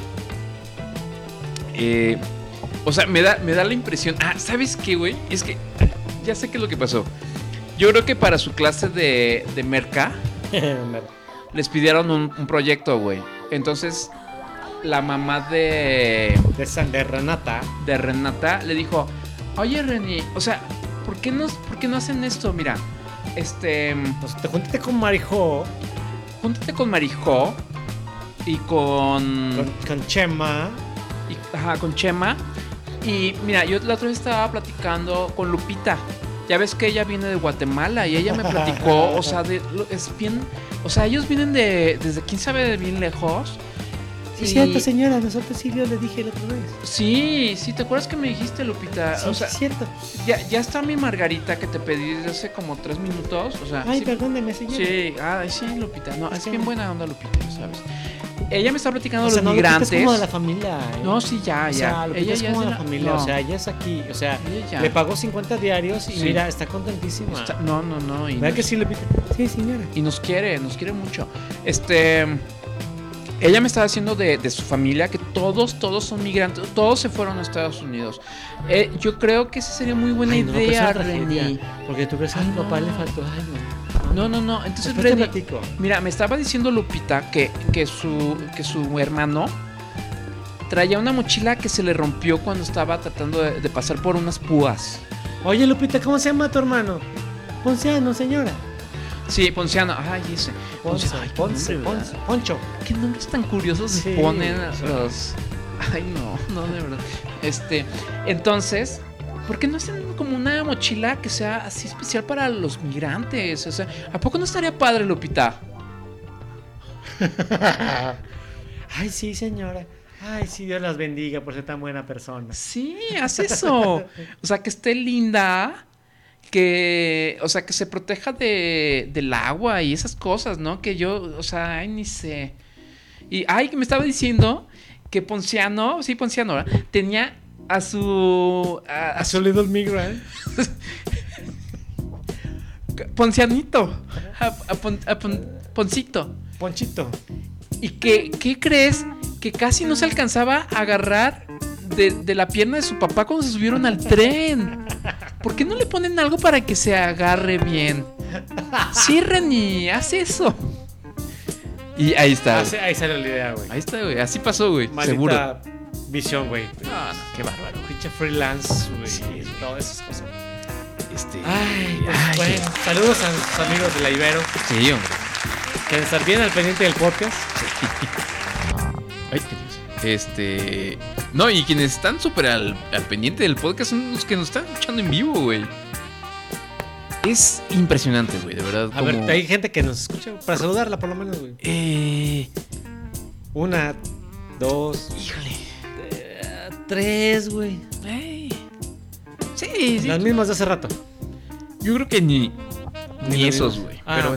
Eh, o sea, me da, me da la impresión. Ah, ¿sabes qué, güey? Es que ya sé qué es lo que pasó. Yo creo que para su clase de, de merca les pidieron un, un proyecto, güey. Entonces, la mamá de. De, San- de Renata. De Renata le dijo: Oye, Reni, o sea, ¿por qué no, por qué no hacen esto? Mira, este. Pues te júntate con Marijo. Júntate con Marijo y con. Con, con Chema. Y, ajá, con Chema. Y mira, yo la otra vez estaba platicando con Lupita. Ya ves que ella viene de Guatemala y ella me platicó, o sea, de, lo- es bien, o sea, ellos vienen de, desde quién sabe de bien lejos Sí, es cierto, señora, nosotros sí yo le dije la otra vez. Sí, sí, ¿te acuerdas que me dijiste, Lupita? Sí, o sea, es cierto. Ya, ya está mi margarita que te pedí desde hace como tres minutos. O sea, Ay, sí, perdóneme, señora. Sí, ay, sí, Lupita. No, es bien buena onda, Lupita, ¿sabes? Ella me está platicando O de sea, los no, migrantes. Lupita es como de la familia. ¿eh? No, sí, ya, O ya. sea, Lupita ella es ya como es de de la la- familia, no. o sea, ella es aquí, o sea, Ella ya. le pagó cincuenta diarios y Sí. mira, está contentísima. Está- no, no, no. y ¿Verdad nos- que sí, Lupita? Sí, señora. Y nos quiere, nos quiere mucho. Este. Ella me estaba haciendo de, de su familia, que todos, todos son migrantes, todos se fueron a Estados Unidos. Eh, yo creo que esa sería muy buena Ay, no, pero es idea, una tragedia, Reni. porque tú crees que a mi papá le faltó. Ay, no. No, no, no. Entonces, Después te Reni, platico. mira, me estaba diciendo Lupita que, que, su, que su hermano traía una mochila que se le rompió cuando estaba tratando de, de pasar por unas púas. Oye, Lupita, ¿cómo se llama tu hermano? Ponciano, señora. Sí, Ponciano. Ay, ese. Ponce, Ay, qué Ponce, nombre, Ponce, ¿verdad? Poncho. ¿Qué nombres tan curiosos se Sí, ponen sí. los... Ay, no, no, de verdad. Este, entonces, ¿por qué no hacen como una mochila que sea así especial para los migrantes? O sea, ¿a poco no estaría padre, Lupita? Ay, sí, señora. Ay, sí, Dios las bendiga por ser tan buena persona. Sí, haz eso. O sea, que esté linda, que, o sea, que se proteja de, del agua y esas cosas, ¿no? Que yo, o sea, ay, ni sé. Y, ay, que me estaba diciendo que Ponciano, sí, Ponciano, ¿verdad? Tenía a su... A, A su little migrant. Poncianito. A, a Pon- a Pon- Poncito. Ponchito. ¿Y que, qué crees? Que casi no se alcanzaba a agarrar de, de la pierna de su papá cuando se subieron al tren. ¿Por qué no le ponen algo para que se agarre bien? Sí, Reni, haz eso. Y ahí está. Ah, sí, ahí salió la idea, güey. Ahí está, güey. Así pasó, güey. Maldita Seguro. visión, güey. No, no, qué bárbaro. Pinche freelance, güey. Sí, y todas esas cosas. Este. Ay, pues ay, bueno. Saludos a nuestros amigos de la Ibero. Sí, hombre. Que deben estar bien al pendiente del podcast. Ay, qué Dios. Este. No, y quienes están súper al, al pendiente del podcast son los que nos están escuchando en vivo, güey. Es impresionante, güey, de verdad. A como... ver, hay gente que nos escucha para saludarla, por lo menos, güey. Eh. Una, dos. Híjole. eh, tres, güey. Ey. Sí, sí. Las mismas de hace rato. Yo creo que ni. Ni, Ni esos, lo güey. Ah. Pero bueno.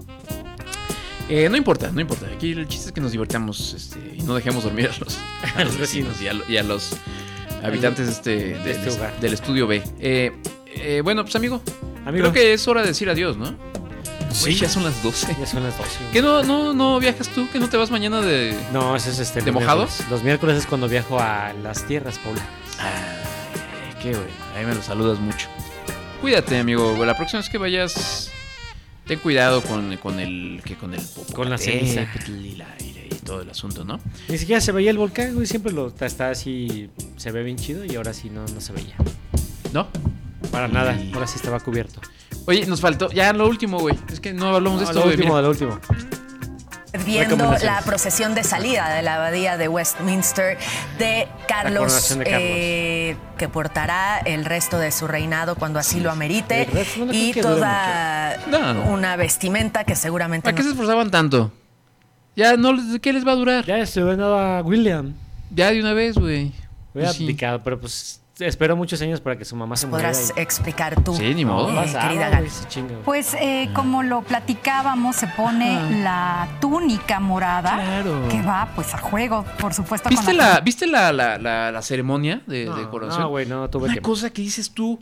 Eh, no importa, no importa. Aquí el chiste es que nos divertamos este, y no dejemos dormir a los, A los vecinos. y a, lo- y a los habitantes de este, de del, este hogar. del estudio B. Eh, eh, bueno, pues amigo, Amigo. creo que es hora de decir adiós, ¿no? Sí. Güey, ya son las doce. Ya son las doce. ¿Qué no, no, no viajas tú? ¿Que no te vas mañana de...? No, ese es este. ¿De los mojados? miércoles. Los miércoles es cuando viajo a las tierras pobladas. Ay, qué güey. Ahí me lo saludas mucho. Cuídate, amigo. La próxima vez que vayas, ten cuidado con, con el que con el Con la ceniza. y, la- y- y todo el asunto, ¿no? Ni siquiera se veía el volcán, güey. Siempre lo está, está así. Se ve bien chido y ahora sí no, no se veía. ¿No? Para Y- nada. Ahora sí estaba cubierto. Oye, nos faltó ya lo último, güey. Es que no hablamos de No, esto, lo güey. último, mira. lo último. Viendo Recomendaciones. la procesión de salida de la abadía de Westminster de Carlos, coronación de Carlos. eh, que portará el resto de su reinado cuando así lo amerite, El resto no creo y que dure toda mucho. No. una vestimenta que seguramente ¿Para qué no- se esforzaban tanto? Ya, no, les- ¿qué les va a durar? Ya estoy viendo a William. Ya de una vez, güey. Hubiera Pues sí. abdicado, pero pues espero muchos años para que su mamá se muera. podrás y- explicar tú, Sí, ni modo. eh, Pasaba, querida güey, Gaby. se chinga, güey. Pues eh, como lo platicábamos, se pone la túnica morada, Claro. que va pues a juego, por supuesto. ¿Viste con la, ¿viste la, la, la, la ceremonia de, No, de coronación? no, güey, no tuve Una tiempo. cosa que dices tú,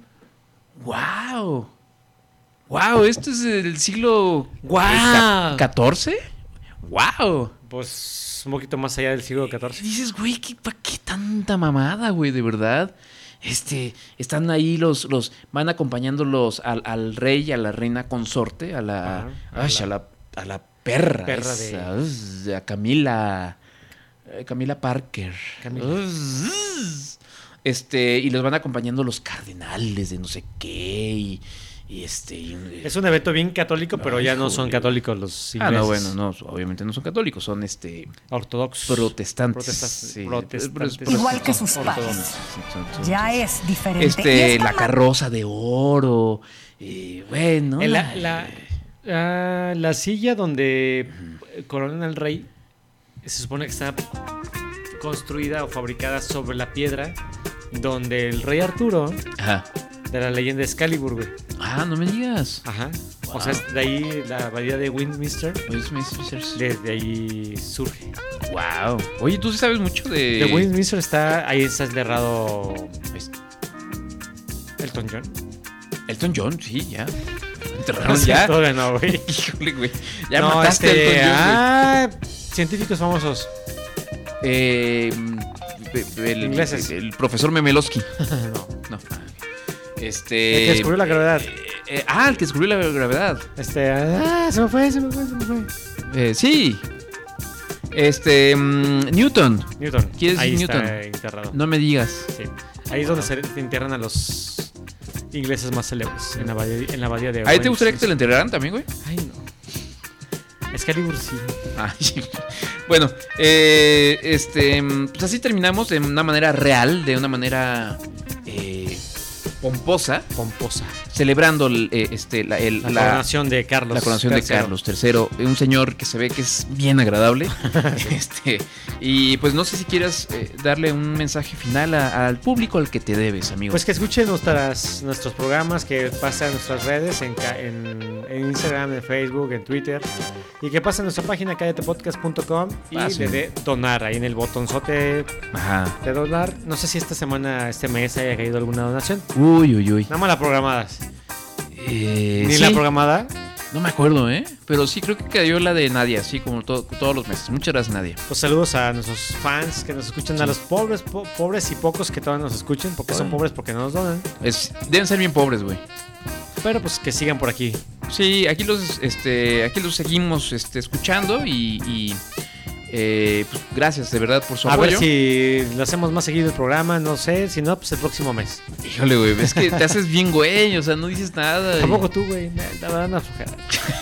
wow, wow, esto es del siglo Guau. catorce, wow. Pues un poquito más allá del siglo catorce. Dices, güey, ¿qué, ¿para qué tanta mamada, güey? De verdad. Este, están ahí los, los, van acompañándolos al, al rey y a la reina consorte, a la, Ajá, ay, a a la- la, a la perra, perra esa, de- uz, a Camila, eh, Camila Parker. Camila. Uz, Este, y los van acompañando los cardenales de no sé qué, y, y este... y- Es un evento bien católico, pero Ay, ya no son joder. católicos los Ah, ingleses. no, bueno, no, obviamente no son católicos, son este... Ortodoxos. Protestantes. Protestas- sí. protestantes. Igual que sus Ortodoxos. padres. Sí, son- son- Ya es diferente. Y Este, esta la ma- carroza de oro. Y bueno. Eh, La, la, ah, la silla donde coronan al rey se supone que está construida o fabricada sobre la piedra donde el rey Arturo, Ajá. de la leyenda de Excalibur, güey. Ah, no me digas. Ajá. Wow. O sea, de ahí la abadía de Westminster. Westminster. Desde ahí surge. Wow. Oye, tú sí sabes mucho de. De Westminster está. Ahí está enterrado. Elton John. Elton John, sí, ya. Enterraron No, ya. todavía no, güey. Híjole, güey. Ya no, mataste este, a Elton John, güey. Ah, científicos famosos. Eh, el, Ingleses. El, el profesor Memelowski. no. No. Este. El que descubrió la gravedad. Eh, eh, ah, el que descubrió la gravedad. Este. Ah, se me fue, se me fue, se me fue. Eh, sí. Este. Um, Newton. Newton. ¿Quién es Ahí Newton? está enterrado. No me digas. Sí. Ahí es donde se entierran a los ingleses más célebres. En la abadía, en la abadía de. ¿Ahí te gustaría que te lo enterraran también, güey? Ay, no. Excalibur sí. Ay, bueno, eh, este, pues así terminamos de una manera real, de una manera eh, pomposa, pomposa, celebrando el, eh, este, la, el, la, la coronación de Carlos, la coronación tercero. de Carlos tercero, un señor que se ve que es bien agradable, este, y pues no sé si quieras eh, darle un mensaje final a, al público al que te debes, amigo. Pues que escuchen nuestras, nuestros programas, que pasen en nuestras redes, en, en, en Instagram, en Facebook, en Twitter, y que pasen a nuestra página cállate podcast punto com y ah, sí. de, de donar, ahí en el botonzote Ajá. de donar. No sé si esta semana, este mes haya caído alguna donación. Uy, uy, uy. Nada más la programadas. Eh, ¿Ni sí. la programada? No me acuerdo, ¿eh? Pero sí creo que cayó la de Nadia, así como to- todos los meses. Muchas gracias, Nadia. Pues saludos a nuestros fans que nos escuchan, sí. A los pobres, po- pobres y pocos que todavía nos escuchen, porque son pobres porque no nos donan. Es, deben ser bien pobres, güey. Pero pues que sigan por aquí. Sí, aquí los, este, aquí los seguimos, este, escuchando y, y eh, pues gracias de verdad por su a apoyo. A ver si lo hacemos más seguido el programa, no sé, si no, pues el próximo mes. Híjole, güey, es que te haces bien, güey, o sea, no dices nada. Tampoco y... tú, güey, la verdad no flojera.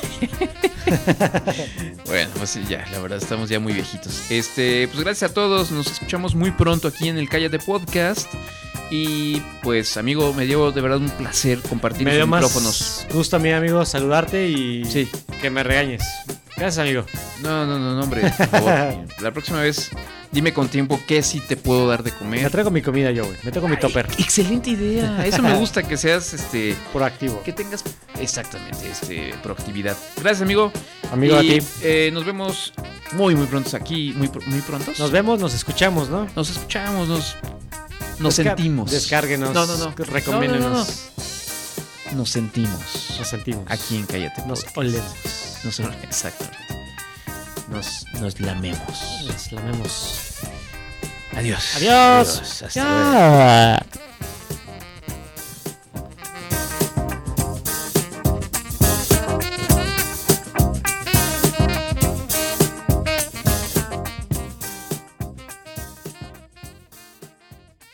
Bueno, pues sí, ya, la verdad estamos ya muy viejitos. Este, pues gracias a todos, nos escuchamos muy pronto aquí en el Cállate Podcast. Y pues, amigo, me dio de verdad un placer compartir me dio los más micrófonos. Gusto a mí, amigo, saludarte y sí. que me regañes. Gracias, amigo. No, no, no, no hombre, por favor. La próxima vez, dime con tiempo qué sí te puedo dar de comer. Me traigo mi comida yo, güey. Me traigo mi topper. Excelente idea. Eso me gusta, que seas este proactivo. Que tengas exactamente este proactividad. Gracias, amigo. Amigo, y, a ti. Eh, nos vemos muy, muy prontos aquí. Muy, muy prontos. Nos vemos, nos escuchamos, ¿no? Nos escuchamos, nos. Nos Descar- sentimos. Descárguenos. No, no, no. Recomiéndenos. No, no, no, no. Nos sentimos. Nos sentimos. Aquí en Cállate. Nos Podcast. olemos. Nos olemos. Exactamente. Nos, nos lamemos. Nos lamemos. Adiós. Adiós. Adiós. Hasta luego.